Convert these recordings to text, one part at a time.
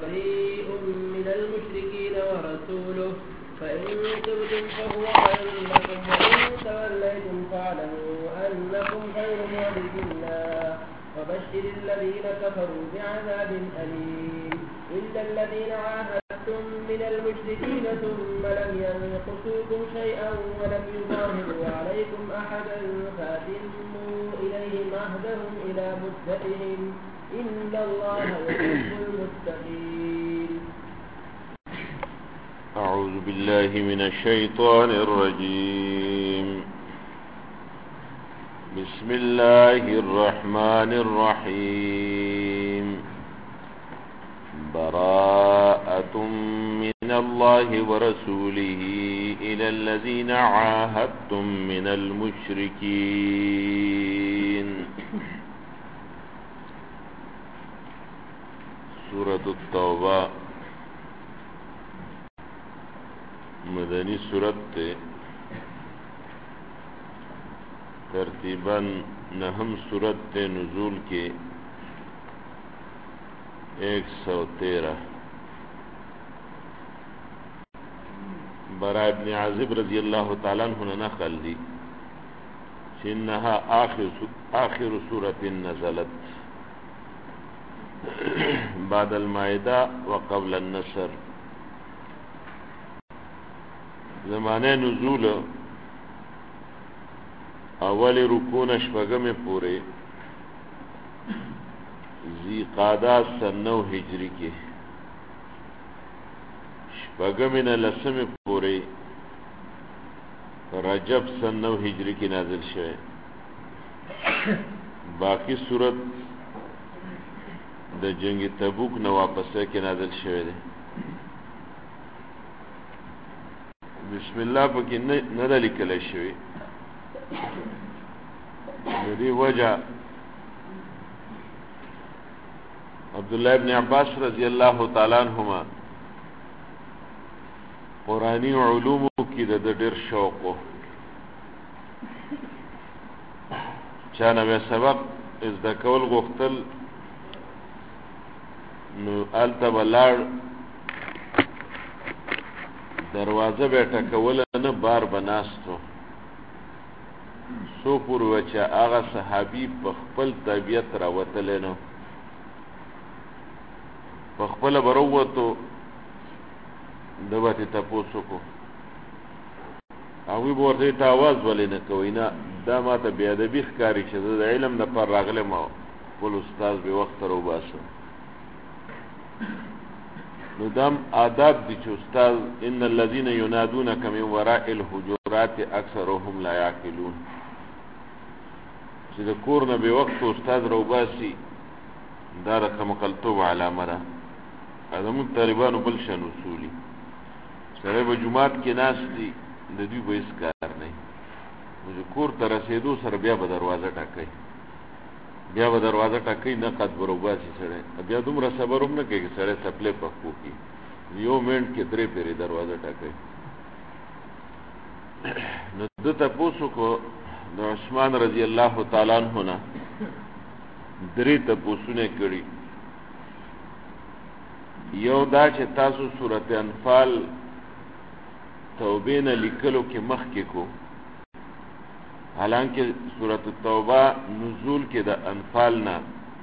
بريء من المشركين ورسوله فإن تبتم فهو خير لكم وإن توليتم فاعلموا أنكم غير معجز الله وبشر الذين كفروا بعذاب أليم إلا الذين عاهدتم من المشركين ثم لم ينقصوكم شيئا ولم يظاهروا عليكم أحدا فأتموا إليهم عهدهم إلى مدتهم إن الله يحب المتقين. أعوذ بالله من الشيطان الرجيم. بسم الله الرحمن الرحيم. براءة من الله ورسوله إلى الذين عاهدتم من المشركين. سورة التوبة مدنی سورت تے ترتیباً نہم سورت تے نزول کے 113. براء ابن عازب رضی اللہ تعالیٰ عنہ نقل دی انہا آخر سورت نزلت بعد المائدہ وقبل النصر. زمانه نزول اول رکون شپگم پورے ذی قعدہ سن 9 ہجری کے شپگم لسم پورے رجب سن 9 ہجری کی نازل شوه. باقی صورت د جنگ تبوک نه واپسه کې نازل شوه ده. بسم الله پکې نه د لیکل شوی دې وجه عبدالله ابن عباس رضی الله تعالی عنہما قرآنی علومو کې د ډېر شوق و چا نوی سبق زده کول غوښتل نو هلته به لاړ دروازه به ټکوله نه بار به ناستو څو پورې وه چې هغه صحابي په خپل طبیعت راوتلی نه په خپله به راووتو ده به ترې تپوس وکړو هغوی به ورته ته اواز ولې نه کوئ نه دا ما ته بې ادبي ښکاري چې زه د علم دپاره راغلی یم خپل استاز بې وخته راوباسم. نو دام آداب دی چې استاد ان الذين ينادونك من وراء الحجرات اکثرهم لا يعقلون چې د کور نه بې وخته استاد راوباسي دا د کمقلتوب علامه ده. زموږ طالبانو بل شان اصولي سړی به جومات کې ناست دي د دوی به هېڅ کار نه وي کور ته رسېدو سره بیا به دروازه ټکوي نه قد به راوباسي سړی بیا دومره صبر هم نه کوي چې سړی څپلی پخپو کړي یو منټ کې 3 پېرې دروازه ټکوي. نو ده تپوس وکړو د عثمان رضی الله تعالی عنه نه 3 تپوسونه کړي. یو دا چې تاسو سورت انفال توبې نه لیکلو کې مخکې کو حالانکه سورت التوبه نزول کې د انفال نه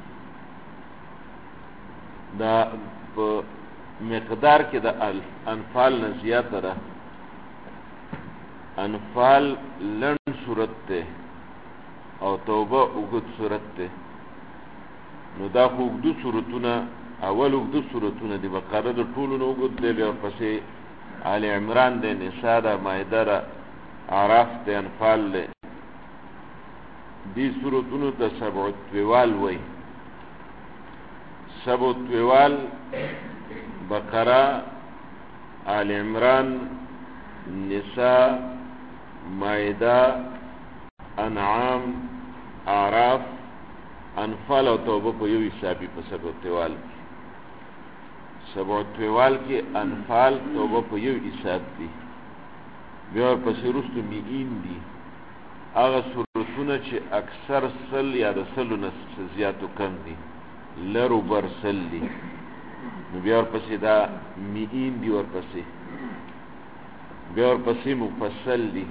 دا په مقدار کې د انفال نه زیاته ده. انفال لنډ صورت ده او توبه اوږد صورت ده. نو دا خو اوږده صورتونه اول اوږده صورتونه دي بقره د ټولو نه اوږد دی بیا ورپسې آل عمران دی نساء ده مایده ده اعراف دی انفال دی. دی صورتونو ته سبع طوال وی. سبع طوال بقره آل عمران نساء مایده انعام اعراف انفال او توبه په یو حسابي په سبع طوال کې انفال توبه په یو حساب دي. بیا ورپسې وروسته میئین دي هغه صورتونه چې اکثر سل یا د سلو نه زیات و کم دي لر و بر سل دي نو بیا ورپسې دا میئین دي، ورپسې بیا ورپسې مفصل دي،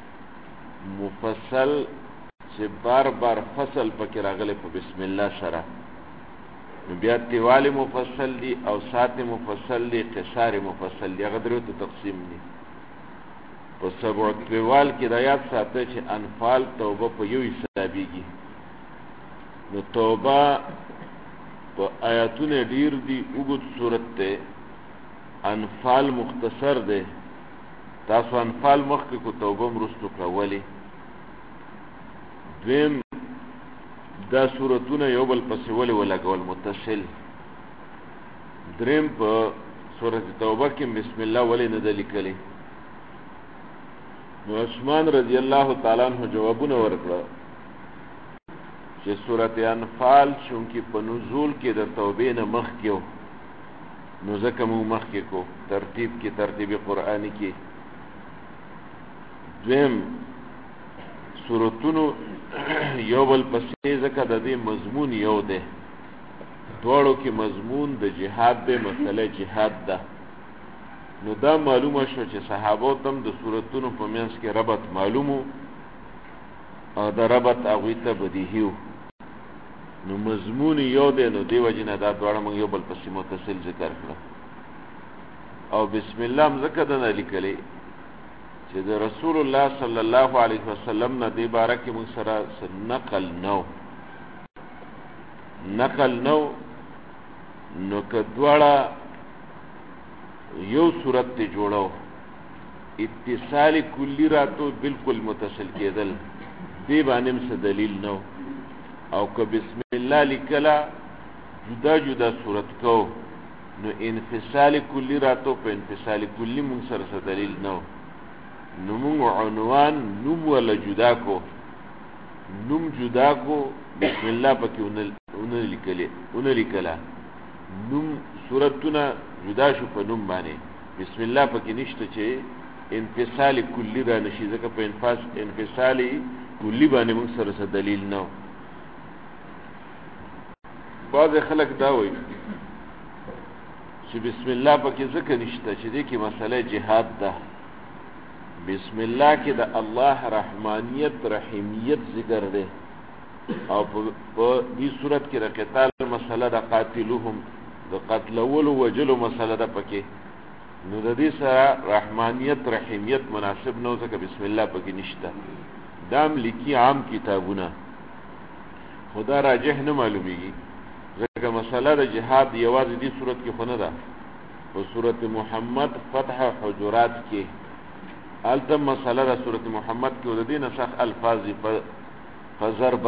مفصل چې بار بار فصل پکې راغلی په بسم الله سره. نو بیا طوال مفصل دي، اوساط مفصل دي، قصار مفصل دي. هغه درې ته تقسیم دي. په سبع طوال کې د یاد ساته چې انفال توبه په یو حسابېږي. نو توبه په آیاتونه ډیر دي، اوږد صورت دی. انفال مختصر دی. تاسو انفال مخکې کو توبه مرستو کړه. ولې؟ دویم دا صورتونه یو بل پسې ولې ولګول متصل. دریم په سورت توبه کې بسم الله ولې نه ده لیکلې؟ نو عثمان رضی الله تعالی عنہ جوابونه ورکړه چې سورت انفال چونکې په نزول کې د توبې نه مخکې و، نو ځکه موږ مخکې کو ترتیب کې، ترتیب قرآني کې. دویم سورتونو یو بل پسې ځکه د دې مضمون یو دی، دواړو کې مضمون د جهاد دی، مسله جهاد ده. نو دا معلومه شو چې صحابو تم د سورتونو په منځ کې ربط معلومو او د ربط هغوی ته بدیهي و. نو مضمون یو دی، نو دی وجې نه دا دواړه موږ یو بل پسې متصل ذکر کړه. او بسم الله هم ځکه ده نه لیکلې چې د رسول الله صلی الله علیه وسلم نه دې باره کې موږ سره نقل نو نو که دواړه یو صورت ته جوړو، اتصال کلی راتو بالکل متصل کېدل، دې باندې څه دلیل نو. او که بسم الله لیکلا جدا جدا صورت کو، نو انفصال کلی راتو په انفصال کلی موږ سره څه دلیل نو. نو موږ عنوان نوم ولا جدا کو، نوم جدا کو، بسم الله پکې اون لیکلا. نوم صورتونه جدا شو په نوم باندې، بسم الله پکې نشته چې انفصال کلی را نشي، ځکه په انفصال کلی باندې موږ سره څه دلیل نو. بعض خلک دا وایي چې بسم الله پکې ځکه نشته چې دې کې مسله جهاد ده. بسم الله کې د الله رحمانیت رحیمیت ذکر دی، او په دې صورت کې د قتال مسله د قاتلوهم د قتلولو وجلو مسله ده پکې. نو د دې سره رحمانیت رحیمیت مناسب نه، ځکه بسم الله پکې نشته. دام لیکي عام کتابونه، خدا راجح نه معلومیږي، ځکه مسله د جهاد یوازې دې صورت کې خو نه ده. په صورت محمد فتح حجرات کې التم مسله د صورت محمد کې د دې نسخ الفاظ فضرب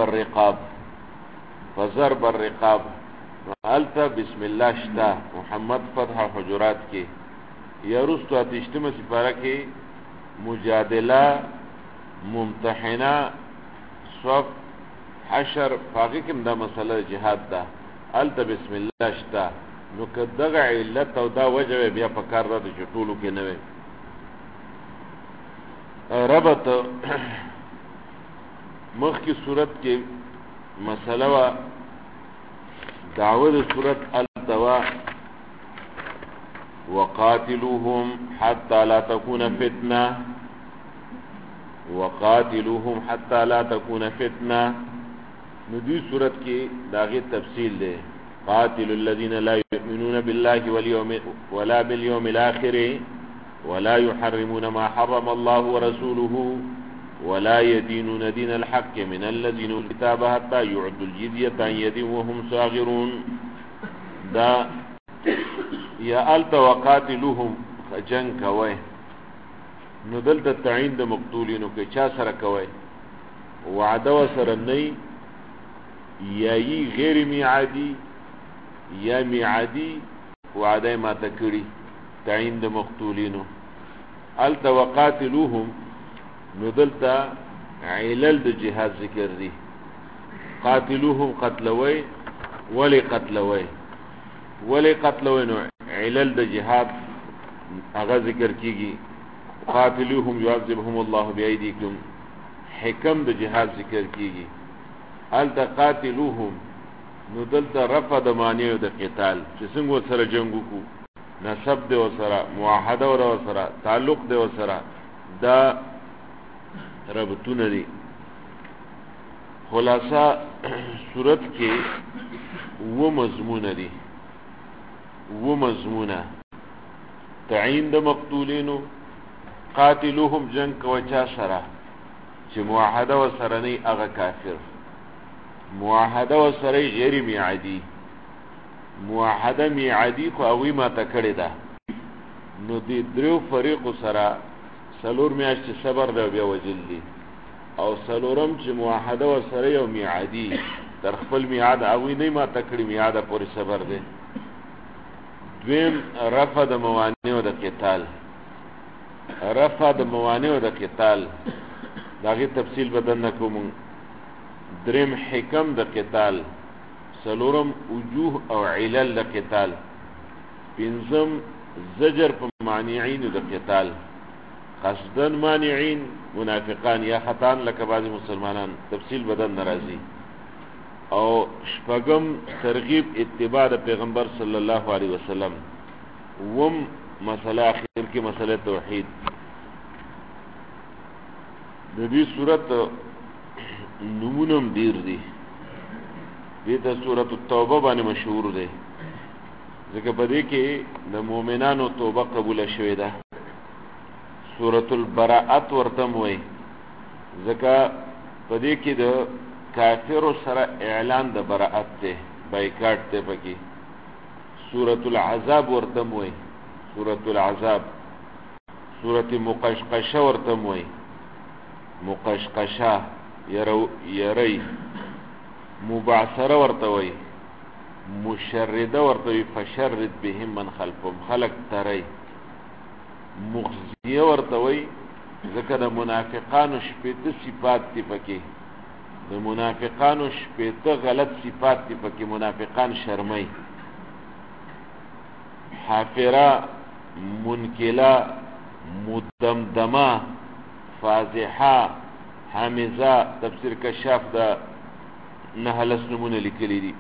الرقاب التا بسم الله شتا. محمد فتح حجرات کې یا رستو اتشتمه سپاره کې مجادله، ممتحنه، صف، حشر، فاقی کم دا مسئله جهاد دا التا بسم الله شتا. نو که دغه علت او دا وجه بیا پکار دا چې ټولو کې نوی ربط. مخ کی صورت کې مسئله و دعوه صورت التوا وقاتلوهم حتى لا تكون فتنه، وقاتلوهم حتى لا تكون فتنه. نو دې صورت کې داغه تفصیل ده. قاتل الذين لا يؤمنون بالله ولا باليوم الاخر ولا يحرمون ما حرم الله ورسوله ولا يدينون دين الحق من الذين اوتوا الكتاب حتى يعطوا الجزية عن يد وهم صاغرون. دا یا الت وقاتلوهم جنگ کوي. نو دلته تعین د مقتولینو کې چا سره کوي؟ وعده وسره نه یا ی غیر میعادی یا میعادی وعده ما تکړي. تعین د مقتولینو الت وقاتلوهم، نو دلته علل د جهاد ذکر دي. قاتلوهم قتلوي، ولی قتلوي نو علل د جهاد هغه ذکر کیږي. قاتلوهم يعذبهم الله بأيديكم، حکم د جهاد ذکر کیږي. الت قاتلوهم نو دلته رفع د معنی د قتال چې څنګه سره جنگ وکړو نسب دی وسره موحده وسره تعلق دی وسره دا ربطونه دي خلاصہ صورت کې و مضمون دي و مضمونه تعین د مقتولینو قاتلوهم جنگ کوچا سره چې موحده وسره نه هغه کافر موحده وسره غیر میعادي موحده میعادي خو اوی ما تکړه ده نو دې درو فریق سره سلور میاشتې صبر دی بیا وجل دي او سلورم چې موحده وسره یو میعادي تر خپل میعاد اوی نه ما تکړه میعاده پورې صبر دی دویم رفع د موانع د قتال رفع د موانع د قتال داغه تفصیل بدن نکوم دریم حکم د قتال سلورم وجوه او علل د قتال پنځم زجر په مانعين د قتال قصدن مانعين منافقان یا خطان لکه بعض مسلمانان تفصیل بدن ناراضي او شپږم ترغیب اتباع د پیغمبر صلی الله علیه وسلم وم مسله اخر کې مسله توحید د دې صورت نمونم ډیر دي دې ته سورۃ التوبه باندې مشهور ده ځکه په دې کې د مؤمنانو توبه قبول شوې ده سورۃ البراءت ورته وایي ځکه په دې کې د کافر سره اعلان د براءت ده بایکاټ ته پکې سورۃ العذاب ورته وایي سورۃ العذاب سورۃ مقشقشه ورته وایي مقشقشه یری مبعثره ورته وایي مشرده ورته وایي فشرد بهم من خلفهم خلق تری مخزیه ورته وایي ځکه د منافقانو شپېته صفات دي پکې د منافقانو شپېته غلط صفات دي پکې منافقان شرمای حافره منکله مدمدمه فازحه حامزه تفسیر کشاف دا نه لسنمونه لیکلي دي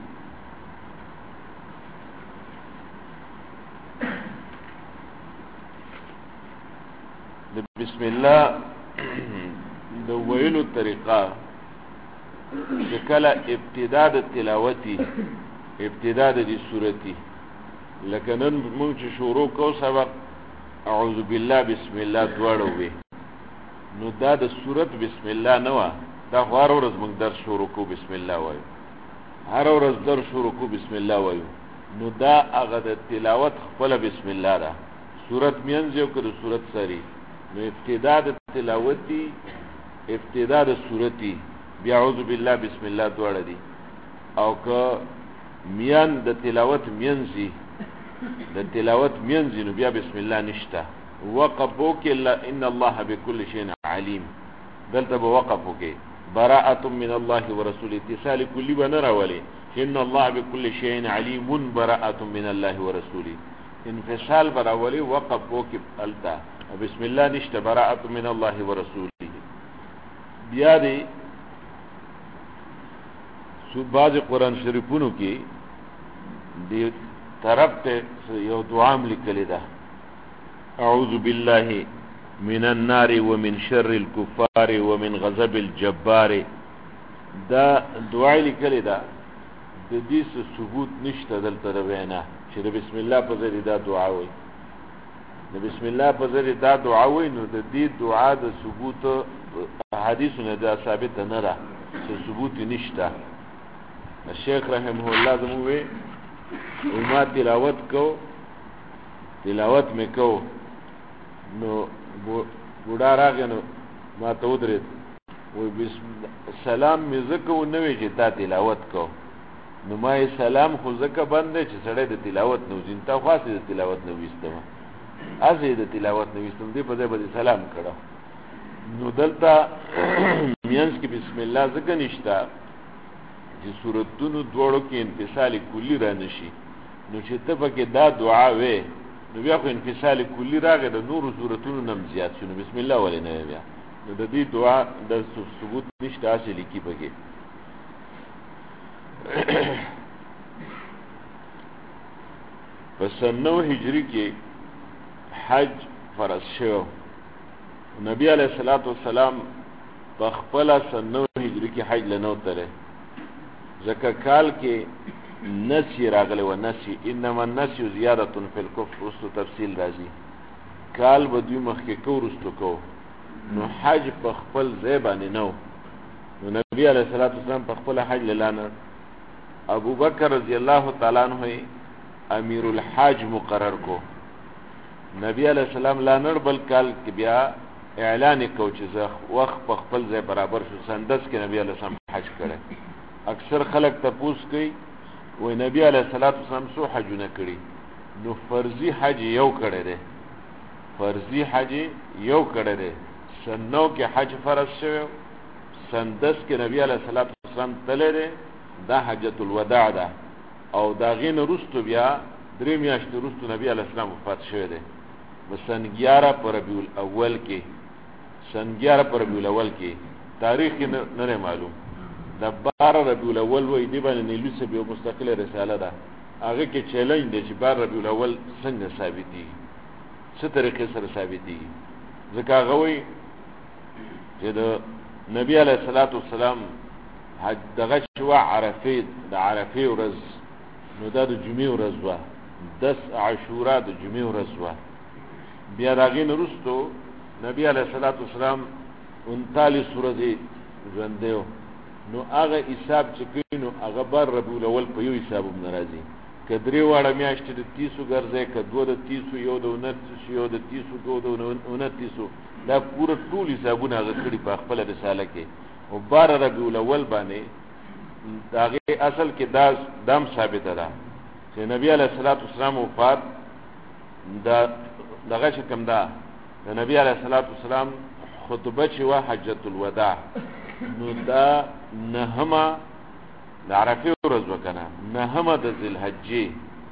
د بسم الله د ویلو طریقه چې کله ابتدا د تلاوتي ابتدا د دې سورتي لکه نن موږ چې شروع کو سبق اعوذ بالله بسم الله دواړو وي نو دا د سورت بسم الله نه و دا هر ورځ موږ درس شروع کو بسم الله وایو هر ورځ درس شروع کو بسم الله وایو نو دا هغه د تلاوت خپل بسم الله ده سورت مینځ یو کړو سورت سری نو ابتدا د تلاوتي ابتدا د سورتي بیا اعوذ بالله بسم الله دواړه دي او که میان د تلاوت مینځي د تلاوت مینځي نو بیا بسم الله نشته وقف وکي ان الله بكل شيء عليم دلته به وقف وکي براءه من الله ورسوله اتصال کلی بنره ولي ان الله بكل شيء عليم براءه من الله ورسوله انفصال براولي وقف وکي التا بسم الله نشته براءه من الله ورسوله بیا دی سو باز قرآن شریفونو کې دی طرف ته یو دعا لیکلې ده اعوذ بالله من النار ومن شر الكفار ومن غضب الجبار دا دعا لیکلې ده د دې ثبوت نشته دلته د وینا چې د بسم الله په ذریعہ دا دعا وایي د بسم الله په ذریعہ دا دعا وایي نو د دې دعا د ثبوت حدیثونه دا ثابت نه ده چې ثبوت نشته الشیخ رحمه الله زموږ ما تلاوت کو تلاوت مې کو نو بوډا راغی نو ما ته ودرېد وی بسم سلام مې زکه نو چې تا تلاوت کو نو ما سلام خو زکه بند چې سړی د تلاوت نو ځینتا خاصه د تلاوت نو وستم ازې د تلاوت نو وستم دې په دې باندې سلام کړه نو دلته میانس کې بسم الله زکه نشتا چې سورتونو دوړو کې انفصال کلی را نشي نو چې ته پکې دا دعا وې نو بیا خو انفصال کلی راغی د نورو سورتونو نم زیات شنو بسم الله ولنه بیا نو د دې دعا د ثبوت نشته اصلي کې پکې په سن 9 هجری کې حج فرض شو. نبی علیہ الصلوۃ والسلام په خپل سن 9 هجری کې حج لنو تره، ځکه کال کې نسی راغلی و نسی، انما النسی زیادة فی الکفر، رستو تفصیل راځي، کال به دوی مخکې کو رستو کو، نو حج په خپل ځای باندې نو. نو نبی علیہ الصلوۃ والسلام په خپل حج لاله ابو بکر رضی الله تعالی عنہ امیر الحاج مقرر کو. نبی علیہ السلام لانر بل کال کې بیا اعلان کو چې وخت په خپل ځای برابر شو. سندس کې نبی علیہ السلام حج کړي. اکثر خلک تپوس کوي وای نبی علیہ الصلوۃ والسلام سو حجونه کړي، نو فرضی حج یو کړي دی، فرضی حج یو کړي دی. سن 9 کې حج فرض شوی، سن 10 کې نبی علیہ الصلوۃ والسلام تللی دی، دا حجۃ الوداع ده. او دا غین رستو بیا 3 میاشتې رستو نبی علیہ السلام وفات شوی دی. سن 11 پر ربیع الاول کې، سن 11 پر ربیع الاول کې تاریخ نه معلوم، دا 12 ربیع الاول وای دی باندې نیلوسه به مستقله رساله ده. هغه کې چیلنج دی چې 12 ربیع الاول څنګه ثابتي، څه طریقې سره ثابتي. ځکه هغه وای چې د نبی علیہ الصلوۃ والسلام حج دغه شوا عرفه، د عرفه ورځ، نو دا د جمعې ورځ و، 10 عاشورا د جمعې ورځ و. بیا راغین رستو نبی علیہ الصلوۃ والسلام 39 ورځې ژوند دیو. نو هغه حساب چې کینو هغه بر ربیع الاول په یو حساب ناراضي، کدرې واړه میاشتې د 30 ګرځي، کدو د 30 یو د 29 یو د 30 دو د 29، دا پوره ټول حسابونه هغه کړي په خپل رساله کې. او بار ربیع الاول باندې داغه اصل کې دا دم ثابت ده چې نبی علیہ الصلوۃ والسلام وفات دا دغه کوم دا د نبی علیہ الصلوۃ والسلام خطبه چې وا حجۃ الوداع، نو دا نهمه د عرفه ورځ وکنه، نهمه د ذوالحجې،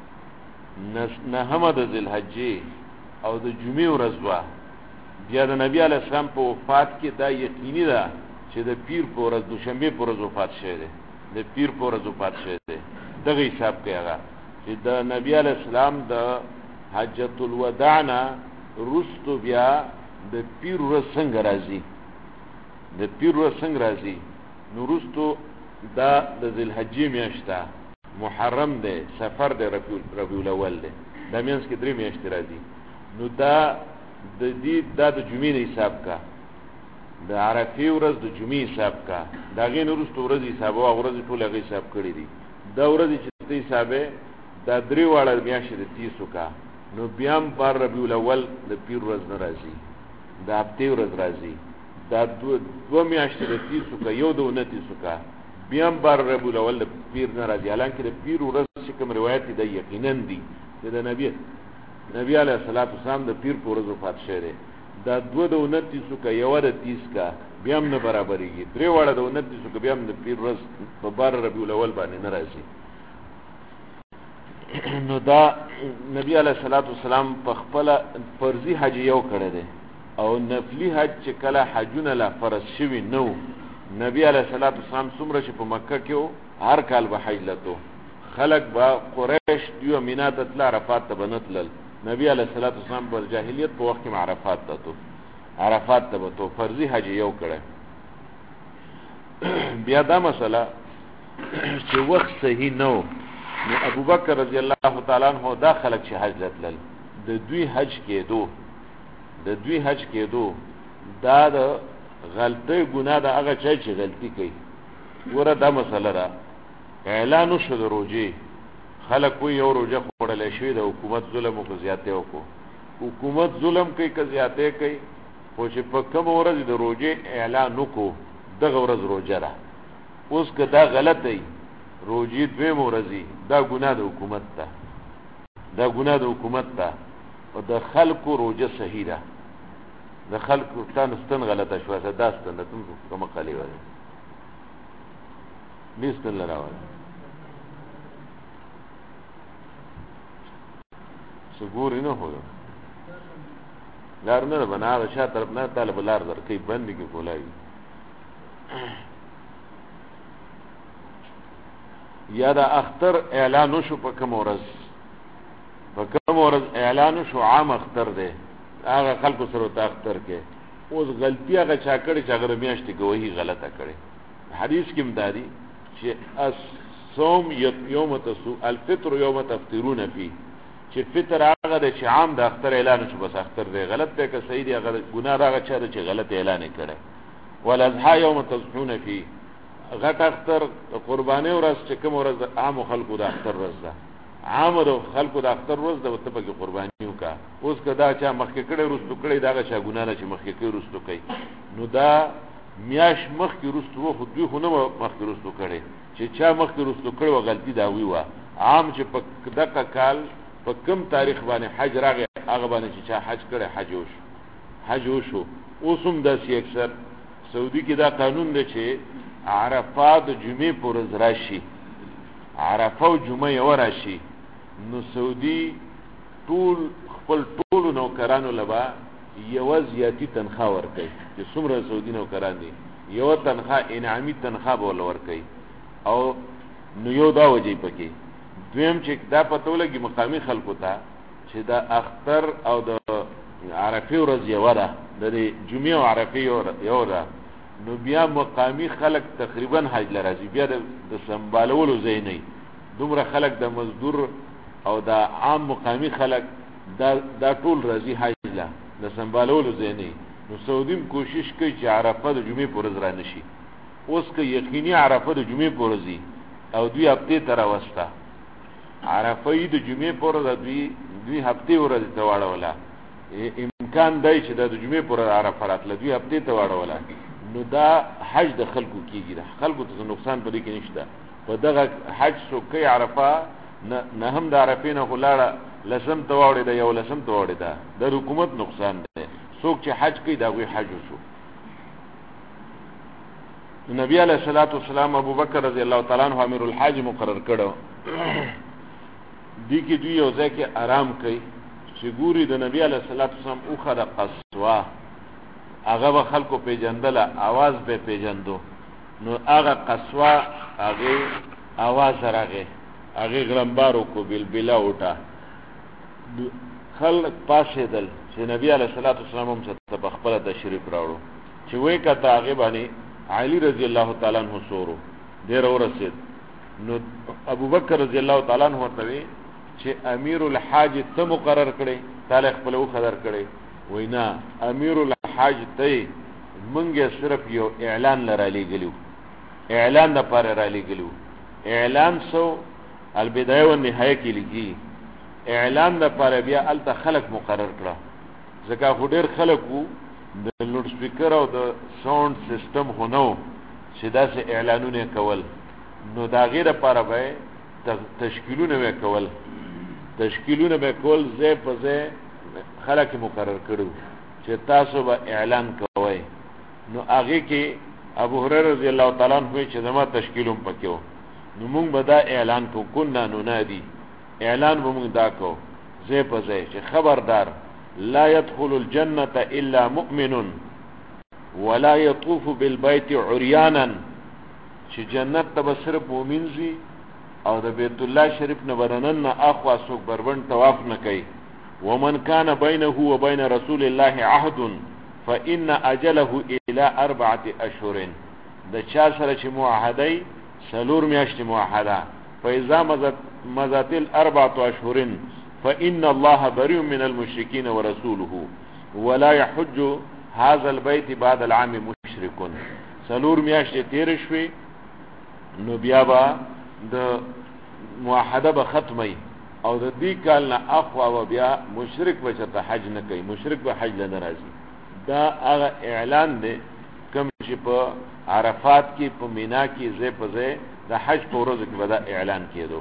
نهمه د ذوالحجې او د جمعې ورځ وا. بیا د نبی علیہ السلام په وفات کې دا یقیني ده چې د پیر په ورځ، دوشنبه په ورځ وفات شوی دی، د پیر په ورځ وفات شوی دی. دغه حساب کوي هغه چې د نبی علیہ السلام د حجۃ الوداع نه رستو بیا د پیر ورځ څنګه راځي، د پیر ورځ څنګه راځي. نو رستو دا د ذوالحجې میاشته، محرم دی، سفر دی، ربیع الاول دی، دا میانس کې 3 میاشتې راځي. نو دا د دې دا د جمعې حساب کا، د عرفه ورځ د جمعې حساب کا، دا غین رستو ورځ حساب او ورځ ټول هغه حساب کړی دي. دا ورځ چې ته حسابې دا 3 واړه میاشتې د 30 کا، نو بیا هم بار ربیع الاول د پیر ورځ نه راځي، د هفته ورځ راځي. دا دو میاشتې د 30 کا، یو د 29 کا، بیا هم بار ربیع الاول د پیر نه راځي. حالانکه د پیر ورځ چې کوم روایت دی یقینا دی چې د نبی علیہ الصلوۃ والسلام د پیر په ورځ وفات شوی دی. دا 2 د 29 کا، یو د 30 کا، بیا هم نه برابرېږي. 3 واړه د 29 کا، بیا هم د پیر ورځ په بار ربیع الاول باندې نه راځي. نو دا نبی علیہ الصلوۃ والسلام په خپل فرضی حج یو کړی دی، او نفلی حج چې کله حجونه لا فرض شوی نو، نبی علیہ الصلوۃ والسلام څومره چې په مکه کې هر کال به حج لته، خلق با قریش دیو مینا ته تل، عرفات ته بنتلل. نبی علیہ الصلوۃ والسلام په جاهلیت په وخت کې عرفات ته، عرفات ته به فرضی حج یو کړی. بیا دا مسله چې وخت صحیح نو، نو ابو بکر رضی الله تعالی عنہ دا خلق چې حج لتل، د دوی حج کېدو، د دوی حج کېدو دا د غلطي ګناه د هغه چا چې غلطي کوي. ګوره دا مسله ده، اعلان شو د روزي، خلق کوئی یو روزه خوړلې شوی د حکومت ظلم او زیاتې وکړو، حکومت ظلم کوي که زیاتې کوي، خو چې په کوم ورځ د روزي اعلان وکړو دغه ورځ روزه ده. اوس که دا غلط دی، روزي 2 ورځې، دا ګناه د حکومت ده، دا ګناه د حکومت ده. او د خلکو روزه صحیح ده، د خلکو ستن غلطه شوه، دا ستن ته کومه قالی وایي نیستن لراوه سګوري نه هو لار نه بنا شا طرف نه طالب لار در کوي بند کی کولای. یا دا اختر اعلان شو په کوم ورځ، په کوم ورځ اعلان شو عام اختر دی هغه خلکو سره ته اختر کې اوس غلطي هغه چا کړي چې هغه میاشتې گواهی غلطه کړي حدیث کې مداري چې الصوم یوم تسو الفطر یوم تفطرون فی چې فطر هغه د چې عام د اختر اعلان شو بس اختر دی غلط دی که صحیح دی هغه ګناه راغی چې غلط اعلان کړي والاضحى یوم تضحون فی غټ اختر قربانی ورځ چې کوم ورځ عام خلکو د اختر ورځ ده عام خلکو د اختر ورځ د وته په قربانی وکا اوس کدا چې مخکې کړي رستو کړي دا چې ګناه چې مخکې کړي رستو کوي نو دا میاش مخکې رستو خو دوی خو نه مخکې رستو کړي چې چا مخکې رستو کړي و غلطي دا وی و عام چې په دغه کال په کم تاریخ باندې حج راغی هغه باندې چې چا حج کړي حج وشو اوسم داسې اکثر سعودي کې دا قانون دی چې عرفات جمعې پر ورځ راشي عرفه او جمعه یو راشي نو سعودي ټول خپل ټول نوکرانو لبا یو زیاتی تنخواه ورکړي چې څومره سعودي نوکران دي یو تنخواه انعامي تنخواه به ورکړي او نو یو دا وجه پکې دویم چې دا پته ولګي مقامي خلکو ته چې دا اختر او د عرفه ورځ یو ده د جمعه او عرفه یو ده نو بیا مقامی خلق تقریبا حج لرازی بیا د سنبالولو ځای نه دومره خلق د مزدور او د عام مقامی خلق دا ټول راځي حج لا د سنبالولو ځای نه نو سعودیم کوشش کوي چې عرفه د جمعې پر ورځ را نشي اوس که یقیني عرفه د جمعې پر ورځ او دوی هفته تر واسطه عرفه د جمعې پر ورځ دوی هفته ورځ ته واړوله امکان دی چې د جمعې پر عرفه راتله دوی هفته ته واړوله نو دا حج د خلکو کیږي خلکو ته نقصان پدې کې نشته په دغه حج سو کوي عرفه نه هم د عرفې نه خلاړه لسم ته واړې ده یو لسم ته واړې ده د حکومت نقصان دی څوک چې حج کوي دا غوي حج وشو نبی علیہ الصلوۃ والسلام ابو بکر رضی الله تعالی عنہ امیر الحج مقرر کړو دی کې دوی یو ځای کې آرام کوي چې ګوري د نبی علیہ الصلوۃ والسلام اوخه د قصوا هغه به خلکو پیجندله आवाज به پیجندو نو هغه قصوا هغه आवाज راغی هغه غلمبارو کو بلبلا وټا خلک پاسه دل چې نبی علیہ الصلوۃ والسلام هم څه بخبره تشریف راوړو چې وای کته هغه باندې علی رضی الله تعالی عنہ سورو ډیر ورسید نو ابو بکر رضی الله تعالی عنہ ورته چې امیر الحاج ته مقرر کړي تعالی خپل او خبر کړي وینا امیر الحاج ته منګه صرف یو اعلان لرالي غلو اعلان د پر رالي غلو اعلان سو البدايه والنهايه کې لګي اعلان د پر بیا ال خلق مقرر کړه ځکه هډر خلقو د لوډ سپیکر او د ساوند سیستم هونو چې دا سه اعلانونه کول نو دا غیر لپاره به تشکیلونه وکول زې په زې خلک مقرر کړو چې تاسو به اعلان کوئ نو هغه کې ابو هريره رضی الله تعالی عنہ چې زما تشکیلوم پکيو نو موږ به دا اعلان کو كنا ننادي اعلان به موږ دا کو زې په زې چې خبردار لا يدخل الجنة إلا مؤمن ولا يطوف بالبيت عريانا چې جنت ته به صرف مؤمن زی او د بیت الله شریف نه برنن اخوا سوق بربند طواف نه کوي ومن كان بينه وبين رسول الله عهد فإن أجله إلى 4 أشهر د چا سره چې معاهده سلور میاشت معاهده فإذا مضت 4 أشهر فإن الله بريء من المشركين ورسوله ولا يحج هذا البيت بعد العام مشرك سلور میاشت تیر شوي نو بیا با د معاهده به ختمي او د دې کال نه اخوا و بیا مشرک بچته حج نه کوي مشرک به حج نه راځي دا هغه اعلان دی کوم چې په عرفات کې په مینا کې زې په زې د حج په ورځ کې ودا اعلان کېدو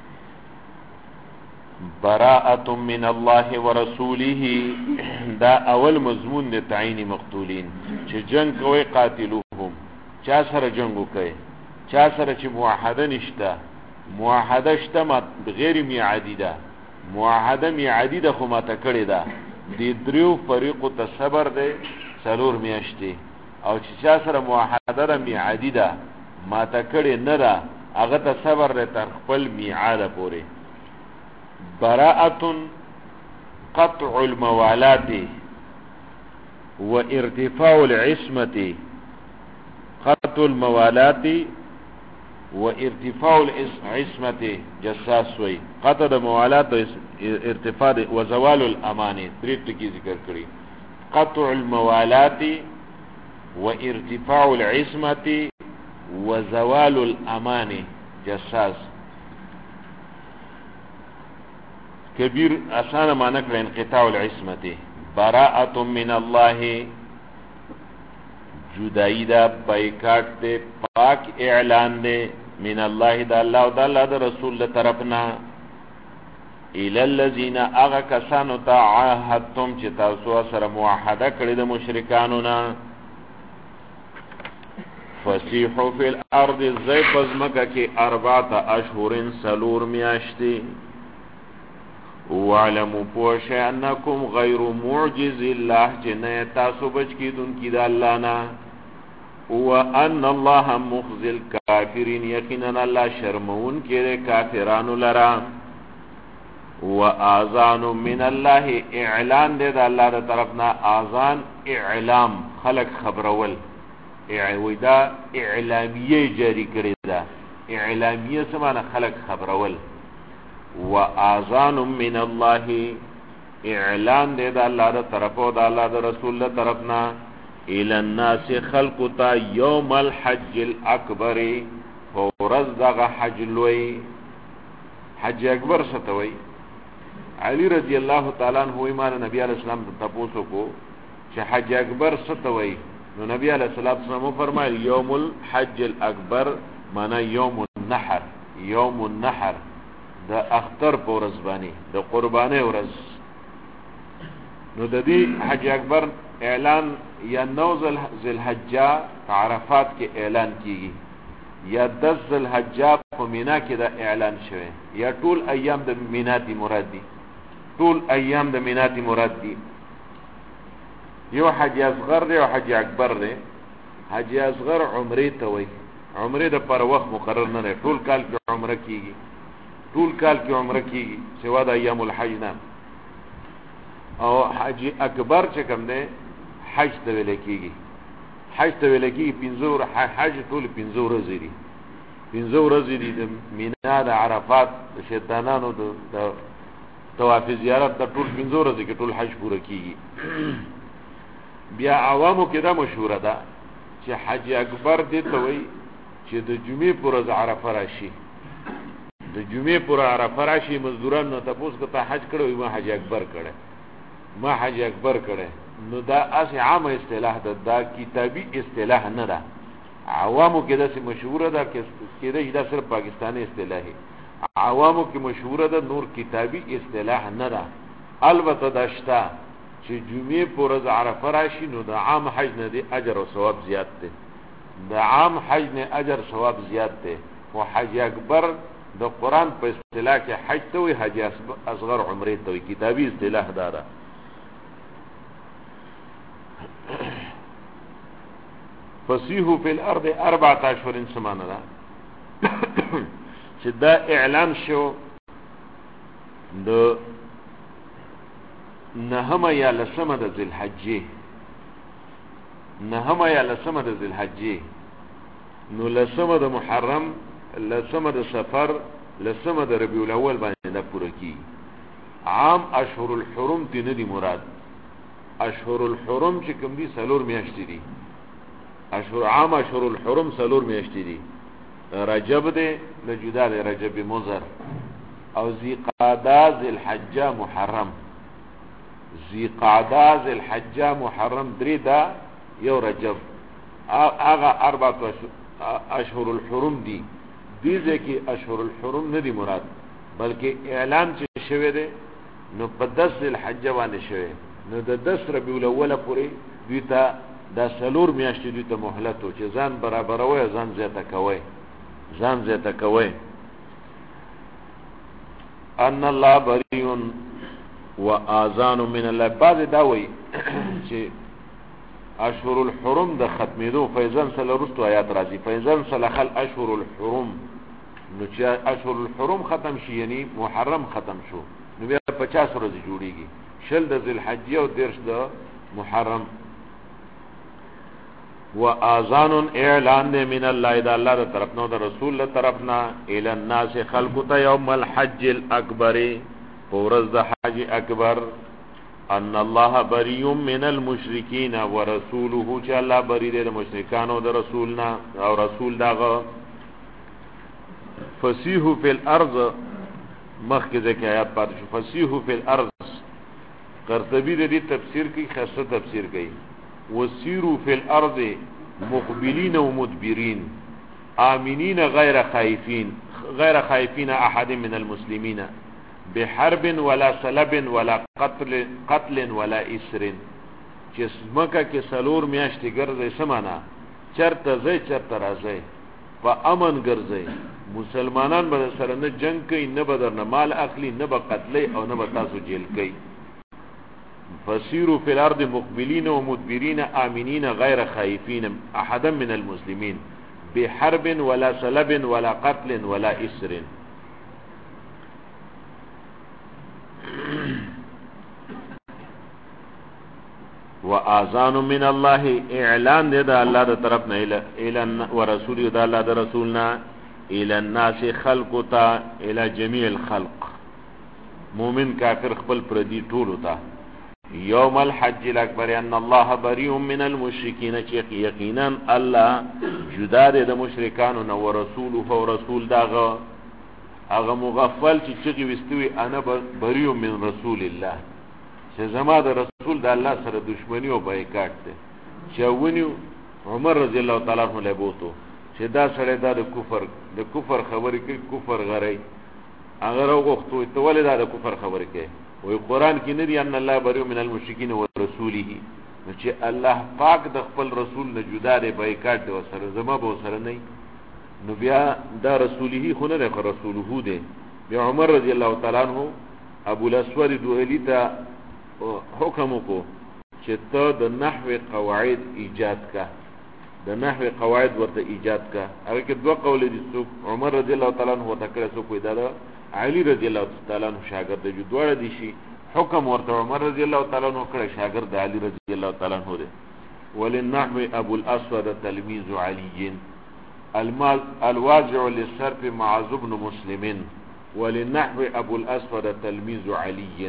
براءة من الله ورسوله دا اول مضمون د تعین مقتولین چې جنگ کوي قاتلوهم چا سره جنگ کوي چا سره چې موحده نشته موحده شته بغیر میعادی ده موحده میعادی ده خو ما تکړه ده د دریو فریقو ته صبر ده سرور میاشتي او چې چا سره موحده ده میعادی ده ما تکړه نه ده هغه ته صبر ده تر خپل میعاد پورې براءة قطع الموالات وارتفاع العصمة. قطع الموالات وارتفاع العصمة جساس وی قطع الموالات ارتفاع وزوال الامانه درې ټکي ذکر کړی. قطع الموالات وارتفاع العصمة وزوال الامانه جساس. کبیر آسان معنی کړه انقطاع العصمة. براءة من الله جدائی دا بایکاٹ دے پاک اعلان دے من اللہ دا اللہ و دا اللہ دا رسول دا طرفنا الالذین اغا کسانو تا عاہدتم چی تاسو سر موحدہ کردی دا مشرکانونا فسیحو فی الارض زی پزمکا کی اربعت اشہرین سلور میاشتی وعلمو پوش انکم غیر معجز اللہ چنہ تاسو بچ کی دن کی دا اللہ نا وان اللہ مخزی الکافرین یقینا اللہ شرمون کے کافران لرا وآذان من اللہ اعلان دے دا اللہ دا طرفنا آذان اعلام خلق خبرول ویدا اعلامیه جاری کری دا اعلامیه سمانا خلق خبرول وآذان من اللہ اعلان دے دا اللہ دا طرف و دا اللہ دا رسول دا طرفنا الى الناس خلقتا یوم الحج الاکبر فورز دا حج لوی حج اکبر ستوی. علی رضی اللہ تعالیٰ عنہ ایمان نبی علیہ السلام تپوسو کو چه حج اکبر ستوی نو نبی علیہ السلام فرمائل یوم الحج الاکبر مانا یوم النحر. یوم النحر دا اختر پورز بانی دا قربانی ورز نو دا دی حج اکبر اعلان یا 9 ذی الحجہ عرفات کے اعلان کیگی یا 10 ذی الحجہ پا مینا کے دا اعلان شوے یا طول ایام دا میناتی مراد دی. طول ایام دا میناتی مراد دی. یو حج اصغر دے و حج اکبر دے. حج اصغر عمری توی عمری دا پر وقت مقرر نہ دے طول کال کی عمرہ کیگی طول کال کی عمرہ کیگی سوا دا ایام الحج نام. او حج اکبر چکم دے حج تویلے کیگی حج تویلے کیگی پینزور حج طول 15 رضی دی 15 رضی دی دا مینا دا عرفات دا شیطانانو دا طواف زیارت دا طول 15 رضی کی طول حج پورا کیگی. بیا عوامو که دا مشهوره دا چه حج اکبر دیتا وی چه دا جمعه پر از عرفه راشی دا جمعه پر عرفه راشی مزدوران نو تپوس کتا حج کرده ما حج اکبر کرده ما حج اکبر کرده نو دا اسی عام اصطلاح دا دا کتابی اصطلاح ندا. عوامو که دا سی مشهوره دا که دا صرف پاکستانی اصطلاحی عوامو که مشهوره دا نور کتابی اصطلاح ندا. البته داشتا چه جمعه پر از عرفه راشی نو دا عام حج نه دی اجر و ثواب زیاد تے دا عام حج نه اجر ثواب زیاد تے و حج اکبر دا قرآن پا اصطلاح که حج توی حج اصغر عمره توی کتابی اصطلاح دارا. فسیحو فی الارض 4 اشهر سمانه دا چه دا اعلان شو دا نهما یا لسمه دا ذی الحجی نهما یا لسمه دا ذی الحجی نو لسمه دا محرم لسمه دا سفر لسمه دا ربیع الاول باندې دا پوره کی. عام اشهر الحرم تی ندی مراد. اشهر الحرم چې کوم دي سلور میاشتې دي عام اشهر الحرم سلور میاشتې دي. رجب دے نجدا دے رجب مضر او ذی قعدہ ذی الحجہ محرم. ذی قعدہ ذی الحجہ محرم دری دا یو رجب آغا 4 اشهر الحرم دی دیزے کی اشهر الحرم ندی مراد بلکہ اعلان چی شوے دے نو پا 10 ذی الحجہ باندې شوے نو دا 10 ربیع الاول پوری دویتا دا سلور میاشتی دویتا محلتو چی زان برابروی زان زیتا کوئی ان اللہ بریون و آذان من اللہ. بعض داوی چی اشهر الحرم دا ختمی دو فیضان سل رستو آیات رازی فیضان سل خل اشهر الحرم نو چې اشهر الحرم ختم شي یعنی محرم ختم شو نو بیا 50 ورځې جوړیږي شل د ذل حجه او 10 د محرم واذان اعلان من الله اذا الله د طرفنا د رسول له طرفنا الى الناس خلقت يوم الحج الاكبر فورز د حج اکبر ان الله بريء من المشركين ورسوله چې الله بری دی د مشرکانو د رسولنا او رسول داغه فسیحو فی الارض مخکې ځکه آیات پاتې شو فسیحو فی الارض قرطبی د دې تفسیر کوي خاصه تفسیر کوي وسیرو فی الارض مقبلین و مدبرین آمنین غیر خائفین احد من المسلمین بحرب ولا سلب ولا قتل ولا اسر چې مکه کې سلور میاشتې ګرځي سمانا چرته ځي چرته راځي په امن ګرځي مسلمانان به سره نه جنگ کوي نه به در نه مال اخلي نه به قتلي او نه به تاسو جیل کوي فسيروا في الارض مقبلين ومدبرين آمنين غير خائفين احدا من المسلمين بحرب ولا سلب ولا قتل ولا اسر واذان من الله اعلان دې د الله د طرف نه الى ورسول د الله د رسولنا الى الناس خلقتا الى جميع الخلق مؤمن کافر خپل پردي ټول وتا يوم الحج الاكبر ان الله بريء من المشركين يقينا الله جدا د مشرکانو نو ورسوله او رسول داغه هغه مغفل چې وستوي انا بريء من رسول الله چې زما د رسول د الله سره دشمنی او بایکاټ ده چې ونیو عمر رضی الله تعالی عنہ له بوته چې دا سره د کفر خبرې کوي کفر غړي هغه وغوښتو ته ولې دا د کفر خبرې کوي وی قرآن کی ندی ان الله بریء من المشرکین و رسوله چې الله پاک د خپل رسول نه جدا دی بایکاټ دی وسره زما به وسره نه نو بیا دا رسوله خو نه دی رسوله دی بیا عمر رضی الله تعالی عنہ ابو الاسود دوئلی ته حکم کو چې ته د نحو قواعد ایجاد کا د نحو قواعد ورته ایجاد کا هغه کې دوه قول دي څوک عمر رضی الله تعالی عنہ وتکړه څوک وی دا علی رضی الله تعالی عنہ شاګرد دی دوړه دي شي حکم ورته عمر رضی الله تعالی عنہ کړه شاګرد علی رضی الله تعالی عنہ دی وللنحو ابو الاسود تلميذ علي الواضع للصرف معاذ بن مسلم وللنحو ابو الاسود تلميذ علي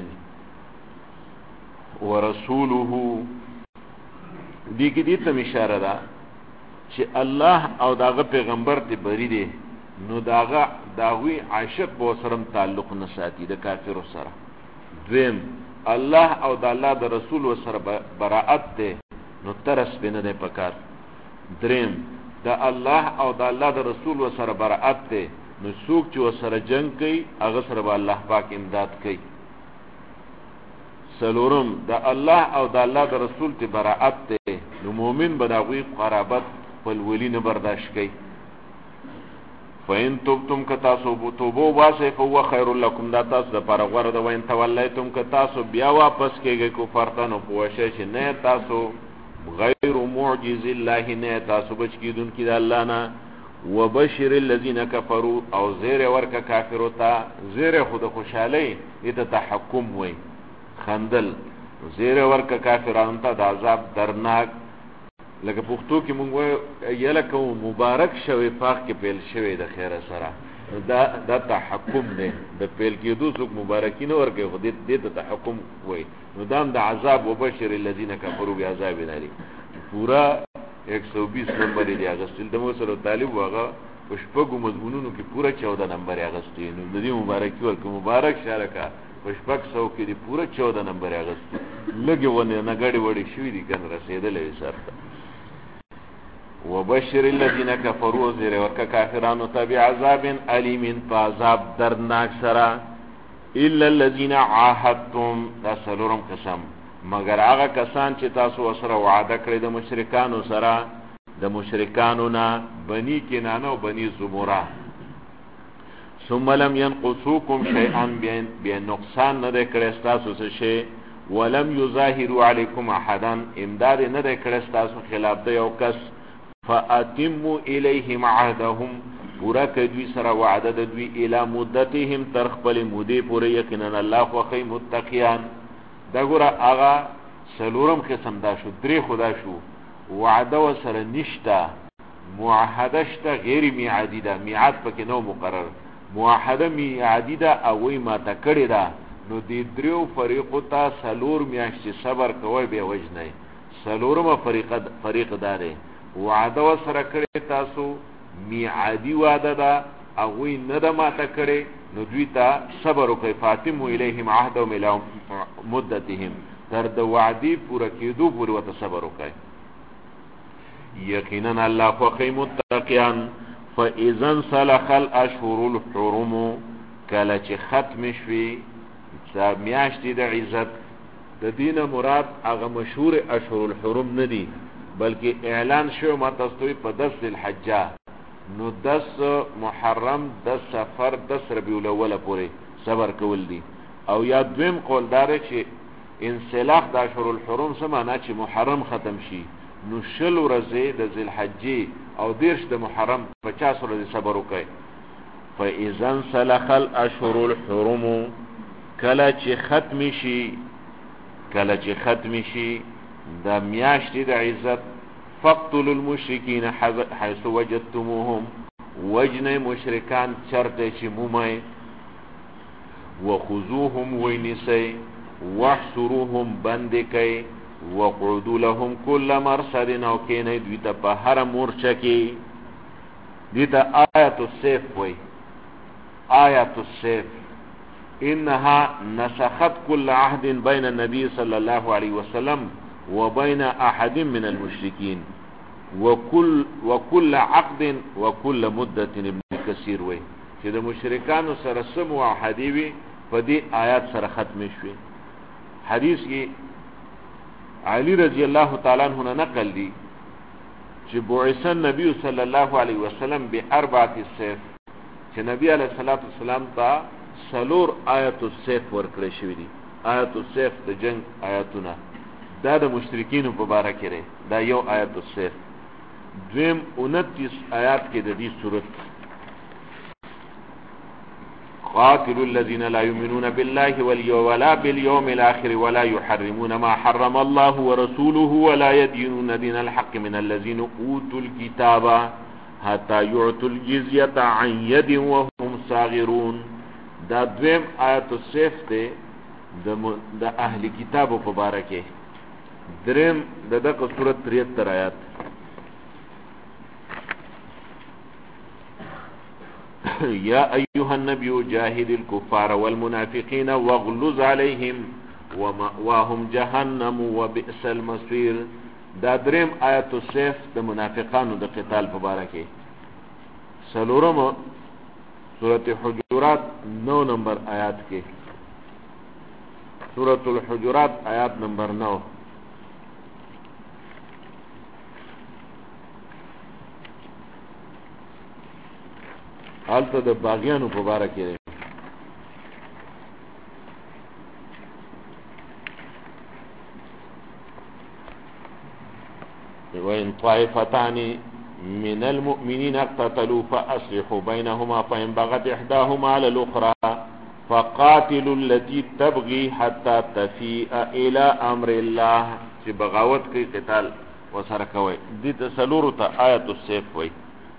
ورسوله دې کې دې ته اشاره ده چې الله او داغه پیغمبر ته بری دي نو داغوی عاشق بو سرم تعلق نساتی د کافر سره دویم الله او د الله د رسول سره براءت ده نو ترس بنه ده پکار دریم د الله او د الله د رسول سره براءت ده نو څوک چې سره جنگ کوي هغه سره الله پاک امداد کوي سلورم د الله او د الله د رسول ته براءت ده نو مؤمن به داغوی قرابت په ولی نه برداشت کوي فین توبتم کتاسو توبو واسه فهو خیر لكم دا تاسو د پر غوړه د وین تولیتم کتاسو بیا واپس کېږي کو فرتنو پوښه چې نه تاسو غیر معجز الله نه تاسو بچ کیدون کی د الله نه وبشر الذين كفروا او زیر ورکه کافرو ته زیر خود خوشالۍ ایت تحکم وای خندل زیر ورکه کافرانو ته د عذاب درناک لکه پښتو کې مونږ یاله کو مبارک شوی پاک کې پیل شوی د خیر سره دا تحکم دی د پیل کې دوه مبارکین ورکه خو دې ته تحکم وای نو دام د عذاب وبشر الذين كفروا بعذاب الیم پورا 120 نمبر دی اغستل د مو سره طالب واغه پښپګو مضمونونو کې پورا 14 نمبر اغستې نو د دې مبارکي ورکه مبارک شارکا پښپک سو کې دی پورا 14 نمبر اغست لګي ونه نه غړي وړي شوې دي کنه رسیدلې سره وبشر الذين كفروا زیر ورکا کافرانو تبع عذاب علیم فعذاب درناک سرا الا الذين عاهدتم تاسلورم قسم مگر هغه کسان چې تاسو سره وعده کړی د مشرکانو سره د مشرکانو نه بنی کنانه او بنی زمره ثم لم ينقصوكم شيئا بين نقصان نه کړی تاسو څه شي ولم يظاهروا عليكم احدا امداد نه کړی تاسو خلاف د یو کس فاتموا الیهم عهدهم پورا کوي سره وعده د دوی الی مدتهم تر خپل مودې پورې یقینا الله خوخی متقیان. دا ګوره هغه سلورم قسم دا شو، درې خدا شو وعده و سره نشته، معاهده شته غیر میعادی ده، میعاد پکې نو مقرر، معاهده میعادی ده او وی ما ته کړی ده. نو دې دریو فریقو ته سلور میاشتې صبر کوی به وجنه. سلورمه فریق داره وعده و سره کړی تاسو میعادی وعده ده او وی نه ده ما ته کړی، نو دوی ته صبر وکړئ. فاتموا الیهم عهدهم الی مدتهم، تر د وعدې پوره کېدو پورې ورته صبر وکړئ. یقینا الله خوښي متقیان. فاذا انسلخ الاشهر الحرم، کله چې ختم شوي میاشتې د عزت، د دینه مراد هغه مشهور اشهر الحرم نه دي، بلکې اعلان شو ما تاسو په 10 الحجه، نو 10 محرم 10 سفر 10 ربیع الاول پورې صبر کول دي. او یا دویم قول دار چې انسلاخ د اشهر الحرم څه معنا چې محرم ختم شي، نو شل ورځې د ذی الحجې او 10 د محرم 50 ورځې صبر وکړي. فاذا انسلخ الاشهر الحرم، کله چې ختم شي د میاشتې د عزت، فقتلوا المشرکین حيث وجدتموهم، وجنه مشرکان چرته چې مومئ، وخذوهم وینسی، واحصروهم بندکی، وقعدوا لهم كل مرصد، او کینی دوی ته په هر مورچه کې. دوی ته آیت السیف وی، آیت السیف. انها نسخت كل عهد بين النبي صلى الله عليه وسلم وبين احد من المشركين وكل عقد وكل مدة. ابن كثير وی چې د مشرکانو سره سم معاهدې وي په دې آیات سره ختم شوي. حدیث کې علی رضی الله تعالی عنہ نقل دی چې بعث النبي صلی الله علیه وسلم باربعه السيف، چې نبی علیه الصلاۃ والسلام ته سلور آیت السیف ورکړی شوی دی. آیت السیف د جنگ آیاتونه، دا د مشرکینو په باره کې دی، دا یو آیت السیف. دویم 29 آیات کې د دې سورت قاتلوا الذين لا يؤمنون بالله ولا باليوم الآخر ولا يحرمون ما حرم الله ورسوله ولا يدينون دين الحق من الذين أوتوا الكتاب حتى يعطوا الجزية عن يد وهم صاغرون. دا دویم آیت السیف دی د اهل کتابو په باره کې. دریم دغه سورت 73 آیات. یا ایها النبی جاهد الكفار والمنافقین واغلظ عليهم ومأواهم جهنم وبئس المصير. دا دریم آیت السیف د منافقانو د قتال په باره کې. سلورم سورۃ الحجرات 9 نمبر آیات کې، سورۃ الحجرات آیات نمبر 9. حالته د باغیانو په باره کې. وَإِنْ طَائِفَتَانِ من المؤمنين اقتتلوا فأصلحوا بينهما فإن بغت إحداهما على الأخرى فقاتلوا التي تبغي حتى تفيء إلى أمر الله. چې بغاوت کوي قتال وسره کوي. دې ته سلورو ته آیت السیف وي.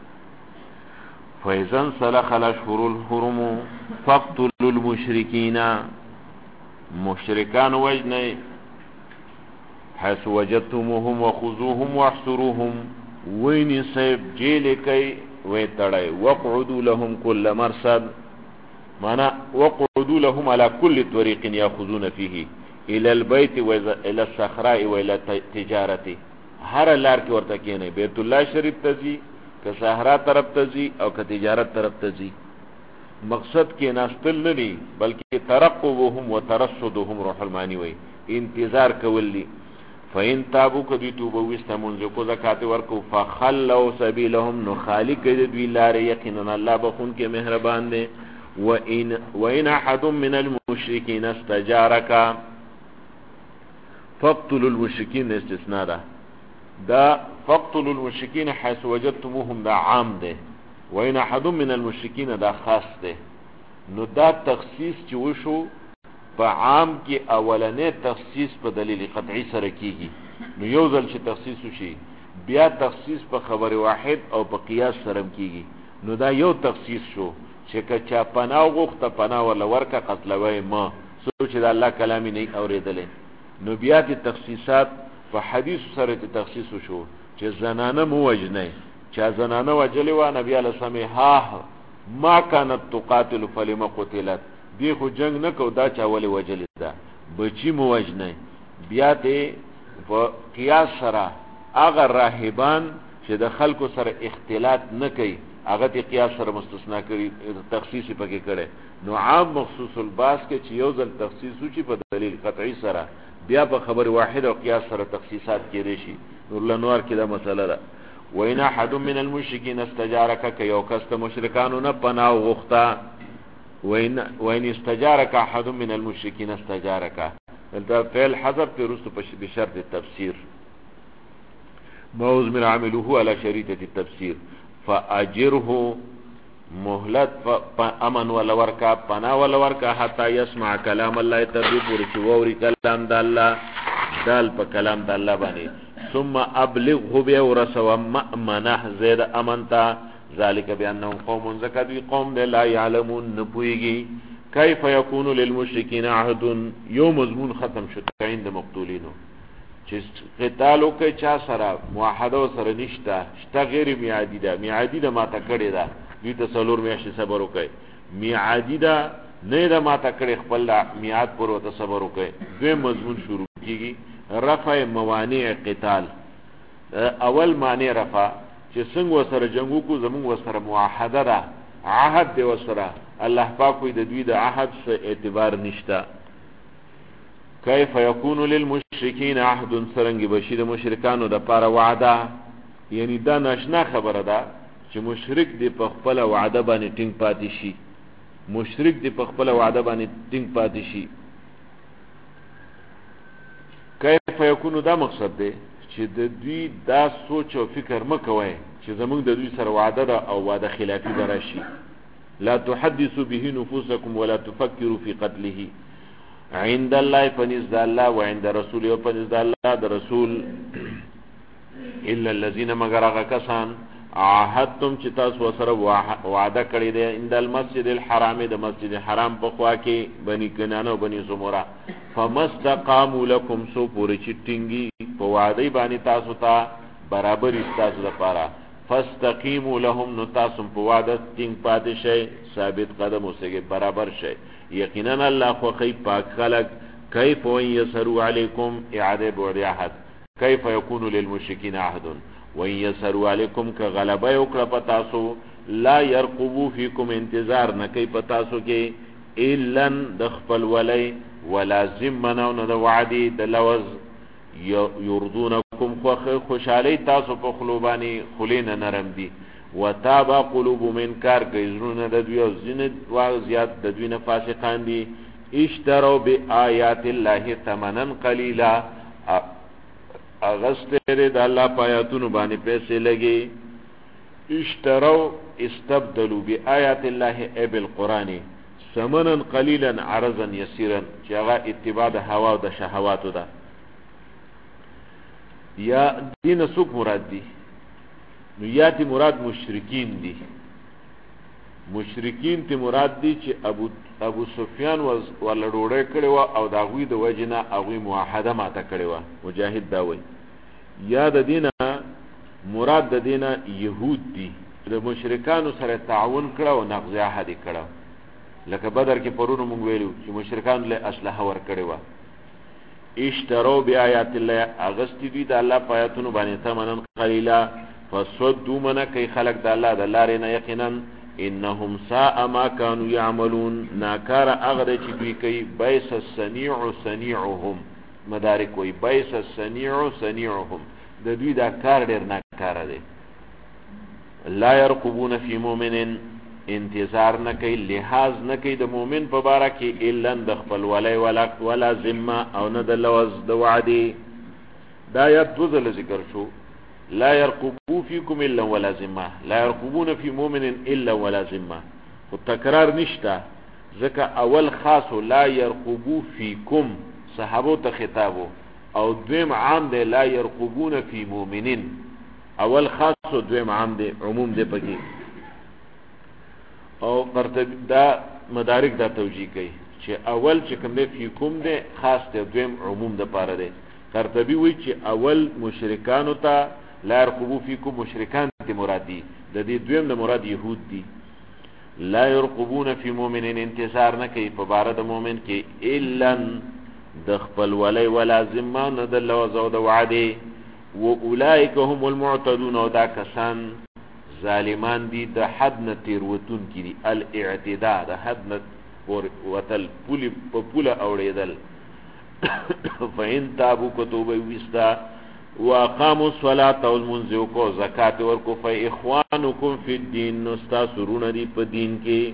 فإذا انسلخ الأشهر الحرم فاقتلوا المشركين، مشرکان وجنه، حيث وجدتموهم وخذوهم واحصروهم، وینی سیب جیل کئی وی تڑای، وقعدوا لهم كل مرصد، معنی وقعدوا لهم على كل طريق يأخذون فيه الى البيت والى الصخراء والى التجارة. هر لار کې ورته کینی، بیت الله شریف تزي، که صحرا طرف تزي او که تجارت طرف تزي. مقصد کې ناستل نه دي، بلکې ترقبهم وترصدهم روح المانی وی انتظار کولی. فإن تابو کدی توبه وسته منځکو زکات ورکو فخلوا سبيلهم، نو خالق دې دوی لار، یقینا الله بخون کې مهربان دی. وإن أحد من المشركين استجارك فاقتلوا المشركين استثناء ده. دا فاقتلوا المشركين حيث وجدتموهم دا عام ده، وین احد من المشرکین دا خاص ده. نو دا تخصیص چې وشو په عام کې اولنې تخصیص په دلیل قطعی سره کیږي. نو یو ځل چې تخصیص وشي بیا تخصیص په خبر واحد او په قیاس سره کیږي. نو دا یو تخصیص شو چې کچا پناه غوښته پناه ولا ورکه قتلوي ما سوچ د الله کلامي نه اوریدلې. نو بیا د تخصیصات په حدیث سره ته تخصیص شو چې زنانه مو وجنه چې زنانه وجلې و نبی علیه السلام ما كانت تقاتل فلما قتلت دی خو جنگ نه کو دا چا ولې وجلې ده بچی مو وجنه. بیا ته په قیاس سره اگر راهبان چې د خلکو سره اختلاط نه کوي هغه ته قیاس سره مستثنا کړي تخصیص پکې کړي. نو عام مخصوص الباس کې چې یو ځل تخصیص وشي په دلیل قطعی سره بیا په خبر واحد او قیاس سره تخصیصات کېږي شي. نور لنوار کې دا مسله ده. وإن أحد من المشركين استجارك كيو كست مشركانو نه پناه غوښتا. وإن استجارك أحد من المشركين استجارك دا فعل حذف ته رسو بشرط التفسير موز من عمله على شريطة التفسير فأجره مهلت امن ولا ورکا پنا ولا ورکا حتا يسمع كلام الله تربي پوری چووري کلام د الله دال په کلام د الله باندې ثم ابلغه بورسوا مأمنه زید امنتا ذلك بانهم قوم زكدوا قوم لا يعلمون نپويږي كيف يكون للمشركين عهد يوم مضمون ختم شو عند مقتولینو چې قتالو کې چا سره موحده سره نشته شته غیر میعادی ده. میعادی ده ما تکړه ده دوی ته څلور میاشتې صبر وکړي. میعادی ده نه ده ما تکړه خپل میعاد پر وته صبر وکړي. دوی مضمون شروع کیږي رفع موانع قتال. اول معنی رفع چې څنګه وسره جنگو کو زمون وسره موحده ده عهد دی وسره الله پاک وي د دوی د عهد څخه اعتبار نشته. كيف يكون للمشركين عهد سرنګ بشید مشرکانو د پاره وعده یعنی دا ناشنا خبره ده چې مشرک دی په خپل وعده باندې ټینګ پاتې شي. مشرک دی په خپل وعده باندې ټینګ پاتې شي. كيف يكون دا مقصد دی چې د دوی دا سوچ او فکر مکوي چې زمونږ د دوی سره وعده ده او وعده خلافی ده راشي. لا تحدثوا به نفوسكم ولا تفكروا في قتله عند الله فنزد الله وعند رسوله فنزد الله د رسول الا الذين مگر هغه کسان عهدتم چې تاسو سره وعده کړی دی عند المسجد الحرام د مسجد حرام په خوا کې بني کنانه او بني زمره فمستقاموا لكم سو پوری چټینګي په وعده باندې تاسو ته برابر تاسو لپاره فاستقیموا لهم نو تاسو په وعده ټینګ پاتې شئ ثابت قدم اوسئ برابر شئ. یقینا الله خو خی پاک خلق کیف یسروا علیکم اعاده بعد عهد کیف یکون للمشرکین عهد وان یسروا علیکم کغلبه وکړه پتاسو لا يرقبوا فیکم انتظار نکي پتاسو کې الا دخل ولی ولا ذمنا نو د وعدی د لوز یردونکم خوشالی تاسو په خلوبانی خلین نرم دی وتابا قلوب من کار گیزرون د دوی او زینت واغ زیاد د دوی نه فاسقان دي. اشتروا بآیات الله ثمنا قلیلا اغستر د الله پایاتونو باندې پیسې لګي. اشتروا استبدلوا بآیات الله ای بالقران ثمنا قلیلا عرضا یسیرا چې هغه اتباع د هوا او د شهواتو ده. یا دین سوق مراد دي نو یاتی مراد مشرکین دي. مشرکین ته مراد دي چې ابو سفیان ولا ډوړې کړي و او دا غوی د وجنه هغه موحده ماته کړي و مجاهد دا وای. یا د دینه مراد د دینه يهود دي د مشرکانو سره تعاون کړه او نقض عهد کړه لکه بدر کې پرونو مونږ ویلو چې مشرکان له اسلحه ور کړي و. اشتروا بآیات الله اغستی دی د الله پایاتونو باندې ثمنن قلیلا فصدوا من کای خلق د الله د لارې نه یقینا انهم ساء ما كانوا يعملون ناکار اغره چې دوی کوي بیس الصنيع صنيعهم مدارک وی بیس الصنيع صنيعهم د دوی دا کار ډیر ناکار دی. لا يرقبون في مؤمن انتظار نکي لحاظ نکي د مؤمن په باره کې الا د خپل ولي ولا ذمه او نه د لوز د وعدي. دا یا دوزل ذکر شو لا يرقبو فيكم الا ولا ذمه، لا يرقبون في مؤمن الا ولا ذمه، او تکرار نشتا ځکه اول خاصو لا يرقبو فيكم صحابو ته خطابو، او دویم عام دی لا يرقبون في مؤمنين، اول خاص و دویم عام دی عموم دی پکې. او قرطبی دا مدارک دا توجیه کوي چې اول چې کوم دی فیکم دی خاص دی، دویم عموم د پاره دی. قرطبی وی چې اول مشرکانو ته لا يرقبو فیکم مشرکان دی مراد دي، د دې دویم د مراد يهود دي. لا يرقبون في مؤمنين انتصار نه کوي په بار د مؤمن کې الا د خپل ولی ولا ذمه نه د لوزو د وعده، و اولئک هم المعتدون، او دا کسان ظالمان دي د حد نه تیروتون کړي، الاعتداء د حد نه وتل پولی په پوله اوړېدل. فإن تابوا كتوبه وستا واقاموا الصلاة والمنزل کو زکات ورکو فاخوانکم فی الدین، نستاسرون دی په دین کې.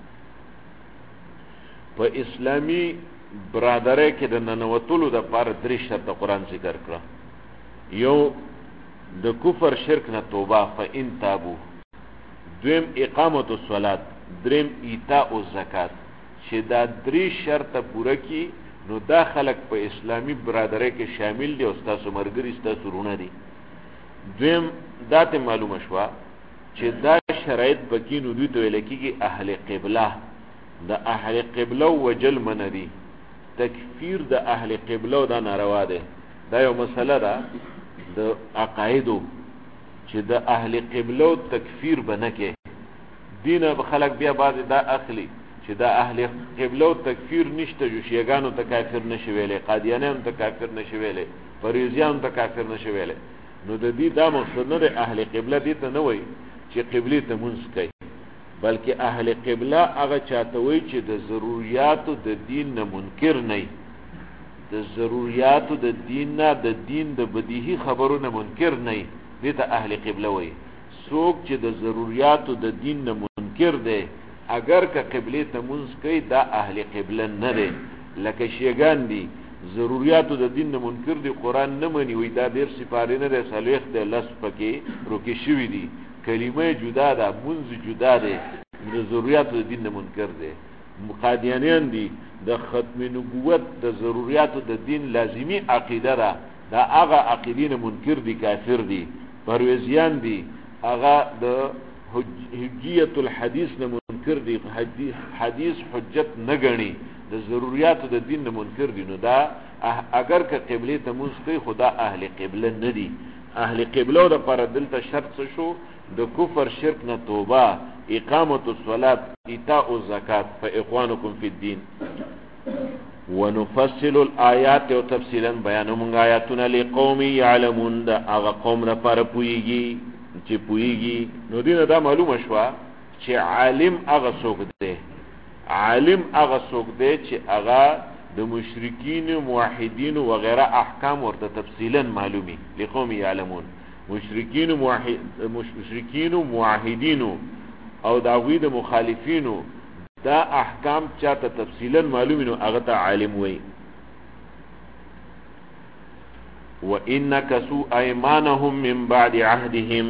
په اسلامی برادره کې د ننوتلو د پاره درې شرط قرآن ذکر کړه. یو د کفر شرک نه توبه فإن تابوا، دویم اقامت الصلاة، دریم ایتاء الزکات. چې دا درې شرط پوره کی نو دا خلق په اسلامی برادره کې شامل دي او ستاسو مرګري ستاسو رونه دي. دویم دا ته معلومه شوه چې دا شرایط پکې نو دوی ته ویل کېږي اهل قبله. د اهل قبله وجل من دي، تکفیر د اهل قبله دا ناروا ده. دا یو مسله ده د عقایدو چې د اهل قبله تکفیر بنکه دینه خلق بیا بعض دا اخلي چې دا اهل قبله تکفیر نشته، جو شیعاګانو ته کافر نشي ویلې، قادیانیانو ته کافر نشي ویلې، پریزیانو ته کافر نشي ویلې. نو د دې دا مقصد نه د اهل قبله دي ته نه وای چې قبله ته منځ کوي، بلکې اهل قبله هغه چاته وای چې د ضرورتو د دین نه منکر نه، د ضرورتو د دین نه د دین د بدیهی خبرونه منکر نه، دې ته اهل قبله وای. څوک چې د ضرورتو د دین نه منکر دی اگر که قبله ته منځ کوي دا اهل قبله نه دی. لکه شیعاګان دي ضرورتو د دین نه منکر دي، قرآن نه مني، وای دا ډېر سپاره نه دی، صالح دی، لس پکې روکې شوي دي، کلمه جدا ده، منځ جدا دی، د ضرورتو د دین نه منکر دی. قادیانیان دي د ختم نبوت د ضرورتو د دین لازمی عقیده ده، دا هغه عقیدین منکر دي، کافر دي. پرویزیان دي هغه د حجیت الحدیث نه منکر دي، حدیث حجت نه غني، د ضرورتو د دین نه منکر دي. نو دا اگر که قبله ته منځ کوي خدا اهل قبله نه دي. اهل قبله د پر دلته شرط شو د کفر شرک نه توبه، اقامت الصلاة، ایتاء الزکات، فاخوانکم فی الدین. ونفصل الآیات او تفصیلا بیانوم آیاتنا لقوم یعلمون، دا هغه قوم لپاره پویږي چې پویږي. نو دینه دا معلومه شوه چې عالم هغه څوک دی، عالم هغه څوک دی چې هغه د مشرکین موحدین و غیره احکام ورته تفصیلا معلومی. لقوم یعلمون، مشرکین موحدین او داوی د مخالفینو دا احکام چاته تفصیلا معلومی نو هغه ته عالم وای. وَإِنَّ كَسُوا أَيْمَانَهُمْ مِنْ بَعْدِ عَهْدِهِمْ،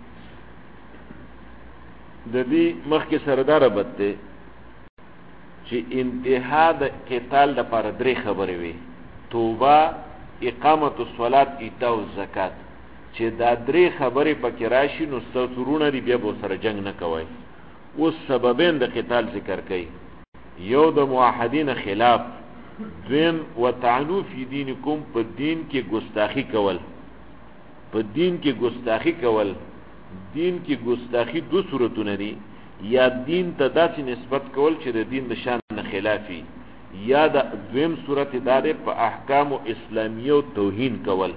د دې مخکې سره دا ربط دی چې انتها د قتال لپاره درې خبرې وي: توبه، اقامت الصلاة، ایتاء الزکات. چې دا درې خبرې پکې راشي نو ستاسو رونه دي، بیا به سره جنگ نه کوئ. اوس سببین د قتال ذکر کوي: یو د موحدین خلاف، دویم وتعنو فی دینکم، په دین کې ګستاخی کول. په دین کې ګستاخی کول، دین کې ګستاخی دو صورتونه دي: یا دین ته داسې نسبت کول چې د دین د شان نه خلافي، یا د دویم صورت داره په احکام اسلامیه او توهین کول.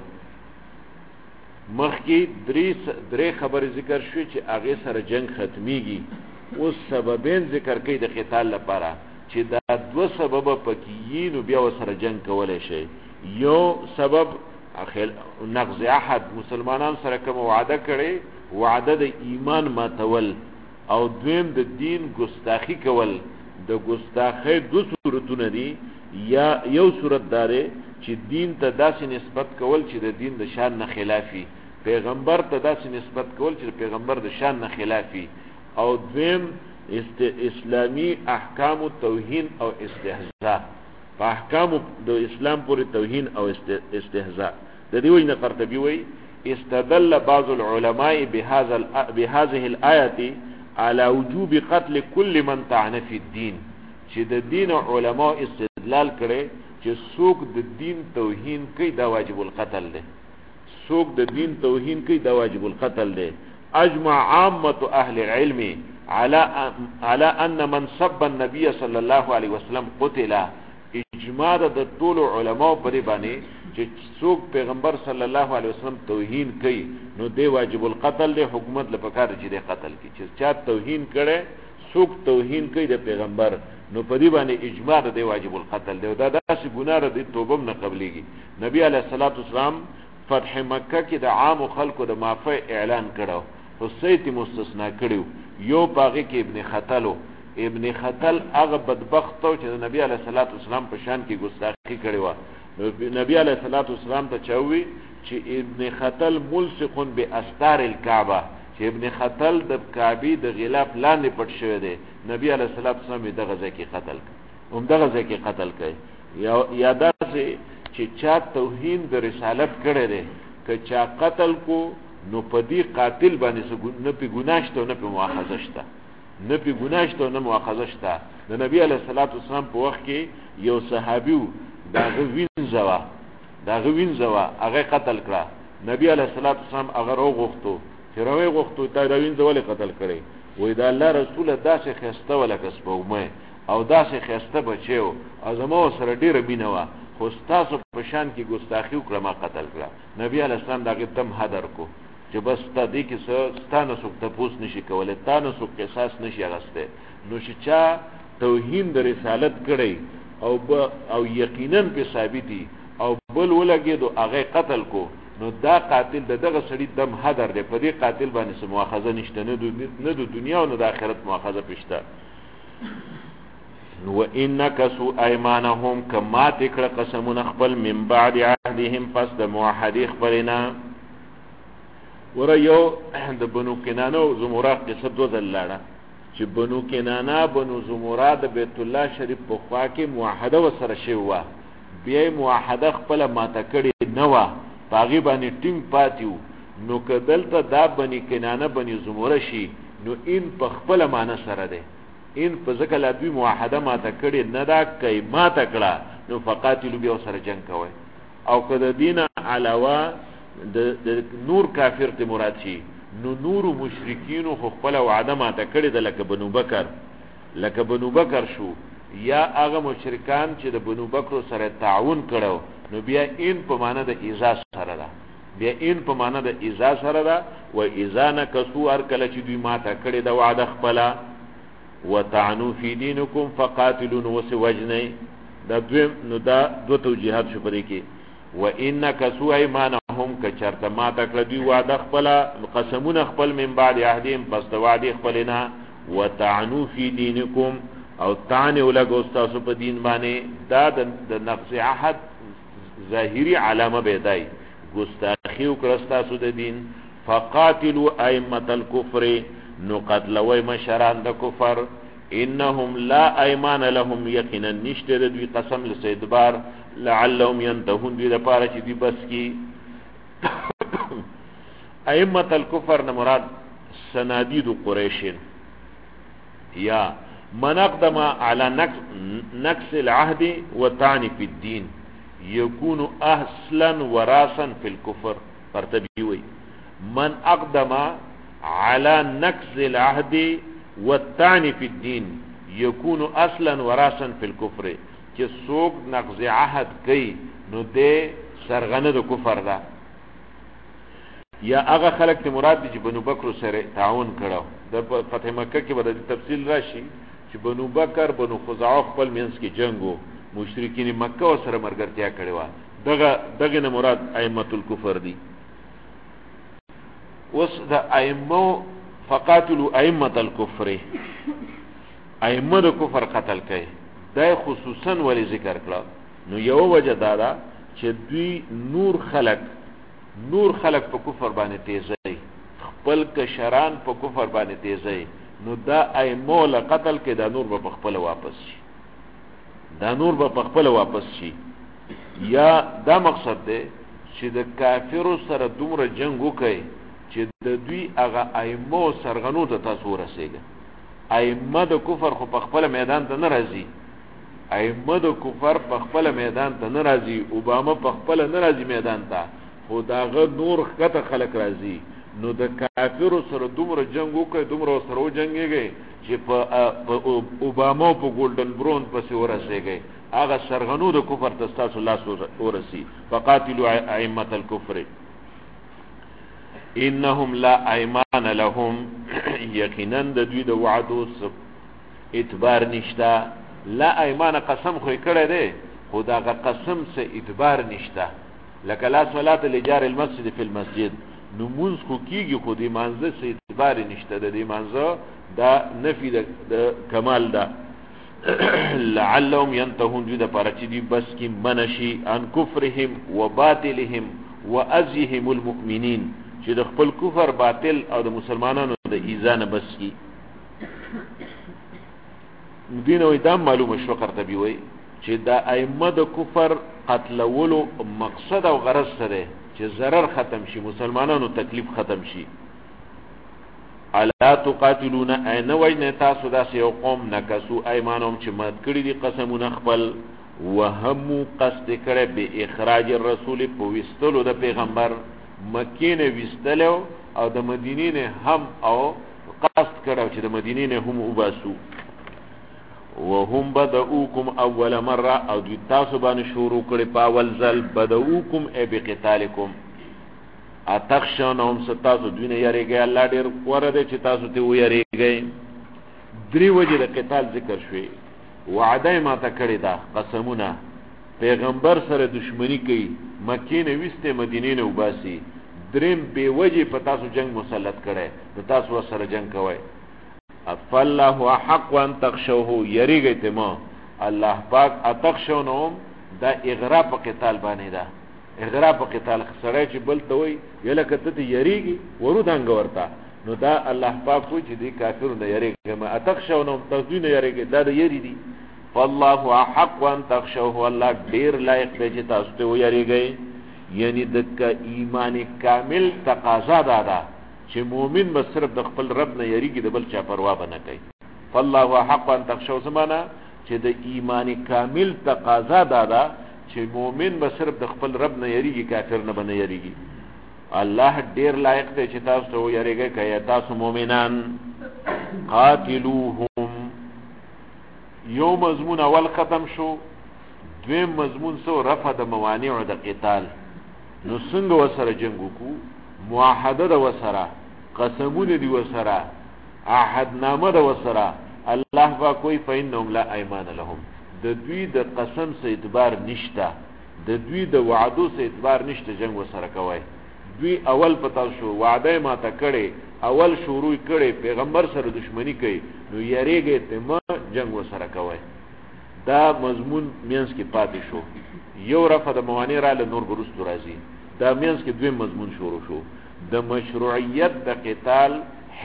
مخکې درې خبر ذکر شوی چې هغه سره جنگ ختمیږي. اوس سببین ذکر کوي د قتال لپاره چې دا دو سبب پکې نو بیا سره جنگ کولای شي. یو سبب نقض عهد، مسلمانان سره کوم وعده کړي، وعده د ایمان ماتول، او دویم د دین ګستاخی کول. د ګستاخی دو صورتونه دي: یا یو صورت داره چې دین ته داسې نسبت کول چې د دین د شان نه خلافي، پیغمبر ته داسې نسبت کول چې پیغمبر د شان نه خلافي، او دویم اسلامی احکام توهین او استهزاء، په احکام د اسلام پورې توهین او استهزاء. د دې وجه قرطبي وایي استدل بعض العلماء بهذه الآية على وجوب قتل كل من طعن في الدين، چې د دین علماء استدلال کړي چې څوک د دین توهین کوي دا واجب القتل دی، څوک د دین توهین کوي دا واجب القتل دی. اجمع عامه اهل العلم على ان من سب النبي صلى الله عليه وسلم قتل. اجماع د ټول علماء په دې باندې چې څوک پیغمبر صلی الله علیه وسلم توهین کوي نو دی واجب القتل دی، حکومت له پکار چې دی قتل کی. چې چا توهین کړي څوک توهین کوي د پیغمبر نو په دې باندې اجماع دی واجب القتل دی، او دا داسې ګناه دی توبه نه قبليږي. نبی علیه الصلاۃ والسلام فتح مکه کې د عام خلکو د معافی اعلان کړو، خو سیت مستثنا کړو. یو پاغه کې ابن خطل هغه بدبخت او چې نبی علیه الصلاۃ والسلام په شان کې ګستاخی کړې و. نبی علیه الصلاۃ والسلام ته چاوي چې ابن خطل ملصق باستار الكعبه، چې ابن خطل د کعبه د غلاف لاندې پټ شوی دی. نبی علیه الصلاۃ والسلام دغه ځکه قتل دغه ځکه قتل کړي. یا داسې چې چا توهین د رسالت کړی دی که چا قتل کو نو په دې قاتل باندې نه په ګناه شته نه په مؤاخذه شته، نه په ګناه شته نه مؤاخذه شته. د نبی علیه الصلاۃ والسلام په وخت کې یو صحابي داغه وینځوا هغه قتل کړه. نبی علیه الصلاۃ والسلام هغه وغوښتو چې راوغوښتو ته دا وینځه ولې قتل کړي؟ وای دا الله رسول داسې خسته ولا کسبومه او داسې خسته بچو ازمو سره ډیره بینوا، خو تاسو په شان کې ګستاخی وکړه ما قتل کړه. نبی علیه السلام داغه دم حاضر کو چې بس تا دې کې ستانه څوک تپوس نشي کولای، تانه څوک قصاص نشي اغسته. نو چې چا توهین د رسالت کړي او یقینا په ثابتي او بل ولګي دو هغه قتل کو نو دا قاتل دغه سړي دم حاضر دی، په دې قاتل باندې سم مؤاخذه نشته، نه د دنیا او نه د آخرت مؤاخذه پښته. و انک سو ایمانهم کما تکړه قسمون خپل من بعد عهدهم پس د موحدی خپلنا. ور یو د بنو کنانه او زمرا قصه دو دلاړه چې بنو کنانه بنو زمرا د بیت الله شریف په خوا کې موحده وسره شوه، بیا موحده خپل ماته کړي نه و، باغی باندې ټینګ پاتیو. نو کدلته دا بنی کنانه بنی زمرا شي نو ان په خپل معنی سره ده، ان په ځکه لا دوی موحده ماته کړي نه دا کوي ماته کړه نو فقاتلو بیا سره جنگ کوي. او کده دینه علاوه د نور کافر ته مراد شي نو نور مشرکین خو خپل وعده ماته کړي د لکه بنو بکر شو، یا هغه مشرکان چې د بنو بکر سره تعاون کړو نو بیا ان په معنا د ایزا سره ده، و اذا نکسو ار کله چې دوی ماته کړي د وعده خپل وتعنوا فی دینکم فقاتلوا وسوجنی. دا دویم نو دا دو توجیهات شو پرې کې. و انک سو ایمانهم کچرته ما تکړه دوی وعده خپل قسمونه خپل من بعد عهدهم پس د وعده خپلنا وتعنوا فی دینکم او تعنی ولګو تاسو په دین باندې دا د نقض عهد ظاهری علامه بیدای ګستاخی وکړه تاسو د دین. فقاتلوا ائمه الكفر نو قتلوی مشران د کفر انهم لا ایمان لهم یقینا نشته دوی قسم لسیدبار لعلهم ينتهون دوی د پاره چې دوی بس کی. ائمه الكفر نه مراد سنادید قریش یا من اقدم على نقص العهد وطعن في الدين يكون اصلا وراسا في الكفر. پرتبیوی من اقدم على نقص العهد والطعن في الدين يكون اصلا وراسا في الكفر. چې څوک نقض عهد کوي نو دې سرغنه د کفر ده. یا هغه خلک ته مراد دي چې بنو بکر سره تعاون کړو. د فتح مکه کې به د تفصیل راشي چې بنو بکر بنو خزاعه خپل منځ کې جنگو، مشرکین مکه سره مرګرتیا کړې و. دغه نه مراد ائمه الکفر دي. وس د ائمه فقاتلوا ائمه الكفر، ائمه د کفر قتل کوي. دا خصوصا ولی ذکر کړه نو یو وجه دا چې دوی نور خلق نور خلق په کفر باندې تیزی خپل کشران په کفر باندې تیزی نو دا ائمه له قتل کې دا نور به خپل واپس شي دا نور به خپل واپس شي یا دا مقصد دی چې د کافرو سره دومره جنگ وکړي چې د دوی هغه ائمه سرغنو ته تاسو ورسېږي ائمه د کفر خو په خپل میدان ته نه راځي ائمه د کفر په خپل میدان ته نه راځي اوباما په خپل نه راځي میدان ته خو داغه نور خطه خلق راځي نو د کافرو سره دومره جنگ وکړي دومره سره جنگيږي چې په اوباما په ګولډن برون پسې ورسېږي هغه سرغنو د کفر تاسو لاس ورسي فقاتلوا ائمه الكفر انهم لا ايمان لهم یقینا د دوی د وعدو اعتبار نشتا لا ايمان قسم خو کړه دې خداغه قسم سے اعتبار نشتا لکه لا صلاه لجار المسجد في المسجد نمونز خو کیږي خو دې مانزه سے اعتبار نشته د دې مانزه دا نفي د کمال دا لعلهم ينتهون جدا پارچی دی بس کی منشی عن کفرهم وباطلهم وازيهم المؤمنين چې د خپل کفر باطل او د مسلمانانو د ایزان بس کی دین او دام معلومه شو قرطبي وای چې دا ائمه د کفر قتلولو مقصد او غرض سره چې ضرر ختم شي مسلمانانو تکلیف ختم شي الا تقاتلون اين وجن تاسو داس یو قوم نکسو ايمانهم چې مات کړی دي قسمونه خپل وهم قصد کړي به اخراج الرسول په وستلو د پیغمبر مکه نه وستلو او د مدینې نه هم او قصد کړو چې د مدینې نه هم وباسو وهم بدؤکم اول مره او دوی تاسو باندې شروع کړي په اول ځل بدؤکم ای بقتالکم اتخشونهم ستاسو دنیا یریږي الله ډیر ور دې چې تاسو ته ویریږي درې وجه د قتال ذکر شوی وعده ما ته کړی دا قسمونه پیغمبر سره دشمنی کوي مکه نه وسته مدینې نه وباسي دریم به وجه په تاسو جنگ مسلط کړي د تاسو سره جنگ کوي افالله حق ان تخشوه یریږي ته ما الله پاک اتخشونهم دا اغرا په قتال باندې دا اغرا په قتال سره چې بل ته وي یله کته ته یریږي ورودانګ ورتا نو دا الله پاک کو چې دي کافر نه یریږي ما اتخشونهم تاسو نه یریږي دا یری دي فالله حق ان تخشوه الله ډیر لایق دی چې تاسو ته یریږي یعنی د ایمان کامل تقاضا ده چې مؤمن به صرف د خپل رب نه یریږي د بل چا پروا نه کوي فالله حق ان تخشوا زمانہ چې د ایمان کامل تقاضا ده چې مؤمن به صرف د خپل رب نه یریږي کافر نه بنه یریږي الله ډیر لایق دی چې تاسو ته یریږي کای تاسو مؤمنان قاتلوهم یو مضمون اول ختم شو دویم مضمون سو رفع د موانع د قتال نو څنګه وسره جنگ وکړو معاهده د وسره قسمونه دی وسره عهدنامه د وسره الله با کوئی فینهم لا ایمان لهم د دوی د قسم سے اعتبار نشته د دوی د وعدو سے اعتبار نشته جنگ وسره کوي دوی اول پتا شو وعده ما ته کړي اول شروع کړي پیغمبر سره دشمنی کوي نو یریږي ته ما جنگ وسره کوي دا مضمون مینس کې پاتې شو یو رفع د موانع را له نور برستو راځي دا مینس کې دویم مضمون شروع شو د مشروعیت د قتال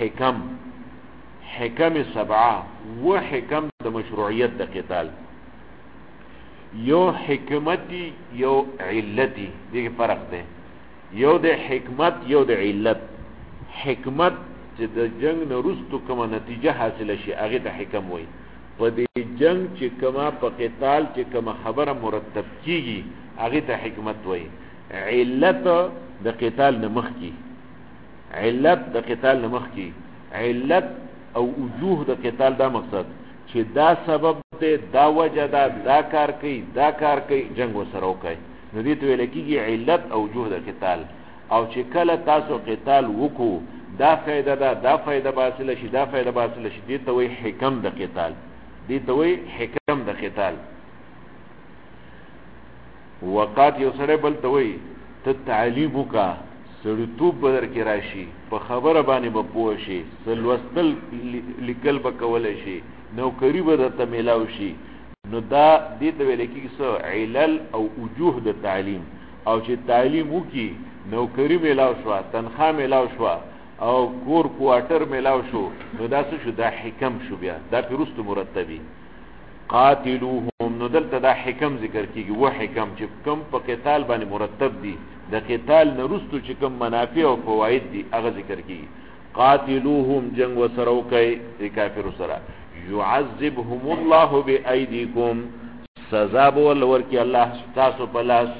حکم سبعه و حکم د مشروعیت د قتال یو حکمتی یو علتی دغه فرق دی یو د حکمت یو د علت حکمت چې د جنگ نه وروسته کومه نتیجه حاصله شي هغه ته حکم وایي په دې جنگ چې کما په قتال چې کما خبره مرتب کیږي هغه ته حکمت وایي علت د قتال نه مخکي علت د قتال نه مخکي علت او وجوه د قتال دا مقصد چې دا سبب ته دا وجه دا کار کوي جنگ وسره وکړي نو دې ته ویل کېږي علت او وجوه د قتال او چې کله تاسو قتال وکړو دا فائدہ حاصل شي دا فائدہ حاصل شي دې ته وایي حکم د قتال دې ته وایي حکم د قتال وقات یو سره بل ته وایي ته تعلیم وکا سړیتوب بدر کې راشي په خبره باندې به پوه شي سلوستل لیکل به کولای شي نوکری به درته میلاو شي نو دا دې ته ویل کېږي علل او وجوه د تعلیم او چې تعلیم وکي نوکری میلاو شو، تنخواه میلاو شو او کور کوارټر میلاو شو، نو دا څه شو؟ دا حکم شو. بیا دا پیرستو مرتبی قاتلوهم، نو دلته دا حکم ذکر کیږي. و حکم چې کم په قتال باندې مرتب دي، د قتال نه رستو چې کم منافع او فواید دي هغه ذکر کیږي. قاتلوهم، جنگ وسره وکئ د کافرو سره. يعذبهم الله بأيديكم، سزا به ورکړي الله تاسو په لاس.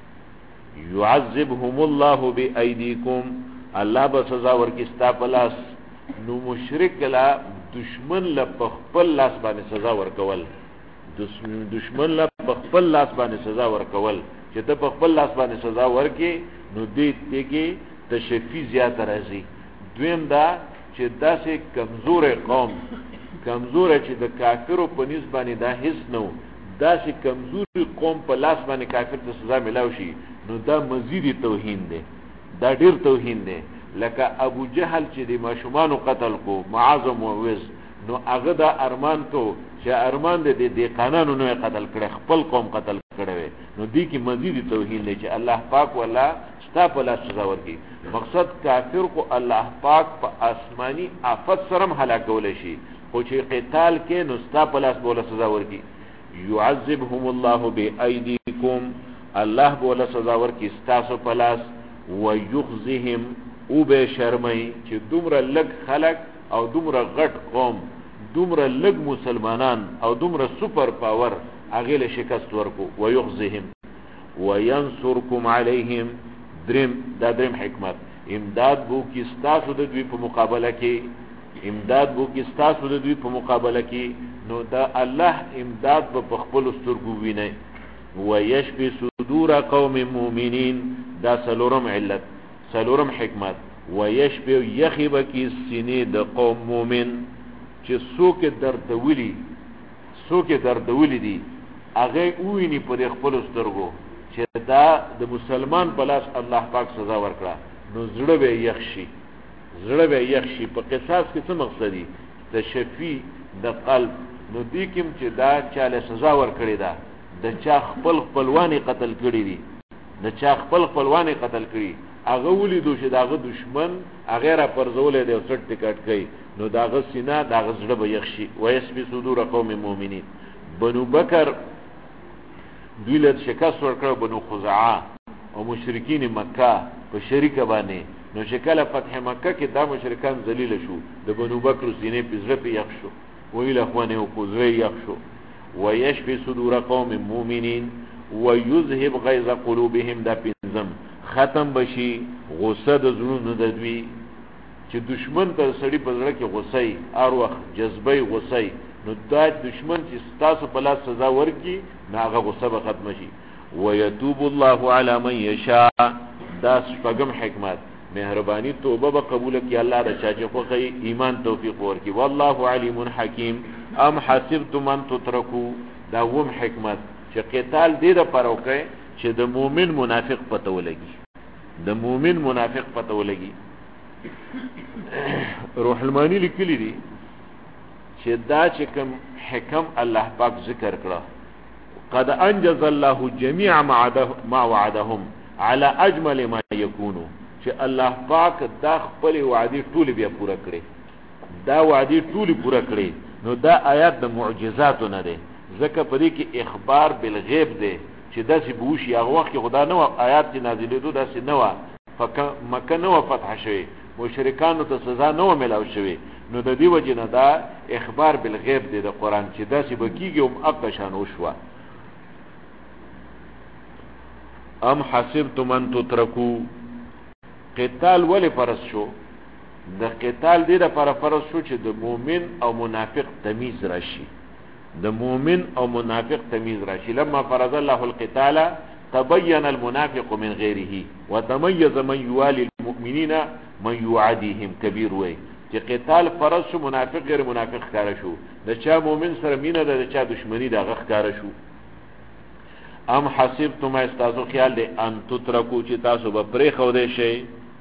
يعذبهم الله بأيديكم، الله به سزا ورکړي ستا په لاس. نو مشرک لا دشمن له خپل لاس باندې سزا ورکول، دشمن له خپل لاس باندې سزا ورکول، چې ته په خپل لاس باندې سزا ورکې نو دې کې تشفی زیات راځي. دویم دا چې داسې کمزور قوم، کمزور چې د کافرو په نسبت باندې دا هیڅ نو، داسې کمزوري قوم په لاس باندې کافر ته سزا ملاو شي، نو دا مزید توهین دی، دا ډیر توهین دی. لکه ابو جهل چې د ماشومانو قتل کو، معاذ موعظ، نو هغه دا ارمان کو چې ارمان د قانونو نه قتل کړي، خپل قوم قتل کړي، نو دې کې مزید توهین دی چې الله پاک ولا ستا په لاس سزا ورکړي. مقصد کافر کو الله پاک په آسمانی آفت سره هلاکول شي، خو چې قتال کې نو ستا په لاس بوله سزا ورکړي. يعذبهم الله بأيديكم، الله بوله سزا ورکړي ستاسو په لاس. ويخزهم، او به شرمای چې دومره لږ خلق او دومره غټ قوم، دومره لږ مسلمانان او دومره سپر پاور هغه له شکست ورکو. ويخزهم وينصركم عليهم، دریم حکمت، امداد بو کی ستاسو د دوی په مقابله کې، امداد بو کی ستاسو د دوی په مقابله کې، نو دا الله امداد په خپل سترګو ویني. ويشفي صدور قوم مؤمنين، دا سلورم علت، سلورم حکمت. ويشفي يخيب کی سینې د قوم مؤمن چې څوک دردولی دي هغه ویني پر خپل سترګو چې دا د مسلمان په لاس الله پاک سزا ورکړه، نو زړه به یخشي. په قصاص کې څه مقصد دی؟ تشفی د قلب. نو دې کوم چې دا چاله سزا ورکړي، دا د چا خپلوانی قتل کړي دي، د چا خپلوانی قتل کړي، هغه ولیدو چې داغه دشمن هغه را پرځولې دی او سټ ټکټ کوي، نو داغه سینه داغه زړه به یخشي. ويسبي صدور قوم مؤمنین. بنو بکر دوی له شکست ورکړ، بنو خزاعه او مشرکین مکه په شریک باندې، نو شکل فتح مکه کې دا مشرکان ذلیل شو، د بنو بکر سینې په زړه په یخ شو، ویل اخوانه او کوزره یخ شو. ويشفي صدور قوم مؤمنین ويذهب غيظ قلوبهم، دا پنځم ختم بشي غصه د زړونو د دوی، چې دشمن تر سړی په زړه کې غصه هر وخت جذبه غصه، نو دا دشمن چې تاسو په لاس سزا ورکي نو هغه غصه به ختم شي. ويتوب الله على من يشاء، دا شپږم حکمت، مهرباني توبه به قبول کړي الله د چا چې خو ایمان توفیق ورکړي. والله علیم حکیم. ام حسبتم ان تتركوا، دا وم حکمت چې قتال دې د پروکه چې د مؤمن منافق پته ولګي، د مؤمن منافق پته ولګي. روح المانی لیکلی دی چې دا چې کوم حکم الله پاک ذکر کړه، قد انجز الله جميع ما وعدهم على اجمل ما يكون، چې الله پاک دا خپل وعده ټول بیا پوره کړي، دا وعده ټول پوره کړي. نو دا آیات د معجزاتو نه ده، ځکه په دې کې اخبار بالغیب ده چې داسې بوشي. هغه وخت کې خدا نو آیات چې نازلېدو داسې نو، مکه نو فتح شوی، مشرکانو ته سزا نو ملاو شوی، نو د دې وجه نه دا اخبار بالغیب دی د قران چې داسې بکیږي هم اقشان وشوا. ام حسبتم ان تتركوا، قتال ولی فرض شو؟ د قتال دې لپاره فرض شو چې د مؤمن او منافق تمیز راشي، د مؤمن او منافق تمیز راشي. لما فرض الله القتال تبين المنافق من غيره وتميز من يوالي المؤمنين من يعاديهم. کبیر وای چې قتال فرض شو، منافق غیر منافق ښکار شو، د چا مؤمن سره مینه ده، د چا دشمنی ده هغه ښکار شو. ام حسبتم، استاسو خیال دی ان تترکو چې تاسو به پرې خو دې شي.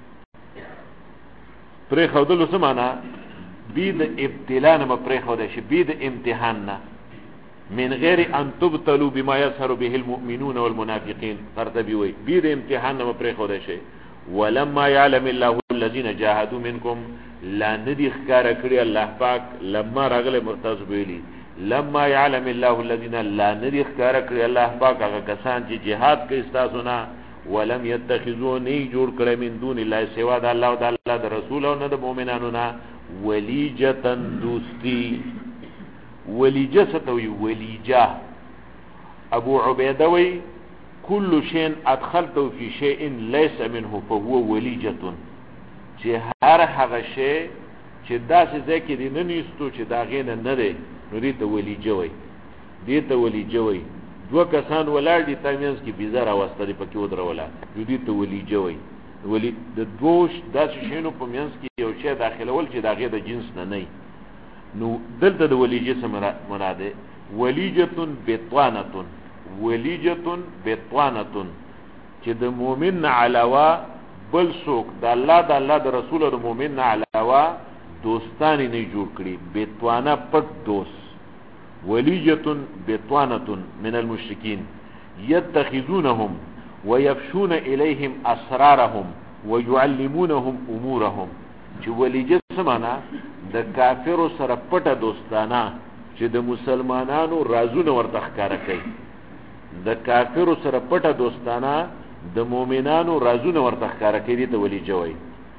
پرې خو دلو څه معنا؟ بيد ابتلاء نه پرې خو دې شي، بيد امتحان نه، من غیر ان تبتلوا بما يظهر به المؤمنون والمنافقين. قرطبي وای بيد امتحان نه پرې خو دې شي. ولما يعلم الله الذين جاهدوا منكم لا ندي خکار کړی الله پاک لما راغله مرتض ویلی لما يعلم الله الذين لا ندي خکار کړی الله پاک هغه کسان چې jihad کوي تاسو نه ولم يتخذوا ني جوړ کړی من دون الله سوا د الله او د الله د رسول او نه د مؤمنانو نه ولیجتن دوستی ولیجه ستوي ولیجه ابو عبیده وی كل شيء ادخلته في شيء ليس منه فهو ولیجه چې هر هغه شی چې داسې ځکه دي نه نیستو چې دا غینه نه دی نو دې ته ولیجه وي دې ته ولیجه وي دوه کسان ولاړ دي تامینس کې بیزار اوسته دی پکې ودروله دې ته ولیجه وي ولی د دوش داسې شینو په مینس کې یو شی داخلول چې دا غې د جنس نه نه نو دلته د ولیجه سره مراد ولیجه بطانه ولیجه بطانه چې د مؤمن علاوه بل څوک د الله د رسول او د مؤمن علاوه دوستانی نه جوړ کړي بطانه پټ دوست ولیجه بطانه من المشرکین يتخذونهم ويفشون اليهم اسرارهم ويعلمونهم امورهم چې ولیجه سمانا د کافرو سره پټه دوستانه چې د مسلمانانو رازونه ورته ښکارا کوي د کافرو سره پټه دوستانه د مؤمنانو رازونه ورته ښکارا کوي ته ولیجه وي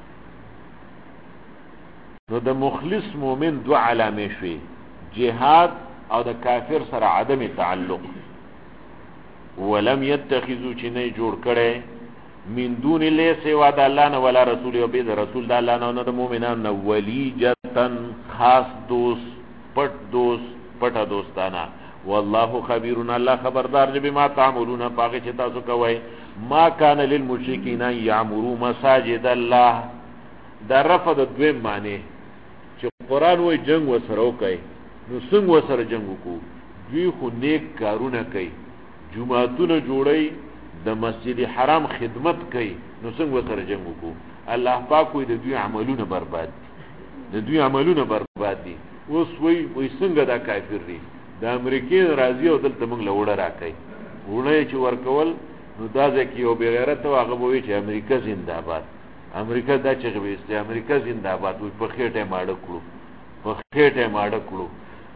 نو د مخلص مؤمن دو علامې شوي جهاد او د کافر سره عدم تعلق ولم يتخذوا چې نه جوړ کړي من دون الله سوا د الله نه ولا رسول او به د رسول د الله نه د مؤمنانو نه ولیجتن خاص دوست پټ دوست پټه دوستانه والله خبير الله خبردار دی بما تعملون پاګه چې تاسو کوی ما کان للمشرکین یعمروا مساجد الله دا رفع د دویم معنی چې قران وای جنگ وسره وکي نو څنګه وسره جنگ وکړو دوی خو نیک کارونه کوي جمعهونه جوړي د مسجد حرام خدمت کوي نو څنګه وسره جنگ وکړو الله پاک وای د دوی عملونه برباد دي د دوی عملونه برباد دي اوس وای څنګه دا کافر دي د امریکای راضي او دلته موږ له وړه راکای وړه چې ورکول نو دا ځکه یو بغیرت او هغه وایي چې امریکا زنده‌باد امریکا دا چې غوښتي امریکا زنده‌باد وي په خېټه ماړه کړو په خېټه ماړه کړو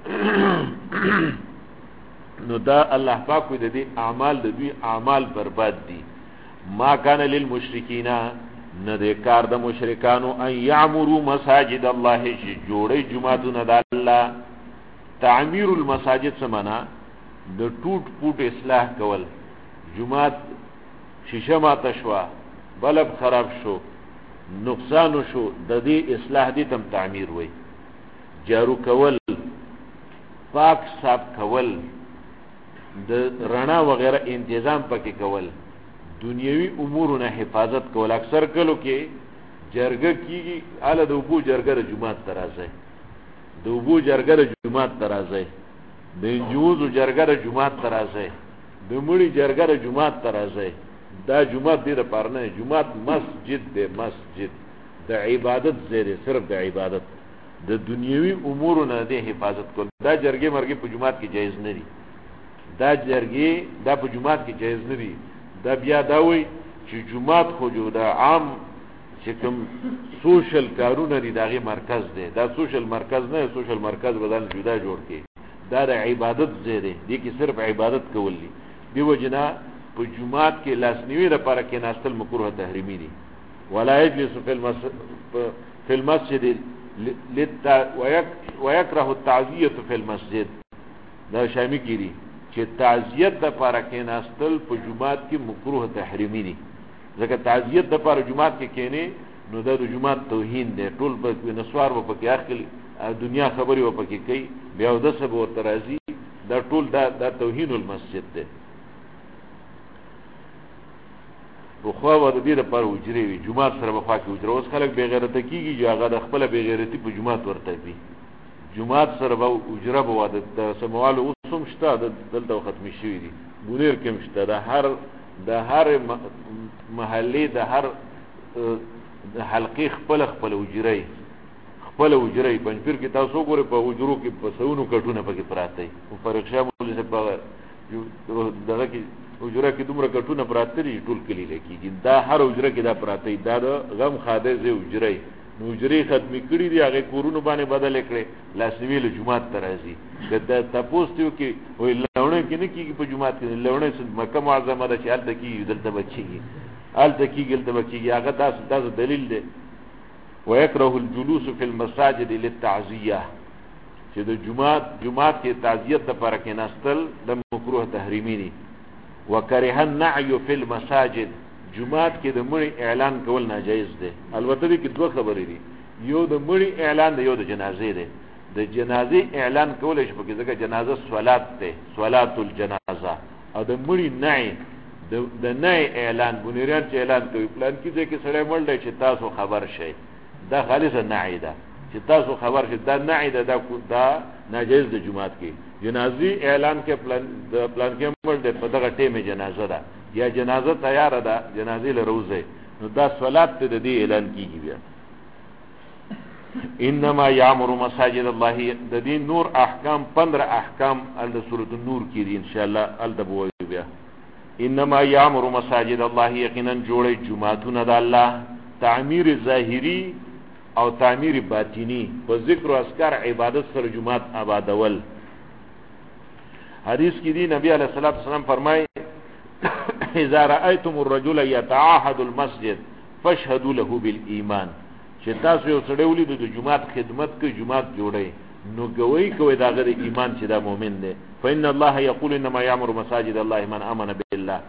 نو دا الله پاک دې دې اعمال د دوی اعمال برباد دي ما کان للمشرکین نه دې کار د مشرکانو ان یعمروا مساجد الله چې جوړي جمعهونه د الله تعمیر المساجد سمانا د ټوټ پوټ اصلاح کول جمعات شیشه ماته شوا بلب خراب شو نقصان شو د دې اصلاح دي تم تعمیر وای جارو کول پاک صاف کول د رڼا وغیرہ تنظیم پکې کول دنیوي امورونه حفاظت کول اکثر کلو کې جرګه کیږي اله د وګو جرګه د جمعات ترازه د وګو جرګه د جمعات ترازه د جوزو جرګه د جمعات ترازه د مړي جرګه د جمعات ترازه دا جمعات دی د پارنه جمعات مسجد دی مسجد د عبادت زیره صرف د عبادت د دنیوي امورونه د حفاظت کول دا جرګه مرګه په جمعات کې جایز نه دي دا جرګه دا په جمعات کې جایز نه دي دا بیا دا وای چې جمعات خو جو دا عام چې کوم سوشل کارونه دي دغه مرکز دی دا سوشل مرکز نه سوشل مرکز بدل جدا جوړ کې دا د عبادت زیره دي کې صرف عبادت کول دي دیو جنا په جمعات کې لاسنیوي لپاره کې ناستل مکروه تحریمی دي ولا يجلس في المسجد ويكره التعزيه في المسجد دا شامل کړي چې تعزیت د لپاره کې ناستل په جمعات کې مکروه تحریمی دي ځکه تعزیت د لپاره جمعات کې کېنه نو د جمعات توهین دی ټول په نسوار و پکې اخلي دنیا خبري و پکې کوي بیا د سبب او ترازی دا ټول دا توهین المسجد دی خو و د دې لپاره وجري وي جمعات سره بخوا کې وجره اوس خلک بے غیرت کیږي چې هغه د خپل بے غیرتی په جمعات ورته وي جمعات سره به وجره به د سموالو اوسم شته دلته ختم شي دي ګونیر کې مشته د هر محلي د هر حلقې خپل وجري پنځپیر کې تاسو ګوره په وجرو کې په سونو کټونه پکې پراته او فرق شامل څه په دغه کې حجره کې دومره کټونه پراته دي ټول کلی لکېږي دا هر حجره کې دا پراته دا د غم خاده زه حجره نو حجرې ختمې کړي دي هغې کورونو باندې بدل کړې لاسنیوي له جومات ته راځي د تپوس ته وکړي وایي لوڼه کې نه کېږي په جومات کې لوڼه مکه معظمه ده چې هلته کېږي دلته به کېږي هلته کېږي هلته به کېږي هغه داسې دلیل دی ویکره الجلوس فی المساجد للتعزیه چې د جومات کې تعزیت دپاره کېناستل د مکروه تحریمي دي وکره النعی فی المساجد جمعات کې د مړي اعلان کول ناجایز دی البته دې کې دوه خبرې دي یو د مړي اعلان دی یو د جنازې دی د جنازې اعلان کول شي په کې ځکه جنازه صلات دی صلات الجنازه او د مړي نعی د نعی اعلان بنیران چې اعلان کوي پلان کې چې سړی مړ دی چې تاسو خبر شئ دا خالص نعی ده چې تاسو خبر شئ دا نعی ده دا ناجایز د جمعات کې جنازي اعلان کې پلان کې مړ دی په دغه ټیمه جنازه ده یا جنازه تیار ده جنازې له روزه نو دا صلات ته د دې اعلان کیږي بیا انما یامر مساجد الله د دې نور احکام 15 احکام ال سورۃ النور کې دي ان شاء الله ال دبو بیا انما یامر مساجد الله یقینا جوړې جمعهونه د الله تعمیر ظاهری او تعمیر باطینی په ذکر او اذکار عبادت سره جمعات آبادول حدیث کې دی نبی علیہ الصلوۃ والسلام فرمایي اذا رأيتم الرجل يتعاهد المسجد فاشهدوا له بالایمان چې تاسو یو سړی ولید د جمعات خدمت کوي جمعات جوړي نو گوی کوي دا غره ایمان چې دا مؤمن دی فإن الله يقول انما يعمر مساجد الله من آمن بالله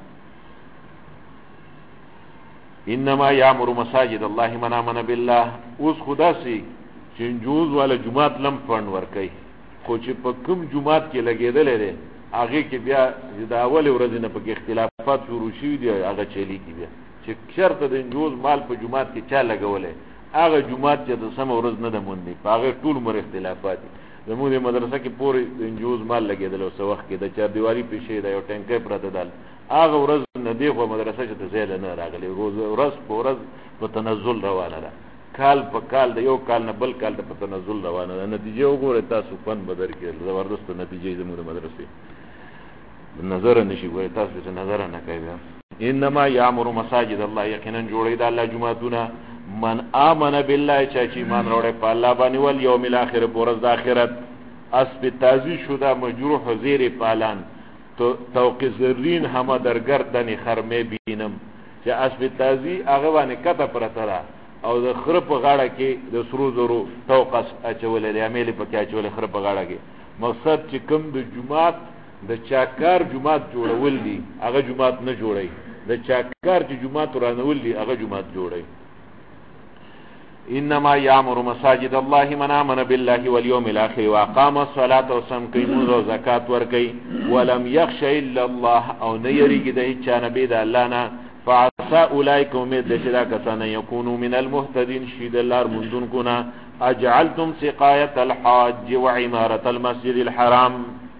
انما يعمر مساجد الله من آمن بالله اوس خدا سي چې جوز ولا جمعات لم فند ور کوي خو چې په کوم جمعات کې لګیدل لري هغه کې بیا د اول ورځې نه په اختلافات شروع شي دي هغه چلی کی بیا چې شرط د جوز مال په جمعات کې چا لګولې هغه جمعات چې د سم ورځ نه ده مونږ په هغه ټول مر اختلافات زموږ د مدرسې کې پورې د جوز مال لګیدل او څو وخت کې د چار دیواری پیښې دا یو ټینکې پراته دال هغه ورځ نه دی خو مدرسې ته زیاده نه راغلی ورځ په ورځ په تنزل روانه ده کال په کال د یو کال نه بل کال ته په تنزل روانه ده نتیجه وګوره تاسو فن بدر کې زبردست نتیجه زموږ د مدرسې نظر نشي وای تاسو څه نظر نه کوي انما یامر مساجد الله یقینا جوړې د الله جمعهونه من آمن بالله چې ایمان وروړي په الله باندې ول یوم الاخر پرز د اخرت اسب تازی شده مجروح زیر پالان توقی زرین همه در گردن خرمه بینم چې اسب تازی هغه باندې کته پرتره او د خر په غاړه کې د سرو زرو توقس اچولې د عمل په کې اچولې خر په غاړه کې مقصد چې کوم د جمعات د چاکار جمعات جوړول دي هغه جمعات نه جوړي د چاکار چې جمعات رانول دي هغه جمعات جوړي انما یامر مساجد الله من آمن بالله واليوم الاخر واقام الصلاه وسمع الزکات ورکي ولم يخش الا الله او نه یریږي د هیڅ نبی د الله نه فعسى اولئک امید دشدا کسان یکونو من المهتدین شید لار مندون کنا اجعلتم سقایت الحاج وعمارة المسجد الحرام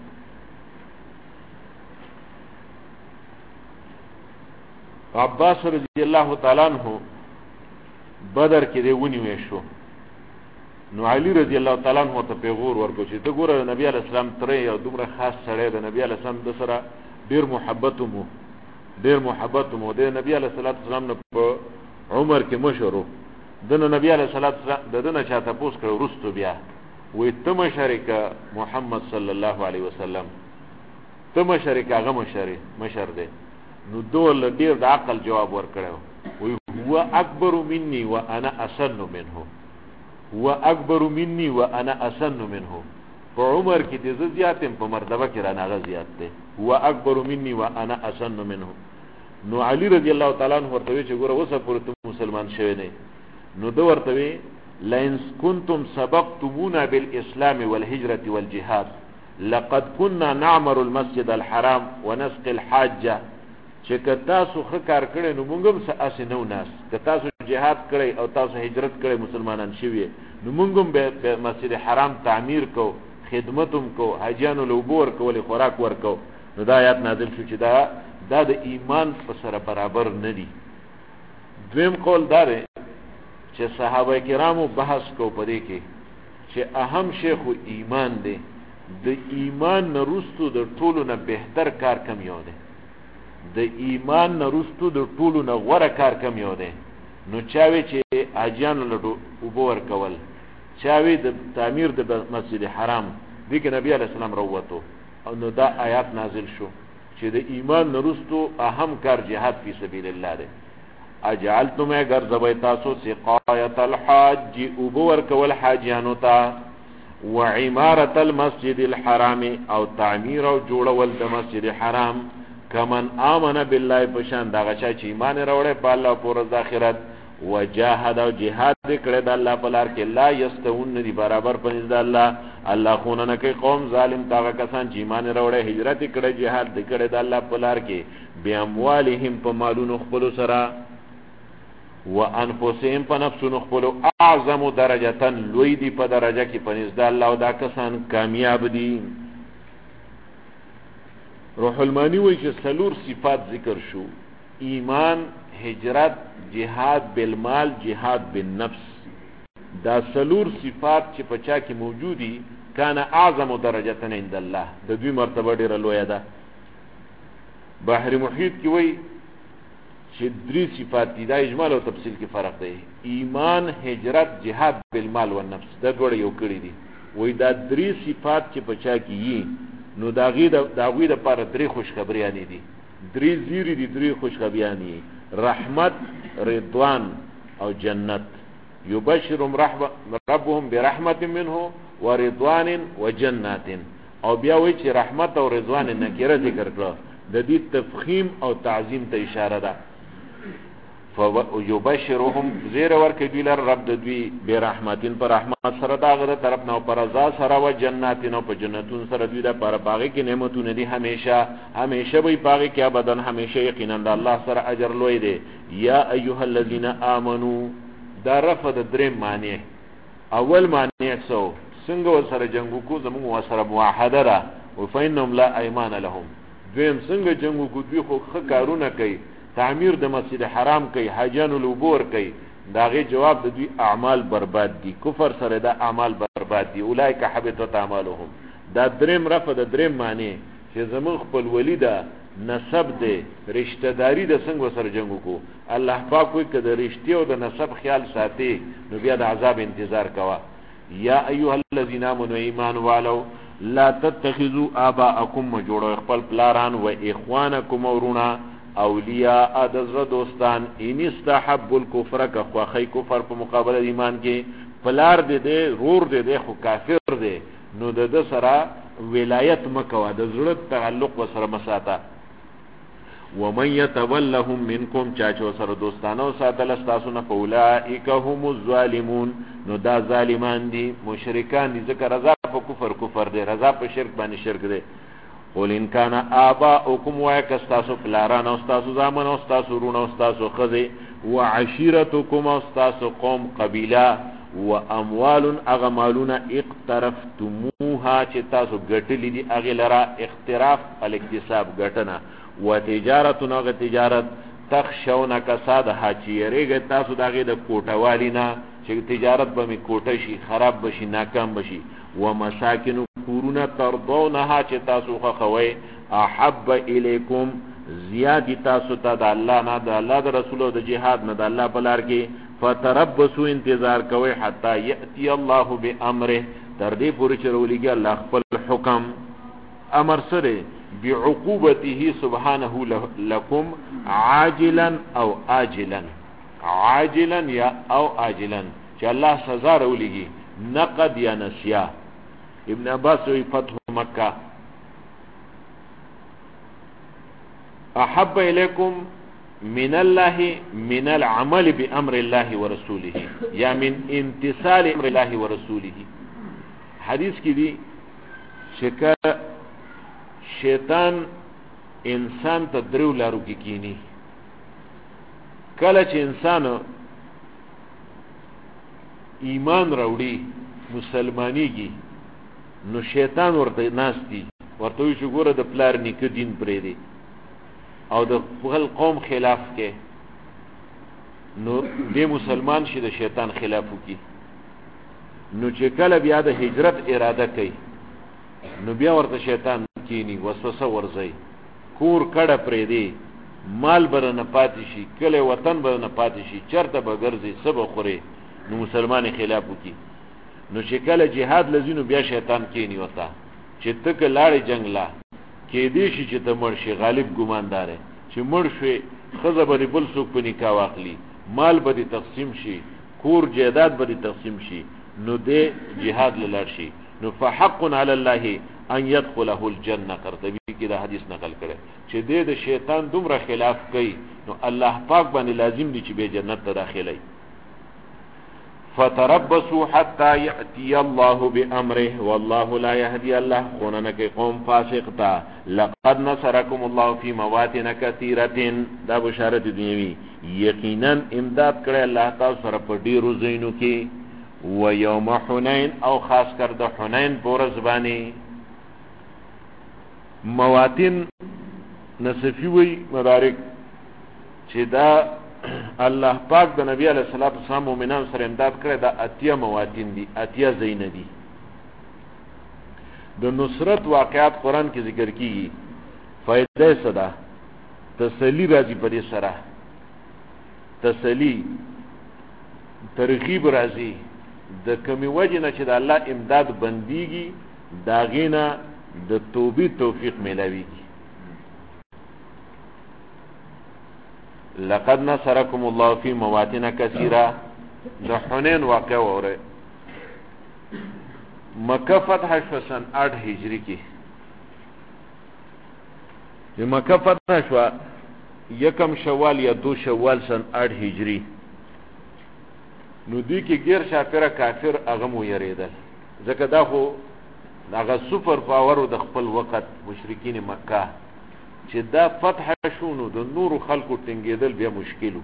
عباس رضی الله تعالی عنہ بدر کې دی ونیوې شو نو علی رضی الله تعالی عنہ ته پیغور ورکو چې ته ګوره نبی علیہ السلام ترې یو دومره خاص سره د نبی علیہ السلام د سره ډیر محبت مو د نبی علیہ السلام نه په عمر کې مشورو د نبی علیہ السلام د دنه چاته پوس کړو رستو بیا وې تم شریک محمد صلی الله علیه وسلم تم شریک هغه مشر دی نو دول ډیر د عقل جواب ورکړو وی هو اکبر مني وانا اسن منه هو اکبر مني وانا اسن منه په عمر کې د زیاتم په مرتبه کې را نه زیات دی هو اکبر مني وانا اسن منه نو علی رضی الله تعالی عنہ ورته چې ګوره اوسه پورته مسلمان شوی نه نو دو ورته لئن كنتم سبقتمونا بالاسلام والهجره والجهاد لقد كنا نعمر المسجد الحرام ونسقي الحاجه چې تاسو خ کار کړي نو مونږ هم اسې نو ناس که تاسو جهاد کړي او تاسو هجرت کړي مسلمانان شوي نو مونږ هم به مسجد حرام تعمیر کو خدمتوم کو حاجانو لوبور کول خوراک ورکو نو دا آیات نازل شو چې دا د ایمان په سره برابر نه دي دویم قول دا دی چې صحابه کرامو بحث کو پدې کې چې اهم شیخ ایمان دی د ایمان نرستو د ټولو نه بهتر کار کم یو دی د ایمان نرستو د ټولو نه غوره کار کم یو دی نو چاوي چې حاجیانو له اوبه ورکول چاوي د تعمیر د مسجد حرام دې کې نبی علیه السلام روتو او نو دا آیات نازل شو چې د ایمان نرستو اهم کار جهاد فی سبیل الله دی اجعلتم اگر زبای تاسو سقایت الحاج اوبه ورکول حاجیانو ته وعمارة المسجد الحرام او تعمیر او جوړول د مسجد حرام کمن آمن بالله پشان دغه چا چې ایمان راوړی په الله پر ورځ آخرت وجاهد او جهاد کړی د الله په لار کې لا یستوون ندي برابر پنځ د الله الله خونه نه کوي قوم ظالم دغه کسان چې ایمان راوړی هجرت کړی جهاد کړی د الله په لار کې بیا اموالهم په مالونو خپل سره وانفسهم په نفسونو خپل اعظم درجه لوی دی په درجه کې پنځ د الله او دا کسان کامیاب دي روح المانی وی چې سلور صفات ذکر شو ایمان هجرت جهاد بالمال جهاد بالنفس دا سلور صفات چې پچا کې موجودي کان اعظم درجه عند الله د دوی مرتبه ډیره لوی ده بحر محیط کې وی چې درې صفات دي دا اجمال او تفصیل کې فرق دی ایمان هجرت جهاد بالمال والنفس دا ډول یو کړی دي وی دا درې صفات چې پچا کې نو داغي د پر درې خوشخبریانی دي درې زیری دي درې خوشخبریانی رحمت رضوان او جنت یبشرهم ربهم برحمت منه ورضوان وجنات او بیا وی چې رحمت او رضوان نکره ذکر کړه د دې تفخیم او تعظیم ته اشاره ده فیبشرهم زیر ورکه دوی لر رب د دوی برحمتین پر رحمت سره داغه طرف نه پر رضا سره و جناتین او په جنتون سره دوی د پر باغی کې نعمتونه دي همیشه وي باغی کې ابدان همیشه یقینا د الله سره اجر لوی دی یا ایها الذین آمنو دا رفع د درې معنی اول معنی څنګه سره جنگو کو زموږ سره موحده را او فینهم لا ایمان لهم دویم څنګه جنگو کو دوی خو کارونه کوي تعمیر د مسجد حرام کوي حاجیانو لوبور کوي داغه جواب د دوی اعمال برباد دي کفر سره د اعمال برباد دي اولئک حبطت اعمالهم دا دریم رفع د دریم معنی چې زمون خپل ولیدا نسب دی رشتہ داری د څنګه سره جنگو کو الله پاک وي کده رشتہ او د نسب خیال ساتي نو بیا د عذاب انتظار کوا یا ایها الذین آمنوا ایمان والو لا تتخذوا آباءکم وجوړو خپل پلاران و اخوانکم ورونا اولیاء ادزر دوستان ان استحب الكفر کخوخی کفر په مقابله ایمان کې پلار دې رور دې خو کافر دې نو د سره ولایت مکوا د زړه تعلق وسره مساته ومن يتولهم منكم چاچو سره دوستانو ساتل استاسو نه اولئک هم الظالمون نو دا ظالمان دي مشرکان دي ذکر رضا په کفر دي رضا په شرک باندې شرک دي قول ان کان آباؤکم وایکستاسو پلاران استاسو زامن استاسو رون استاسو خزی وعشیرتکم استاسو قوم قبیله و اموال اغمالون اقترفتموها چې تاسو ګټلی دي اغه لرا اختراف الاکتساب ګټنه و تجارت نو تجارت تخشون کسادها چې ریګ تاسو دغه د کوټوالینا چې تجارت به می کوټه شي خراب بشي ناکام بشي و مساکن کورونا ترضونها چې تاسو خوښوي احب الیکم زیاد تاسو ته د الله نه د الله د رسول او د جهاد نه د الله په لار کې فتربصوا انتظار کوي حتا یاتی الله بامره تر دې پورې چې ولېږي الله خپل حکم امر سره بعقوبته سبحانه لكم عاجلا او آجلا عاجلا یا او آجلا چې الله سزا ولېږي نقد یا نسیا ابن عباس وی فتح مکہ احب الیکم من الله من العمل بامر الله ورسوله یا من امتثال امر الله ورسوله حدیث کی دی شیطان انسان ته درو لارو کې کینی کله چې انسان ایمان راوړي مسلمانیږي نو شیطان ورته ناشتي ورته وی شو ګوره د پلار نیکه دین پرې دی او د خپل قوم خلاف کې نو د مسلمان شي د شیطان خلاف وکي نو چې کله بیا د هجرت اراده کوي نو بیا ورته شیطان کینی وسوسه ورځي کور کړه پرې دی مال بر نه پاتې شي کله وطن بر نه پاتې شي چرته به ګرځي سبا خوري نو مسلمان خلاف وکي نو شکل جهاد لذینو بیا شیطان کینی وتا چې تک لاړې جنگ لا کې دې شي چې ته مرشي غالب ګماندار چې مړ شوي خزه به بل څوک په نکاح واخلي مال به تقسیم شي کور جیداد به تقسیم شي نو دې جهاد لاله شي نو فحق علی الله ان يدخله الجنه قرطبی کی دا حدیث نقل کړي چې دې د شیطان دومره خلاف کوي نو الله پاک باندې لازم دي چې به جنت ته داخلي فتربصوا حتى ياتي الله بامره والله لا يهدي الله خوننك قوم فاسق تا لقد نصركم الله في مواطن كثيره دا بشارت دنیوی یقینا امداد کړي الله تعالی سره په ډیرو زینو کې و یوم حنین او خاص کر د حنین پورز باندې مواطن نصفی وی مبارک چې دا الله پاک د نبی علیہ الصلوۃ والسلام مومنان سره امداد کړی دا اتیا مواطن دي اتیا زین دي د نصرت واقعات قران کې ذکر کیږي فائدہ صدا تسلی راځي په دې سره تسلی ترغیب راځي د کمی وجه نه چې د الله امداد بنديږي داغینا د توبې توفیق ملويږي لقد نصركم الله في مواطن كثيره د حنین واقع وره مکه فتح شو سن 8 هجری کې د مکه فتح شو یکم شوال یا 2 شوال سن 8 هجری نو دی کې غیر شافره کافر هغه مو یریدل ځکه دا خو هغه سوپر پاور د خپل وخت مشرکین مکه چې دا فتح شونو د نور خلقو ټینګېدل بیا مشکلو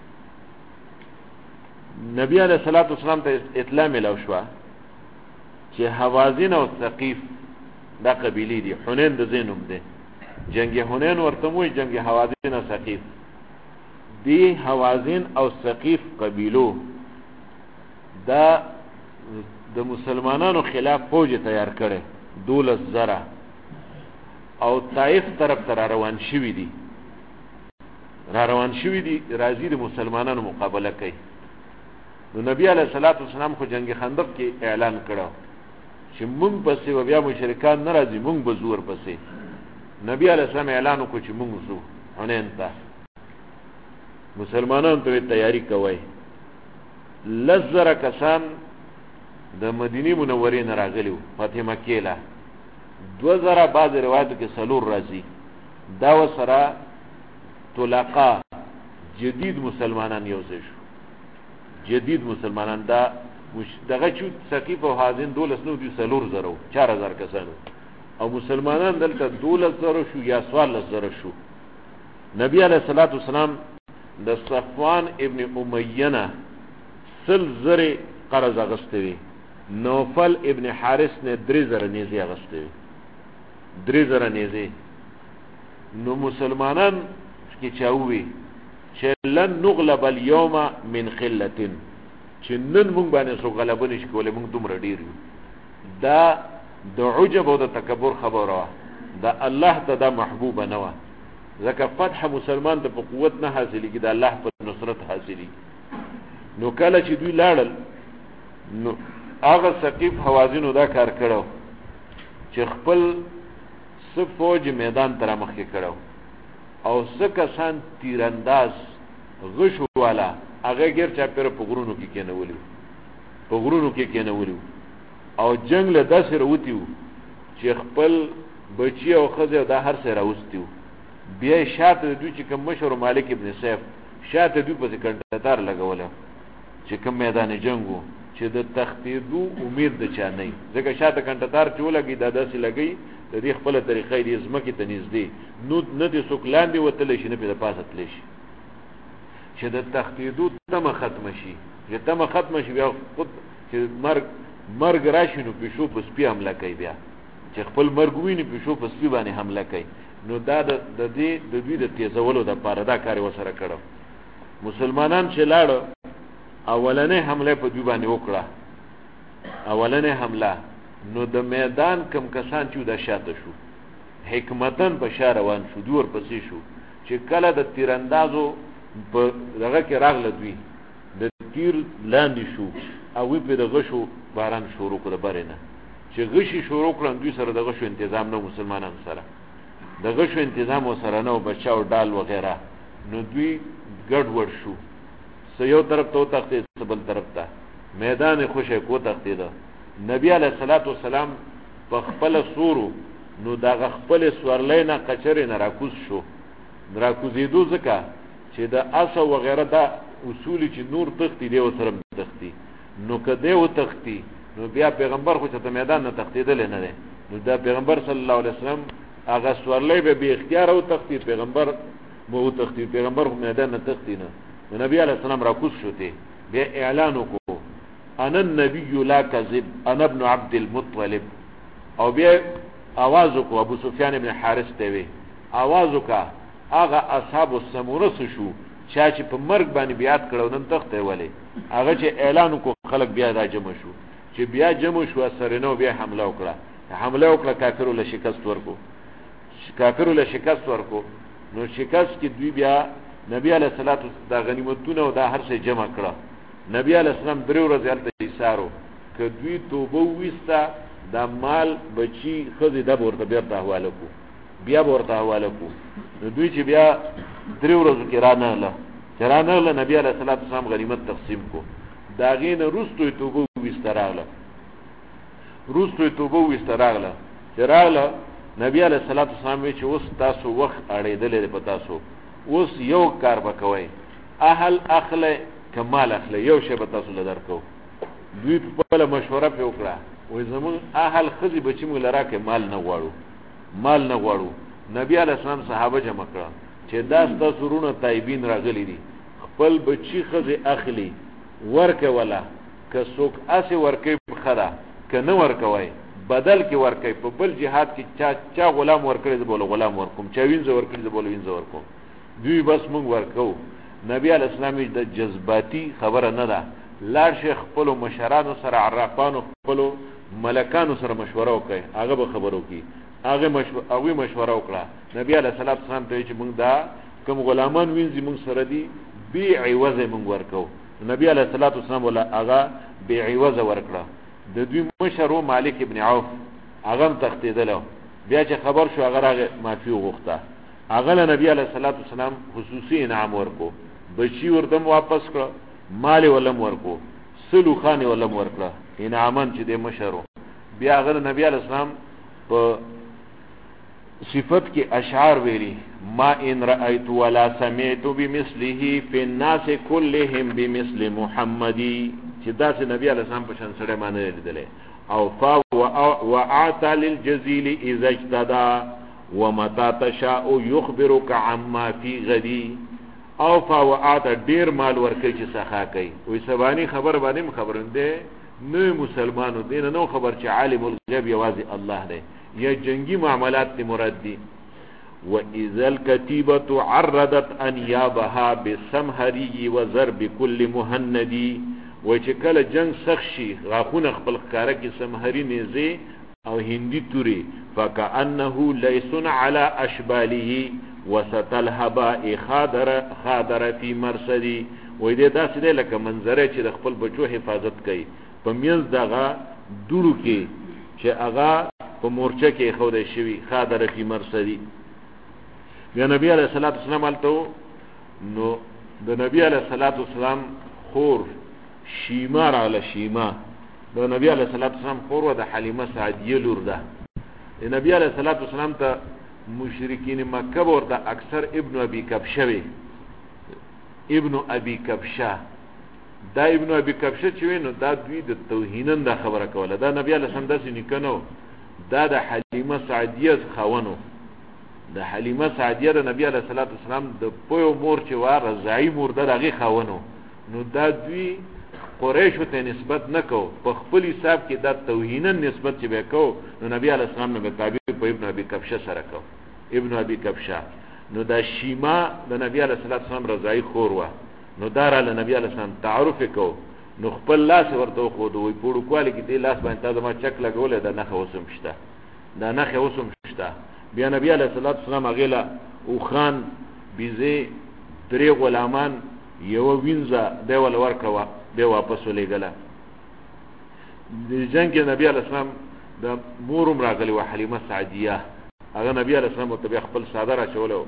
نبی علیہ الصلوۃ والسلام ته اطلاع ملو شو چې حوازن او ثقیف دا قبیلې دي حنین د زینوم دي جنگ حنین ورته موي جنگ حوازن او ثقیف دی حوازن او ثقیف قبیلو دا د مسلمانانو خلاف فوج تیار کړي 12,000 او طائف طرف تر روان شوی دي راځي د مسلمانانو مقابله کوي نو نبی علیہ الصلوۃ والسلام خو جنگ خندق کې اعلان کړو چې مونږ پسې و بیا مشرکان ناراضي مونږ به زور پسې نبی علیہ السلام اعلان وکړ چې مونږ زو حنین ته مسلمانانو ته تیاری کوي لزر کسان د مدینه منورې نه راغلیو فاطمه کېلا 2000 بعض روایتو کې سلور راځي دا وسره طلقا جدید مسلمانان یو څه شو جدید مسلمانان دا دغه چې ثقيف او حازن 12 نو دي سلور زرو 4000 کسانو او مسلمانان دلته 12 شو یا 14 شو نبی علیہ الصلوۃ والسلام د صفوان ابن امیہ سل زره قرض اغستوي نوفل ابن حارث نے 3000 نیزه اغستوي 3000 نیزه نو مسلمانان کې چاوي چې لن نغلب اليوم من قله چې نن موږ باندې سو غلبه نشو کولای موږ دومره ډیر یو دا د عجب او د تکبر خبره دا الله ته دا محبوب نه و ځکه فتح مسلمان ته په قوت نه حاصلې کې دا الله په نصرت حاصلې نو کله چې دوی لاړل نو هغه ثقيف حوازنو دا کار کړو چې خپل صف فوج میدان تر مخ کې کړو او سکسان تیرانداز غشو والا هغه غیر چا پر پغرونو کې کېنولیو او جنگ له داسې وروتیو چې خپل بچي او خزه دا هر څه راوستیو بیا شاته دوی چې کوم مشر مالک ابن سیف شاته دوی په کنټاتار لګوله چې کوم میدان جنگو چې د تختیدو امید د چا نه ځکه شاته کنټاتار چولګي د داسې لګي د دې خپل طریقې د ازمکه ته نږدې نو نه د سوکلان دی وتل شي نه په پاسه تل شي چې د تختیدو تمه ختم شي چې تمه ختم شي بیا خود چې مرګ راشي نو په شو په سپي حمله کوي بیا چې خپل مرګ ویني په شو په سپي باندې حمله کوي نو دا د دې د دوی د تیزولو د پاره دا کار وسره کړو مسلمانان چې لاړو اولنې حمله په دوی باندې وکړه اولنې حمله نو د میدان کم کسان چې د شاته شو حکمتن په شا روان شو دور پسې شو چې کله د تیراندازو په دغه کې راغله دوی د تیر لاندې شو او وی په دغه شو باران شروع کړ برنه چې غشي شروع کړن دوی سره دغه شو تنظیم نو مسلمانانو سره دغه شو تنظیم سره نو بچاو ډال وغیرہ نو دوی ګډ ور شو سيو طرف ته تختې بل طرف ته میدان خوشه کو تختې ده نبی علیہ الصلوۃ والسلام په خپل سورو نو دا خپل سورلینا قچره نه راکوز شو راکوزیدو ځکه چې د اسو وغیرہ دا اصول چې نور تختی دی او سره تختی نو کده او تختی نو بیا پیغمبر خو ته میدان نه تختیدل نه دی نو دا پیغمبر صلی الله علیه وسلم هغه سورلی به اختیار او تختی پیغمبر مو تختی پیغمبر خو میدان نه تختی نه نبی علیہ السلام راکوز شوته بیا اعلان وکړو انا النبي لا كذب انا ابن عبد المطلب او بیا आवाज وکړو ابو سفیان ابن حارث ته وی आवाज وکړه هغه اصحاب السموره شو چې په مرګ باندې بیعت کړو نن تخته ولې هغه چې اعلان وکړ خلک بیا راجم شو چې بیا جمع شو سره نو بیا حمله وکړه کافرو له شکست ورکو نو شکست کې دوی بیا نبی علیہ الصلوۃ والسلام دا غنیمتونه او دا هر څه جمع کړه نبی علیہ السلام درې ورځې الته ایثارو ک دوی توبه وستا دا مال بچی خزي د ورته بیا حواله کو نو دوی چې بیا درې ورځې کې رانه له نبی علیہ الصلوۃ والسلام غنیمت تقسیم کو دا غین روستو توبه وستراغله چراغله نبی علیہ الصلوۃ والسلام چې اوس تاسو وخت اړېدلې په تاسو اوس یو کار وکوي اهل اخله کمال اخله یو شی به تاسو لدار کو دوی په خپل مشوره په وکړه وای زمون اهل خزي بچی موږ لراکه مال نه غواړو نبی علیہ السلام صحابه جمع کړه چې داس تاسو رونه طيبین راغلي دي خپل بچی خزي اخلي ورکه ولا که څوک اسه ورکه خره کنه ورکوي بدل کې ورکه په بل جهاد کې چا غلام ورکړي بوله غلام ورکوم چا وینځ ورکړي بوله وینځ ورکوم دوی بس موږ ورکو نبی علیہ السلام د جذباتی خبره نه ده لار شیخ خپل مشرانو سره عرفانو خپل ملکانو سره مشوره وکړي هغه به خبرو کی هغه مشوره وکړه نبی علیہ السلام ته چې موږ دا کوم غلامان وینځي موږ سره دي بی عوض موږ ورکو نبی علیہ السلام ولا هغه بی عوض ورکړه د دوی مشرو مالک ابن عوف هغه تختیدل بیا چې خبر شو هغه معافي وغوښته هغه نبی علیہ السلام خصوصي انعام ورکو بچی وردم واپس کړ مال ولم ورکو سلو خان ولم ورکړه انعامان چې د مشرو بیا هغه نبی علیہ السلام په صفت کې اشعار ویلي ما ان رأيت ولا سمعت بمثله في الناس كلهم بمثل محمدي چې دا چې نبی علیہ السلام په شان سره معنی لیدل او فا واعطى للجزيل اذا اجتدى ومتى تشاء يخبرك عما في غدي او فا واعطى ډیر مال ورکړي چې سخا کوي وې سبانی خبر باندې خبرنده نو مسلمانو دین نو خبر چې عالم الغیب یوازې الله دی یا جنگی معاملات تی مراد دی وَإِذَا الْكَتِيبَةُ عَرَّضَتْ أَنْيَابَهَا بِالسَّمْهَرِيِّ وَضَرْبِ كُلِّ مُهَنَّدِ وچ کله جنگ سخشي غاخونه خپل ښکارا کې سمهري نيزه او هندي توري فكأنه ليس على أشباله وسط الهباء خادر في مرصدي وې دې داسې لکه منظره چې د خپل بچو حفاظت کوي په میز دغه دورو کې چې هغه په مورچه کې خوده شوی خادر فی مرصدی یا نبی علیہ الصلوۃ والسلام التو نو د نبی علیہ الصلوۃ والسلام خور شیما علی شیما د نبی علیہ الصلوۃ والسلام خور و د حلیمه سعدیه لور ده نبی علیہ الصلوۃ والسلام ته مشرکین مکه ورته اکثر ابن ابي کبشه دا ابن ابي کبشه چې وینو دا دوی د توهینن د خبره کوله دا نبی علیہ السلام داسې نکنو دا د حلیمه سعدیه خاونو د حلیمه سعدیه د نبی علیہ الصلوۃ والسلام د پویو مور چې و رضاعی مور دغه خاونو نو دا دوی قریشو ته نسبت نکو په خپل حساب کې دا توهینن نسبت چې وکاو نو نبی علیہ السلام نه مقابل په ابن ابي کبشه سره کو ابن ابي کبشه نو دا شیما د نبی علیہ الصلوۃ والسلام رضاعی خور و نو دار علی نبی علیہ السلام تعارف کو نو خپل لاس ورته خو دوی پوړو کوالی کې دې لاس باندې تا ما چک لګولې دا نخ اوسم شته دا نخ اوسم شته بیا نبی علیه الصلاۃ والسلام غیلا او خان بيزه درې غلامان یو وینځه دی ول ورکوا دی واپس ولېګله د جنگ کې نبی علیه السلام د مورم راغلی و حلیمه سعدیه هغه نبی علیه السلام ته خپل صادره چولو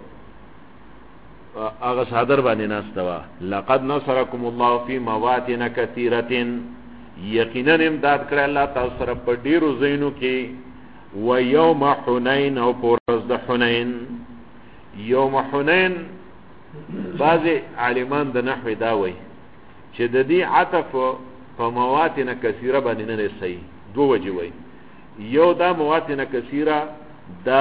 هغه صادر باندې ناستوا لقد نصرکم الله فی مواطن کثیره یقینا امداد کړ الله تعالی سره په ډیرو زینو کې و یوم حنین او پورز د حنین یوم حنین بعض عالمان د نحو دا وایي چې د دې عطف په مواطن کثیره باندې نه صحیح دوه وجه وایي یو دا مواطن کثیره دا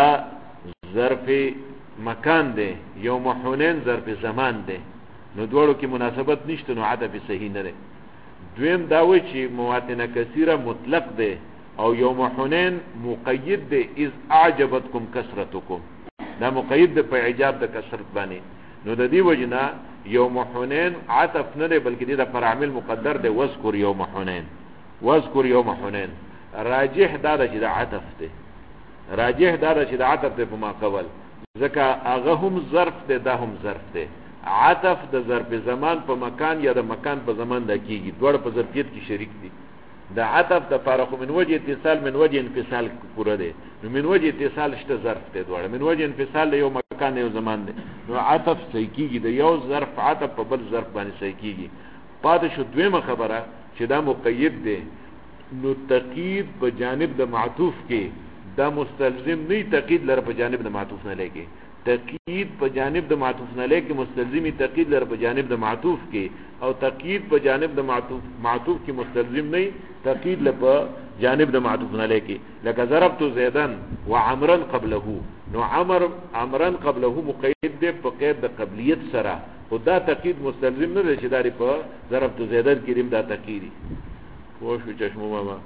ظرف مکان دی یوم حنین ظرف زمان دی نو دوړو کې مناسبت نشته نو عطف صحیح نه دی دویم دا وایي چې مواطن کثیره مطلق دی او یوم حنین مقید دی اذ اعجبتکم کثرتکم دا مقید دی په اعجاب د کثرت باندې نو د دې وجنا یوم حنین عطف نه دی بلکې د پر عامل مقدر دی واذکر یوم حنین واذکر یوم حنین راجح دا چې د عطف دی راجح دا چې د عطف دی په ما قبل ځکه هغه هم ظرف دی دا هم ظرف دی عطف د ظرف زمان په مکان یا د مکان په زمان د کیږي دوړ په ظرفیت کې شریک دي د عطف د فارق من وجه اتصال من وجه انفصال پوره دی نو من وجه اتصال شته ظرف دی دوړ من وجه انفصال یو مکان یو زمان دی نو عطف صحیح کیږي د یو ظرف عطف په بل ظرف باندې صحیح کیږي پاتې شو دویمه خبره چې دا مقید دی نو تقید په جانب د معطوف کې دا مستلزم نه تقید لره په جانب د معطوف نه لګي تقید په جانب د معطوف نه لګي مستلزمي تقید لره په جانب د معطوف کې او تقید په جانب د معطوف کې مستلزم نه تقید لره په جانب د معطوف نه لګي لکه ضربت زیدن وعمرا قبله نو عمرا قبله مقید دی په قید د قبلیت سره خدا تقید مستلزم نه دی چې داری په ضربت زیدن کې دا تقیدی خو شو چشمو ماما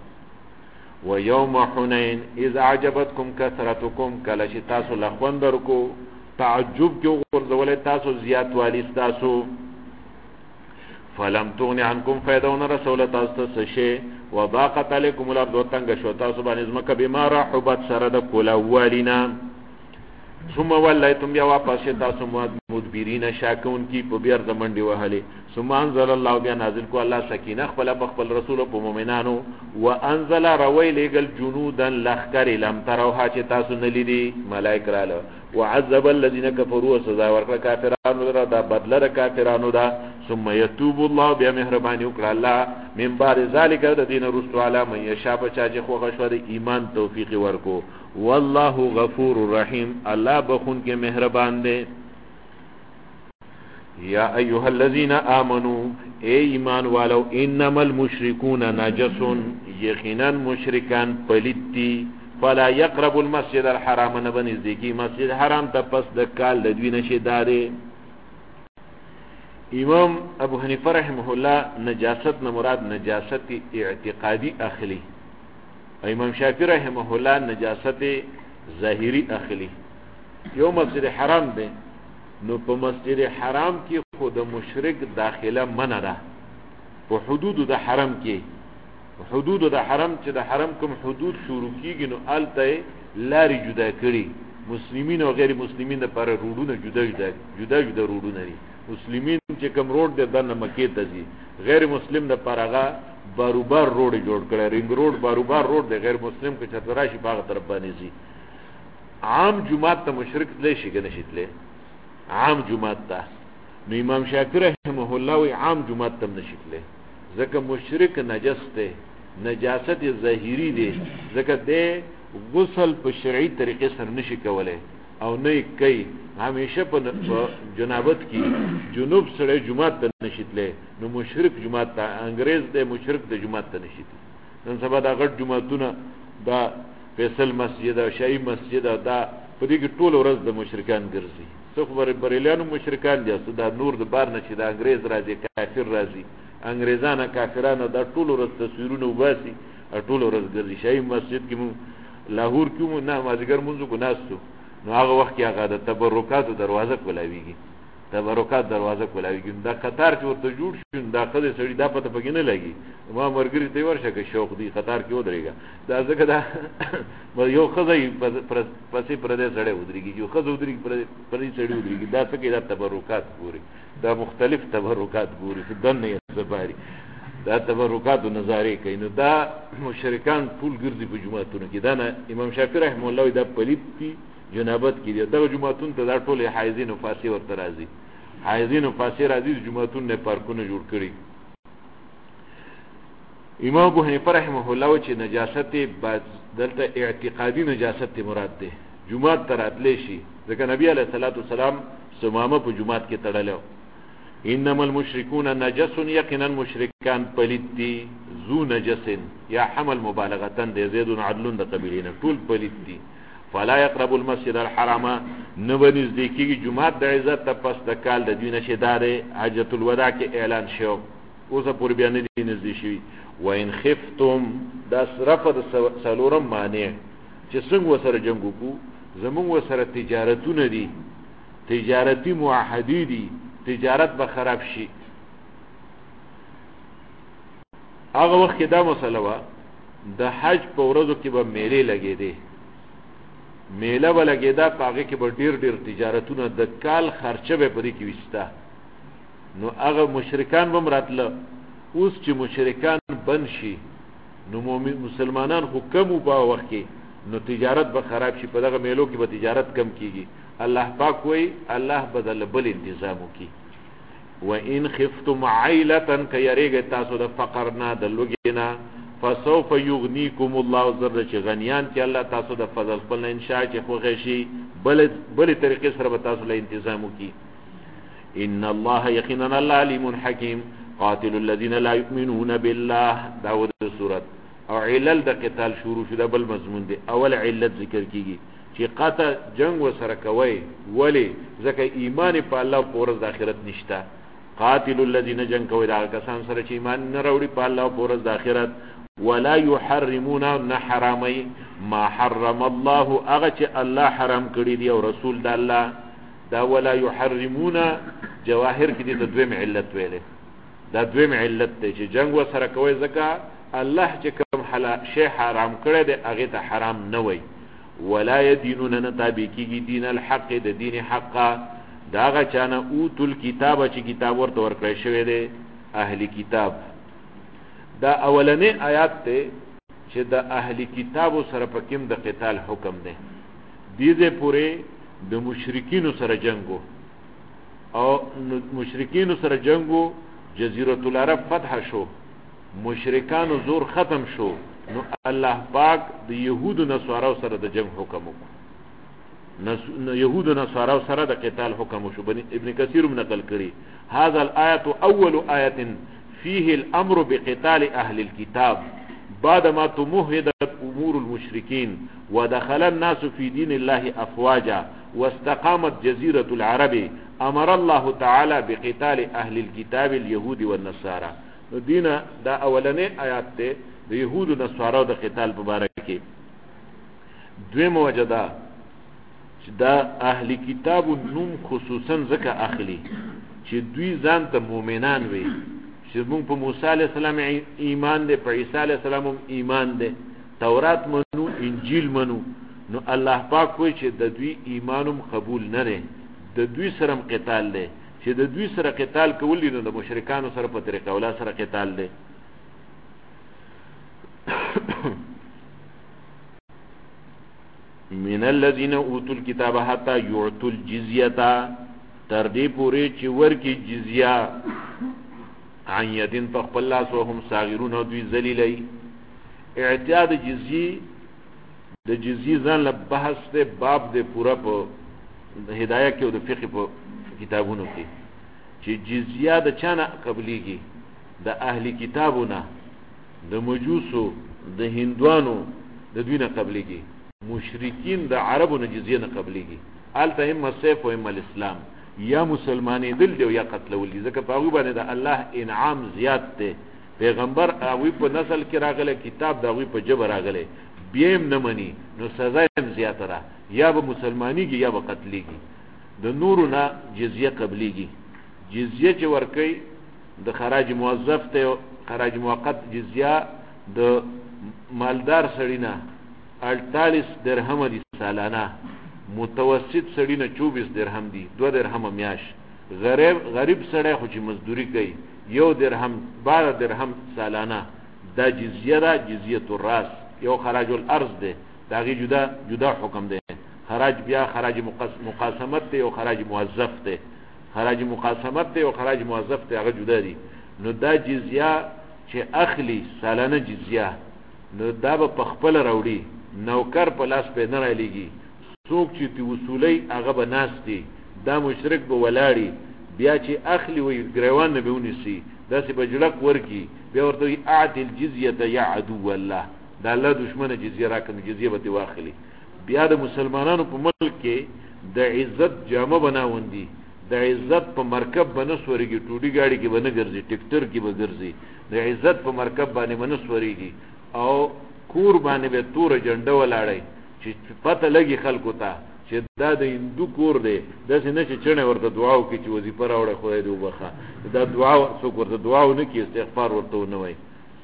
و یوم حنین اذ اعجبتکم کثرتکم کله چې تاسو لخوان درکو تعجب کې ورزولې تاسو زیات والی تاسو فلم تغن عنکم فیدون رسول تاسو شي وضاقت علیکم الارض وتنگ شو تاسو باندې زمکه بما رحبت سره د کول اولینا ثم ولایتم بیا واپس تاسو مدبرین شاکون کی په بیر زمنډي وهلي ثم انزل الله بیا نازل کو الله سکینه خپل رسول په مؤمنانو وانزل روي لګل جنودا لخر لم تروها چې تاسو نه لیدي ملائک رااله وعذب الذين كفروا سزا ورکړه کافرانو دا بدله د کافرانو دا ثم يتوب الله بیا مهرباني وکړه الله من بعد ذلك د دین رسول الله من يشاء چې خو غشوه ایمان توفیق ورکو والله غفور رحیم الله بخون کې مهربان دی یا ایها الذين امنوا اے ایمان والو انما المشركون نجس یقینا مشرکان پلیتی فلا يقرب المسجد الحرام نبنزدیکی مسجد حرام ته پس د کال د دوی نشي داري امام ابو حنیفه رحمه الله نجاست نه مراد نجاست اعتقادی اخلی امام شافعی رحمه الله نجاست ظاهری اخلی یو مسجد حرام دی نو په مسجد حرام کې خود مشرک داخله منع ده په حدود د حرم کې حدود د حرم چې د حرم کوم حدود شروع کیږي نو الته لاري جدا کړي مسلمانین او غیر مسلمانین لپاره روډونه جدا روډونه دي مسلمانین چې کوم روډ د مکې ته ځي غیر مسلم لپاره هغه باروبار روډ جوړ کړي رنګ روډ باروبار روډ د غیر مسلم کې چې راشي باغ طرف باندې ځي عام جمعه ته مشرک لې شي کنه شتله عام جمعه ته نو امام شافعی رحمه الله وی عام جمعه ته نشتله ځکه مشرک نجس ته نجاست ظاهری دی ځکه د غسل په شرعي طریقې سره نشي کولای او نه کوي همیشه په جنابت کې جنوب سره جمعه ته نشتله نو مشرک جمعه ته انګريز د مشرک د جمعه ته نشته نن سبا دا غټ جمعهونه دا فیصل مسجد او شای مسجد دا په دې کې ټول ورځ د مشرکان ګرځي څو خبره بریلیانو مشرکان دي دا نور د بار نه چې دا انګريز راځي کافر راځي انګريزانه کافرانه دا ټول ورځ تصویرونه وباسي ټول ورځ ګرځي شای مسجد کې مو لاهور کې مو نه مازیګر مونږ کو ناستو نو هغه وخت کې هغه د تبرکات دروازه کولاویږي تبرکات دروازه کولاویږي. دا قطار چې ورته جوړ شو دا خدای سړی دا پته پکې نه لګي. ما مرګري ته ورشه که شوق دی قطار کې ودرېږه دا ځکه دا یو خدای پسې پر دې سړی ودرېږي یو خدای ودرېږي پر دې سړی ودرېږي دا څه کې دا تبرکات ګوري دا مختلف تبرکات ګوري چې دنه یې زباري دا تبرکات نظارې کوي. نو دا مشرکان ټول ګرځي په جمعهتونو کې. دا نه امام شافعي رحمه الله دا پلیت دي جنابت کې دي. دا جمعهتون ته دا ټول حایزین او فاسي ورته راځي. حایزین او فاسي راځي جمعهتون نه پارکونه جوړ کړي. امام ابو حنیفه رحمه الله چې نجاست بعد دلته اعتقادي نجاست مراد ده جمعه تراتلی شي ځکه نبی علیه الصلاۃ والسلام سمامه په جمعه کې تړلو. انما المشركون نجس یقینا مشرکان پلیت دي ذو نجس یا حمل مبالغه ده زید عدل د قبیلین ټول پلیت دي. فلا يقرب المسجد الحرام نبنز دیکيږي جمعه د عزت ته پس د کال د دینه شداره حجۃ الوداع کې اعلان شو اوسه پور بیان دي نږدې شي. وان خفتم دا صرف د سلورم معنی چې څنګه وسره جنگ وکړو زمون وسره تجارتونه دي تجارتی معاهدې دي تجارت به خراب شي. هغه وخت کې دا مسله وا د حج په ورځو کې به میلې لګې دي میله ولګې دا پاګه کې به ډیر ډیر تجارتونه د کال خرچه به پرې کې وستا. نو هغه مشرکان به مراتله اوس چې مشرکان بن شي نو مسلمانان خو کم په وخت کې نو تجارت به خراب شي په دغه میلو کې به تجارت کم کیږي. الله پاک وای الله بدل بل تنظیم وکي. وان خفتم عائله کيریګه تاسو د فقرنا د لوګینا فسوف يغنيكم الله ذر چې غنیان چې الله تاسو د فضل خپل ان شاء چې خو غشي بل طریقې سره به تاسو له تنظیم وکي. ان الله یقینا الله علیم حکیم قاتل الذين لا يؤمنون بالله. داود سورت او علل د قتال شروع شو د بل مضمون دی. اول علت ذکر کیږي چې قطع جنگ وسره کوي ولی ځکه ایمان په الله او ورځ د آخرت نشته. قاتل الذين جنگ کوي دا کسان سره چې ایمان نه راوړي په الله او ورځ د آخرت. ولا يحرمون حرامي ما حرم الله هغه چې الله حرام کړی دی او رسول د الله. دا ولا يحرمون جواهر کې د دویم علت ویلې دا دویم علت دی چې جنگ وسره کوي ځکه الله چې کوم حلال شی حرام کړی دی هغه ته حرام نه وای. ولا يدينون نتابع کیږي دین الحق د دین حق دا هغه چانه اوتل کتاب چې کتاب ورته ورکړی شوی دی اهلی کتاب. دا اولنې آیات ته چې د اهلی کتاب سره پکیم د قتال حکم دی. دیزه پوره د مشرکین سره جنگو او مشرکین سره جنگو جزیره العرب فتح شو مشرکانو زور ختم شو نو الله پاک د يهودو نصارو سره د جنگ حکم وکړ. يهودو نصارو سره د قتال حکم شو. ابن کثیر نقل کړي هذا الايه اول ايه فيه الامر بقتال اهل الكتاب بعدما تمهدت امور المشركين ودخل الناس في دين الله افواجا واستقامت جزيره العرب امر الله تعالى بقتال اهل الكتاب اليهود والنصارى. دین دا اولنې آیات ته د يهودو نصارو د قتال مبارک کې. دویم وجدا چې دا اهل کتاب نوم خصوصا ځکه اخلي چې دوی ځان ته مؤمنان وي چې موږ په موسی علی السلام ایمان دي په عیسی علی السلام ایمان دي تورات منو انجیل منو. نو الله پاک کوئی چې د دوی ایمانم قبول نه لري د دوی سره قتال دی چې د دوی سره قتال کول دي نو د مشرکانو سره په طریقه ولا سره قتال دی. من الذين اوتوا الكتاب حتى يعطوا الجزيه تر دې پورې چې ورکی جزیه عن يدين فقبل الله وهم صاغرون او دوی ذلیلای. اعتیاد جزیه د جزیه ځان له بحث ته باب د پورا په هدايه کې او د فقه په کتابونو کې چې جزیه د چانه قبليږي د اهلی کتابونه د مجوسو د هندوانو د دوی نه قبليږي. مشرکین د عربو نه جزیه نه قبليږي. الته هم سیف او هم الاسلام یا مسلمانې دل دی یا قتل ولې ځکه په هغه باندې د الله انعام زیات دی. پیغمبر هغه په نسل کې راغله کتاب د هغه په جبر راغله بیم نه مني نو سزا هم زیاته را یا به مسلمانېږي یا به قتلېږي. د نورو نه جزیه قبلیږي. جزیه چې ورکوي د خراج موظف ته خراج موقت جزیه د مالدار سړی نه 48 درهم دي سالانه، متوسط سړی نه 24 درهم دي، 2 درهم میاش. غریب سړی خو چې مزدوری کوي 1 درهم 12 درهم سالانه، دا جزیه ده، جزیه الراس. یو خراج الارض ده، داغي جدا حکم ده. خراج بیا خراج مقاسمت ده او خراج موظف ده. خراج مقاسمت ده او خراج موظف ده هغه جدا دي. نو دا جزیه چې اخلي سالانه جزیه، نو دا به خپل راوړي، نوکر په لاس په نه رالېږي. څوک چې تی وصولي هغه به ناست دي، دا مشرک به ولاړي، بیا چې اخلي وي ګریوان نه به ونیسي، داسې به جړک ورکي، بیا ورته وي اعطي الجزیه یا عدو الله، دا الله دشمنه جزیه راکړه، جزیه به دې واخلي. بیا د مسلمانانو په ملک کې د عزت جامه بناوندي، د عزت په مرکب باندې سوريږي، ټوډي گاڑی کې باندې ګرځي، ټیکټر کې به ګرځي، د عزت په مرکب باندې باندې سوريږي، او کور باندې به تور جنډه ولاړی چې پته لګي خلکو ته چې دا د هندو کور دی. داسې نه چې چڼې ورته دعا وکړي چې وظیفه راوړی خدای دې وبخه، دا دعا څوک ورته دعا ونه کړي، استغفار ورته ونه وایي.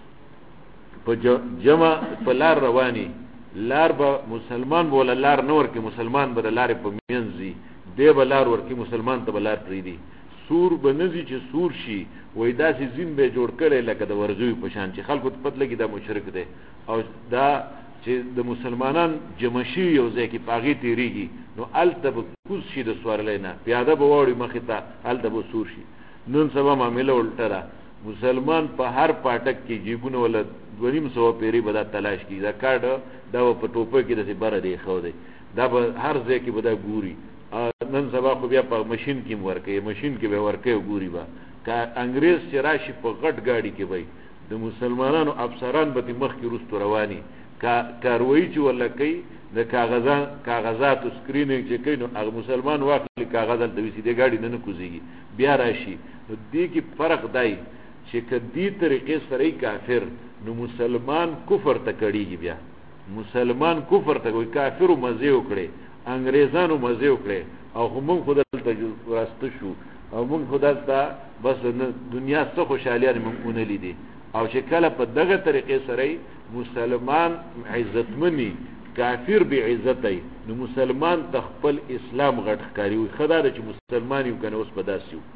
په جمع په لار رواني، لار به مسلمان بوله لار نه ورکي، مسلمان به د لارې په منځ ځي، دی به لار ورکي، مسلمان ته به لار پرېږدي. سور به نه ځي چې سور شي، وایي داسې زین به یې جوړ کړی لکه د ورزوي په شان چې خلکو ته پته لګي دا مشرک دی. او دا چې د مسلمانان جمع شي یو ځای کې په هغې تېرېږي، نو هلته به کوز شي د سوارلی نه، پیاده به واوړي مخې ته، هلته به سور شي. نن سبا معامله الټه ده، مسلمان په هر پاټک کې جیبونه ولا 250 پیری به دا تلاش کی، دا کارډ دا په ټوپه کې داسې بره دی خو دی، دا به هر ځای کې به دا ګوري. نن سبا خو بیا په ماشین کې ورکوي، ماشین کې به ورکوي ګوري به. که انګریز چې راشي په غټ ګاډي کې به د مسلمانانو افسران به مخ کې رستو رواني، کاروایی چې ولا کوي د کاغذاتو سکرینینګ چې کوي، نو هغه مسلمان واخلي کاغذ هلته ویسي، دې ګاډي نه کوزېږي، بیا راشي. نو دې کې فرق دی چې که دې طریقې سره کافر، نو مسلمان کفر ته کړیږي، بیا مسلمان کفر ته کوي، کافرو مزې وکړي، انګریزانو مزې وکړي، او خو موږ خو دلته راسته شو، او موږ خو دلته بس دنیا څه خوشحالیانې موږ ونه لیدې. او چې کله په دغه طریقې سره مسلمان عزتمني، کافر بې عزتی، نو مسلمان ته خپل اسلام غټ ښکاري وي، ښه دا ده چې مسلمان یو که نه اوس به داسې یو.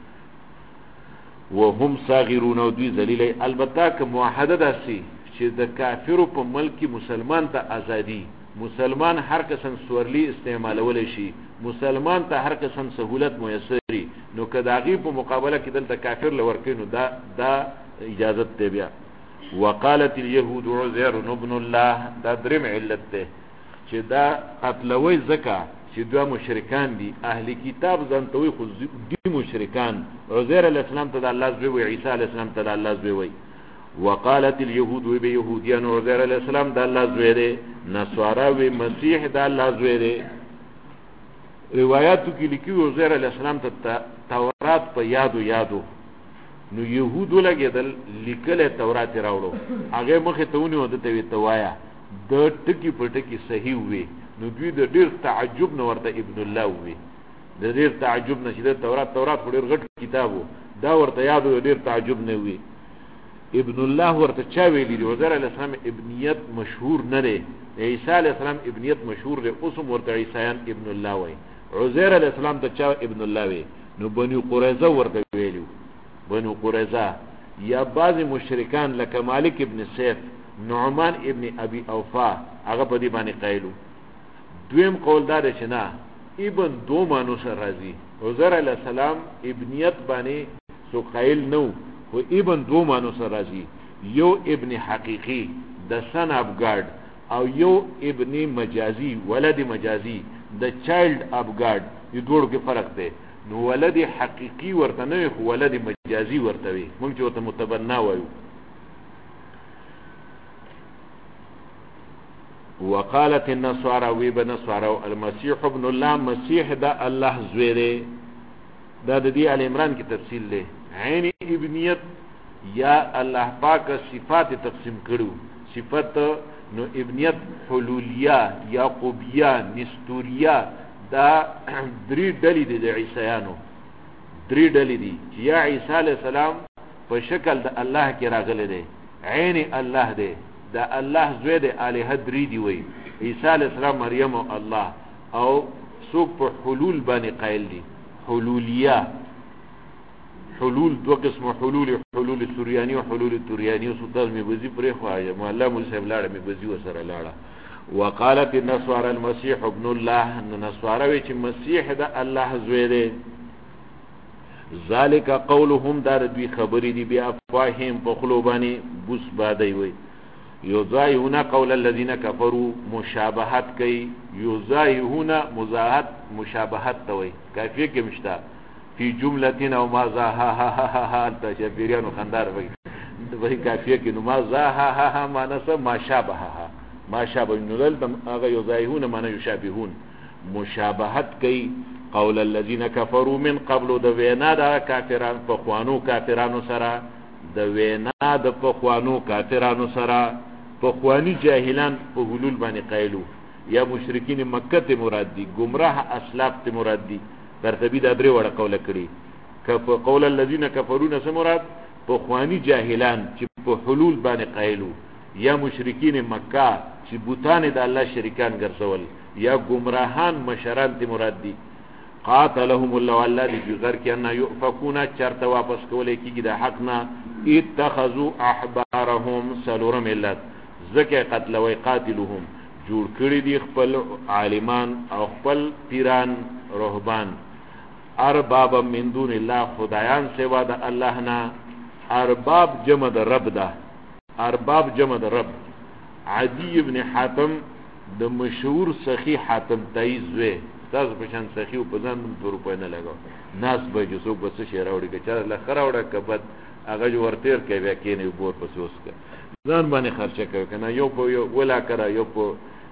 وهم صاغرون، او دوی ذلیلی. البته که موحده داسې چې د کافرو په ملک کې مسلمان ته ازادي، مسلمان هر قسم سورلی استعمالولی شي، مسلمان ته هر قسم سهولت میسري، نو که د هغې په مقابله کې دلته کافر له ورکوي، نو دا اجازت دی. بیا وقالت اليهود عزير ابن الله، دا دریم علت دی چې دا قتلوي ځکه چې دوه مشرکان دي، اهل کتاب ځانته وي خو دي مشرکان. عزير علیه السلام ته د الله زوی وي، عیسی علیه السلام ته د الله زوی وي. وقالت اليهود وي به يهوديان عزير علیه السلام د الله زوی دی، نصارا وي مسیح د الله زوی دی. روایاتو کې لیکي عزير علیه السلام ته تورات په یادو، نو يهودو لګېدل لیکل تورات راوړو، هغه مخې ته ونیو، دته وی ته وایا د ټکی په ټکی صحیح وي، نو دوی د ډیر تعجب نه ورته ابن الله وي، د ډیر تعجب نه چې د تورات خو ډیر غټ کتابو، دا ورته یادو ډیر تعجب نه وي. ابن الله ورته چا ویلی دی؟ عزير علیه السلام ابنیت مشهور نه دی، عیسی علیه السلام ابنیت مشهور دی، اوس هم ورته عیسایان ابن الله وي. عزير علیه السلام ته چا ابن الله وي؟ نو بني قریظه ورته ویلو، بنو قریظه یا بعض مشرکان لکه مالک ابن سیف، نعمان ابن ابي اوفا، هغه په دې باندې قایلو. دویم قول دا دی چې نه، ابن دو مانو سره راځي، عزير علیه السلام ابنیت باندې سو قایل نو، خو ابن دو مانو سره راځي، یو ابن حقیقی د سن اف ګاډ، او یو ابن مجازی ولد مجازی د چایلډ اف ګاډ، یو دوړو کې فرق دی. نو ولد حقیقی ورته نه وي، خو ولد مجازی ورته وي، موږ چې ورته متبنا وایو. وقالت النصارى وی بنصارى المسيح ابن الله، مسیح دا الله زوی دی. دا د دې ال عمران کې تفصیل دی. عین ابنیت یا الله پاک صفات تقسیم کړو، صفات نو ابنیت حلولیه، یعقوبیه، نستوریه، دا درې ډلې دي د عیسیانو، درې ډلې دي چې یا عیسی علیه السلام په شکل د الله کې راغلی دی، عین الله دی، دا الله زوی دی، الهه درې دي وایي، عیسی علیه السلام، مریم او الله. او څوک په حلول باندې قایل دي، حلولیه، حلول دو قسم حلول، حلول سوریانی او حلول توریانی. او سلطان می بزی پرې خواجه مولا موسی صاحب لاړه می بزی وسره لاړه. وقالت النصارى المسيح ابن الله، نصارى وی چې مسیح د الله زوی دی. ذالک قولهم، دار دوی خبرې دي، بیا افواههم په خلو باندې بوس بادای وي. یضایعون قول الذين كفروا، مشابهت کوي، یضایعون مزاحت مشابهت توي کافیه کې مشتا فی جملتنا وما زاها تشبیرانو خندار وي کافیه کې نو ما زاها معنی څه ما شابهها، ما شابه نول هغه یضایعون معنی یشابهون، مشابهت کوي قول الذين كفروا من قبل، د وینا د کافرانو په خوانو کافرانو سره، د وینا د په خوانو کافرانو سره، په خوانی جاهلان په حلول باندې قایلو، یا مشرکین مکه ته مراد دي، گمراه اسلاف ته مراد دي. ترتیبی دا درې وړه قوله کړي. کف قول الذين كفروا نس مراد په خوانی جاهلان چې په حلول باندې قایلو، یا مشرکین مکه چې بوتان د الله شریکان ګرځول، یا گمراهان مشران ته مراد دي. قاتلهم الله، والله دې بغیر کې ان يؤفكون، چرته واپس کولې کېږي د حق نه. اتخذوا احبارهم، سلور ملت زکه قتل و قاتلهم، جوړ کړی دي خپل عالمان او خپل پیران رهبان، ارباب من دون الله، خدایان سوا د الله نه. ارباب جمع د رب ده، ارباب جمع د رب. عدی ابن حاتم د مشهور سخی حاتم تایز وی، تاسو په شان سخی په ځان 2 روپۍ نه لګاو، ناس به جو څوک بس شي راوړي که چا لخره وړه کبد هغه جو ورتیر کوي بیا کینې بور پس اوس که ځان باندې خرچه کوي کنه، یو په یو ولا کرا، یو په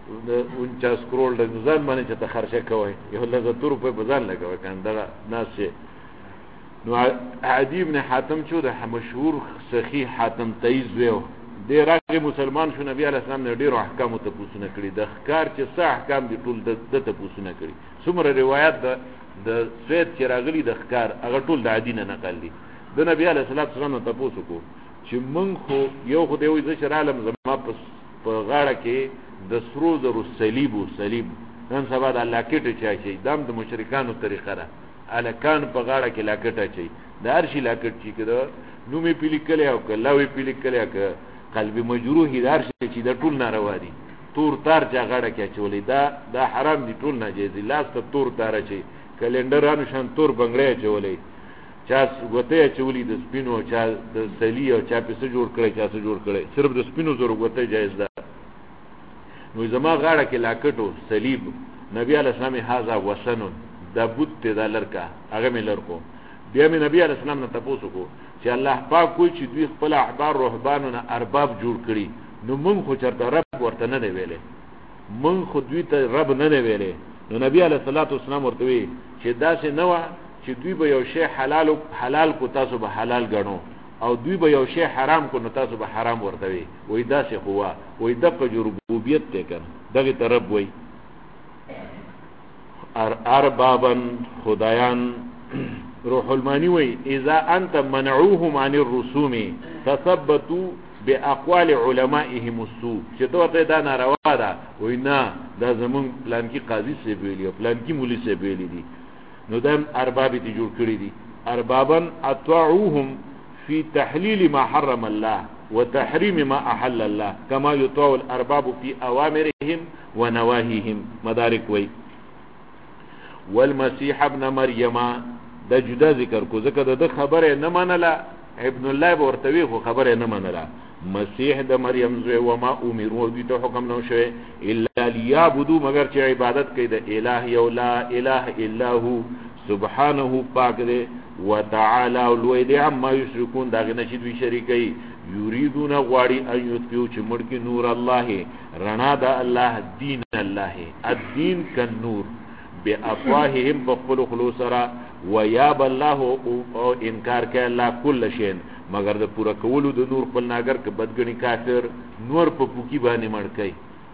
49 کروڑ د ځان باندې چې ته خرچه کوي، یو لږه 2 روپۍ په ځان لګاوي کنه دغه ناس شي. نو عدی ابن حاتم چې د مشهور سخی حاتم تایز ویو، د راغی مسلمان شو، نبی علیہ السلام نه ډیرو احکام ته پوښتنه کړي، د ښکار چې څه احکام دي ټول د ته پوښتنه کړي. څومره روایت د سید چې راغلي د ښکار هغه ټول د عدی نه نقل دي. د نبی علیہ السلام ته پوښتنه کو چې مونږ خو یو خو دی وي ذکر عالم زما په غاړه کې د سرو زرو صلیب نن سبا د لاکټ چا شي، دام د مشرکانو طریقه ده، الکان په غاړه کې لاکټ اچي، د هر شي لاکټ چې کده نومې پیلی کړي او کلاوي پیلی کړي که قلبي مجروح دار شي چې د ټول ناروا دي. تور تار چا غاړه کې اچولې دا حرام دي، ټول ناجیز دي. لاس ته تور تار اچي، کلندرانو شان تور بنگړی اچولې، چا غوته اچولې د سپینو، چا د سلی او چا په څه جوړ کړي، چا څه جوړ کړي، صرف د سپینو زور غوته جایز ده. نو زما غاړه کې لاکټو صلیب، نبی علیہ السلام هاذا وسن، دا بوت ته دا لړکا هغه مې لړکو. بیا مې نبی علیہ السلام نه تاسو کو چې الله پاک کوئی چې دوی خپل احبار رهبانو نه ارباب جوړ کړي، نو مونږ خو چرته رب ورته نه دی ویلې، مونږ خو دوی ته رب نه دی ویلې. نو نبی علیہ الصلوۃ والسلام ورته وی چې داسې نه و چې دوی به یو شی حلال کو تاسو به حلال ګڼو، او دوی به یو شی حرام کو نو تاسو به حرام ورته وی. وای داسې هوا، وای دغه ربوبیت ته کنه، دغه رب وای. اربابن، خدایان. روح المانی وی اذا انت منعوهم عن الرسوم تثبتوا باقوال علمائهم السوء، چې ته دا ناروا ده، وای نه دا زمون پلان کې قاضي سی ویلی او پلان کې مولوی سی ویلی دي، نو دم ارباب دي جوړ کړی دي. اربابن اطاعوهم في تحليل ما حرم الله وتحريم ما احل الله كما يطاع الارباب في اوامرهم ونواهيهم. مدارک وی والمسيح ابن مریم، دا جدا ذکر کو ځکه د خبره نه منله، ابن الله ورتوی خو خبره نه منله. مسیح د مریم زوی، و ما امروا دوی ته حکم نو شوی الا لیعبدوا، مگر چې عبادت کوي د الہ یو لا اله الا هو، سبحانه پاک دی، وتعالى لوی دی عما یشرکون، دا غنه چې دوی شریکي. یریدون غواړي ان یطفئوا چې مړ کې نور الله، رڼا د الله، دین الله، الدین کالنور، بافواههم بخلو خلوصرا، وياب الله او انکار کوي الله کل شین، مگر د پورا کولو د نور خپل ناګر کې بدګنی کافر نور په پوکی باندې مړ کوي.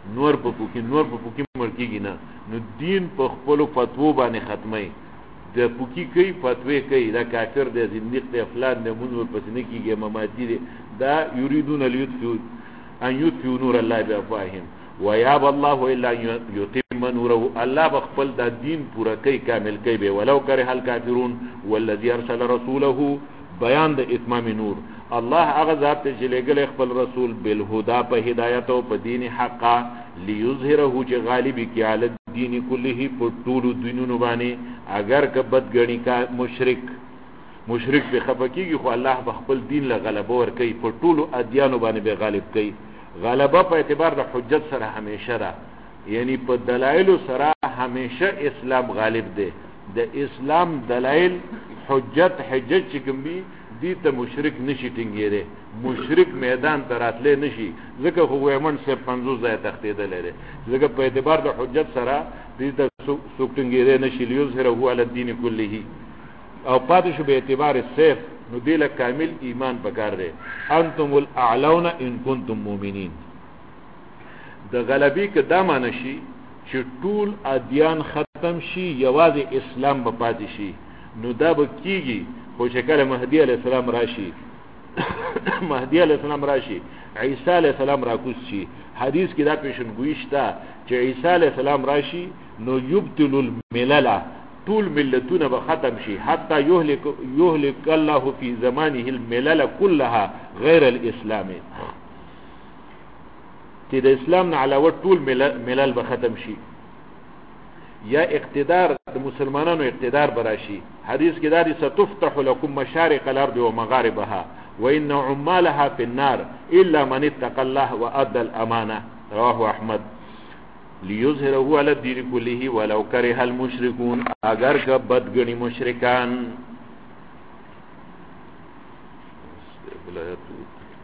نور په پوکی مرکیږي نه. نو دین په خپل فتوو باندې ختمي، د پوکی کوي فتوی کوي، دا کافر دی، زنديق دی، فلان دی، مونږ ورپسې نه کیږي، ممادي دی. دا یریدون ان یطفئوا نور الله بافواههم ويابى الله الا يتم نوره. الله بخپل دا دین پورا کوي، کامل کوي به، ولو كره الكافرون والذي ارسل رسوله. بیان د اتمام نور. الله هغه ذات چې لګل خپل رسول بالهدى په هدایت او په دین حقا ليظهره چې غالب کی علی الدین كله په ټول دینونو باندې. اگر که بدګنی کا مشرک به خفقیږي، خو الله بخپل دین له غلبه ور کوي، په ټول ادیانو باندې به غالب کوي. غلبه په اعتبار د حجت سره همیشه ده، یعنی په دلایل سره همیشه اسلام غالب دی. د اسلام دلایل حجت چې کوم دي ته مشرک نشي ټینګېره، مشرک میدان ته راتلې نشي، ځکه خو ویمن سه 50 ځای تختیدل لري، ځکه په اعتبار د حجت سره دې ته څوک ټینګېره نشي. لیظهره هو علی الدین کله، او پاتې شو به اعتبار السيف. نو دې له کامل ایمان پکار دی. انتم الاعلون ان کنتم مؤمنین. د غلبی که دا معنی شي چې ټول ادیان ختم شي، یوازې اسلام به پاتې شي، نو دا به کیږي. خو چې کله مهدی علیہ السلام راشي مهدی علیہ السلام راشي، عیسی علیہ السلام راکوز شي، حدیث کې دا پیشنګوئی شته چې عیسی علیہ السلام راشي نو یبتل الملل، طول ملتونه به ختم شي، حتی یهلک الله فی زمانه الملل كلها غیر الاسلام، چې د اسلام نه علاوه ټول ملل به ختم شي. یا اقتدار د مسلمانانو اقتدار براشي. حدیث کې دا دي ستفتح لكم مشارق الارض ومغاربها وان عمالها في النار الا من اتقى الله وادى الامانه. رواه احمد. ليظهره على الدين كله ولو كره المشركون. اگر که بدګنی مشرکان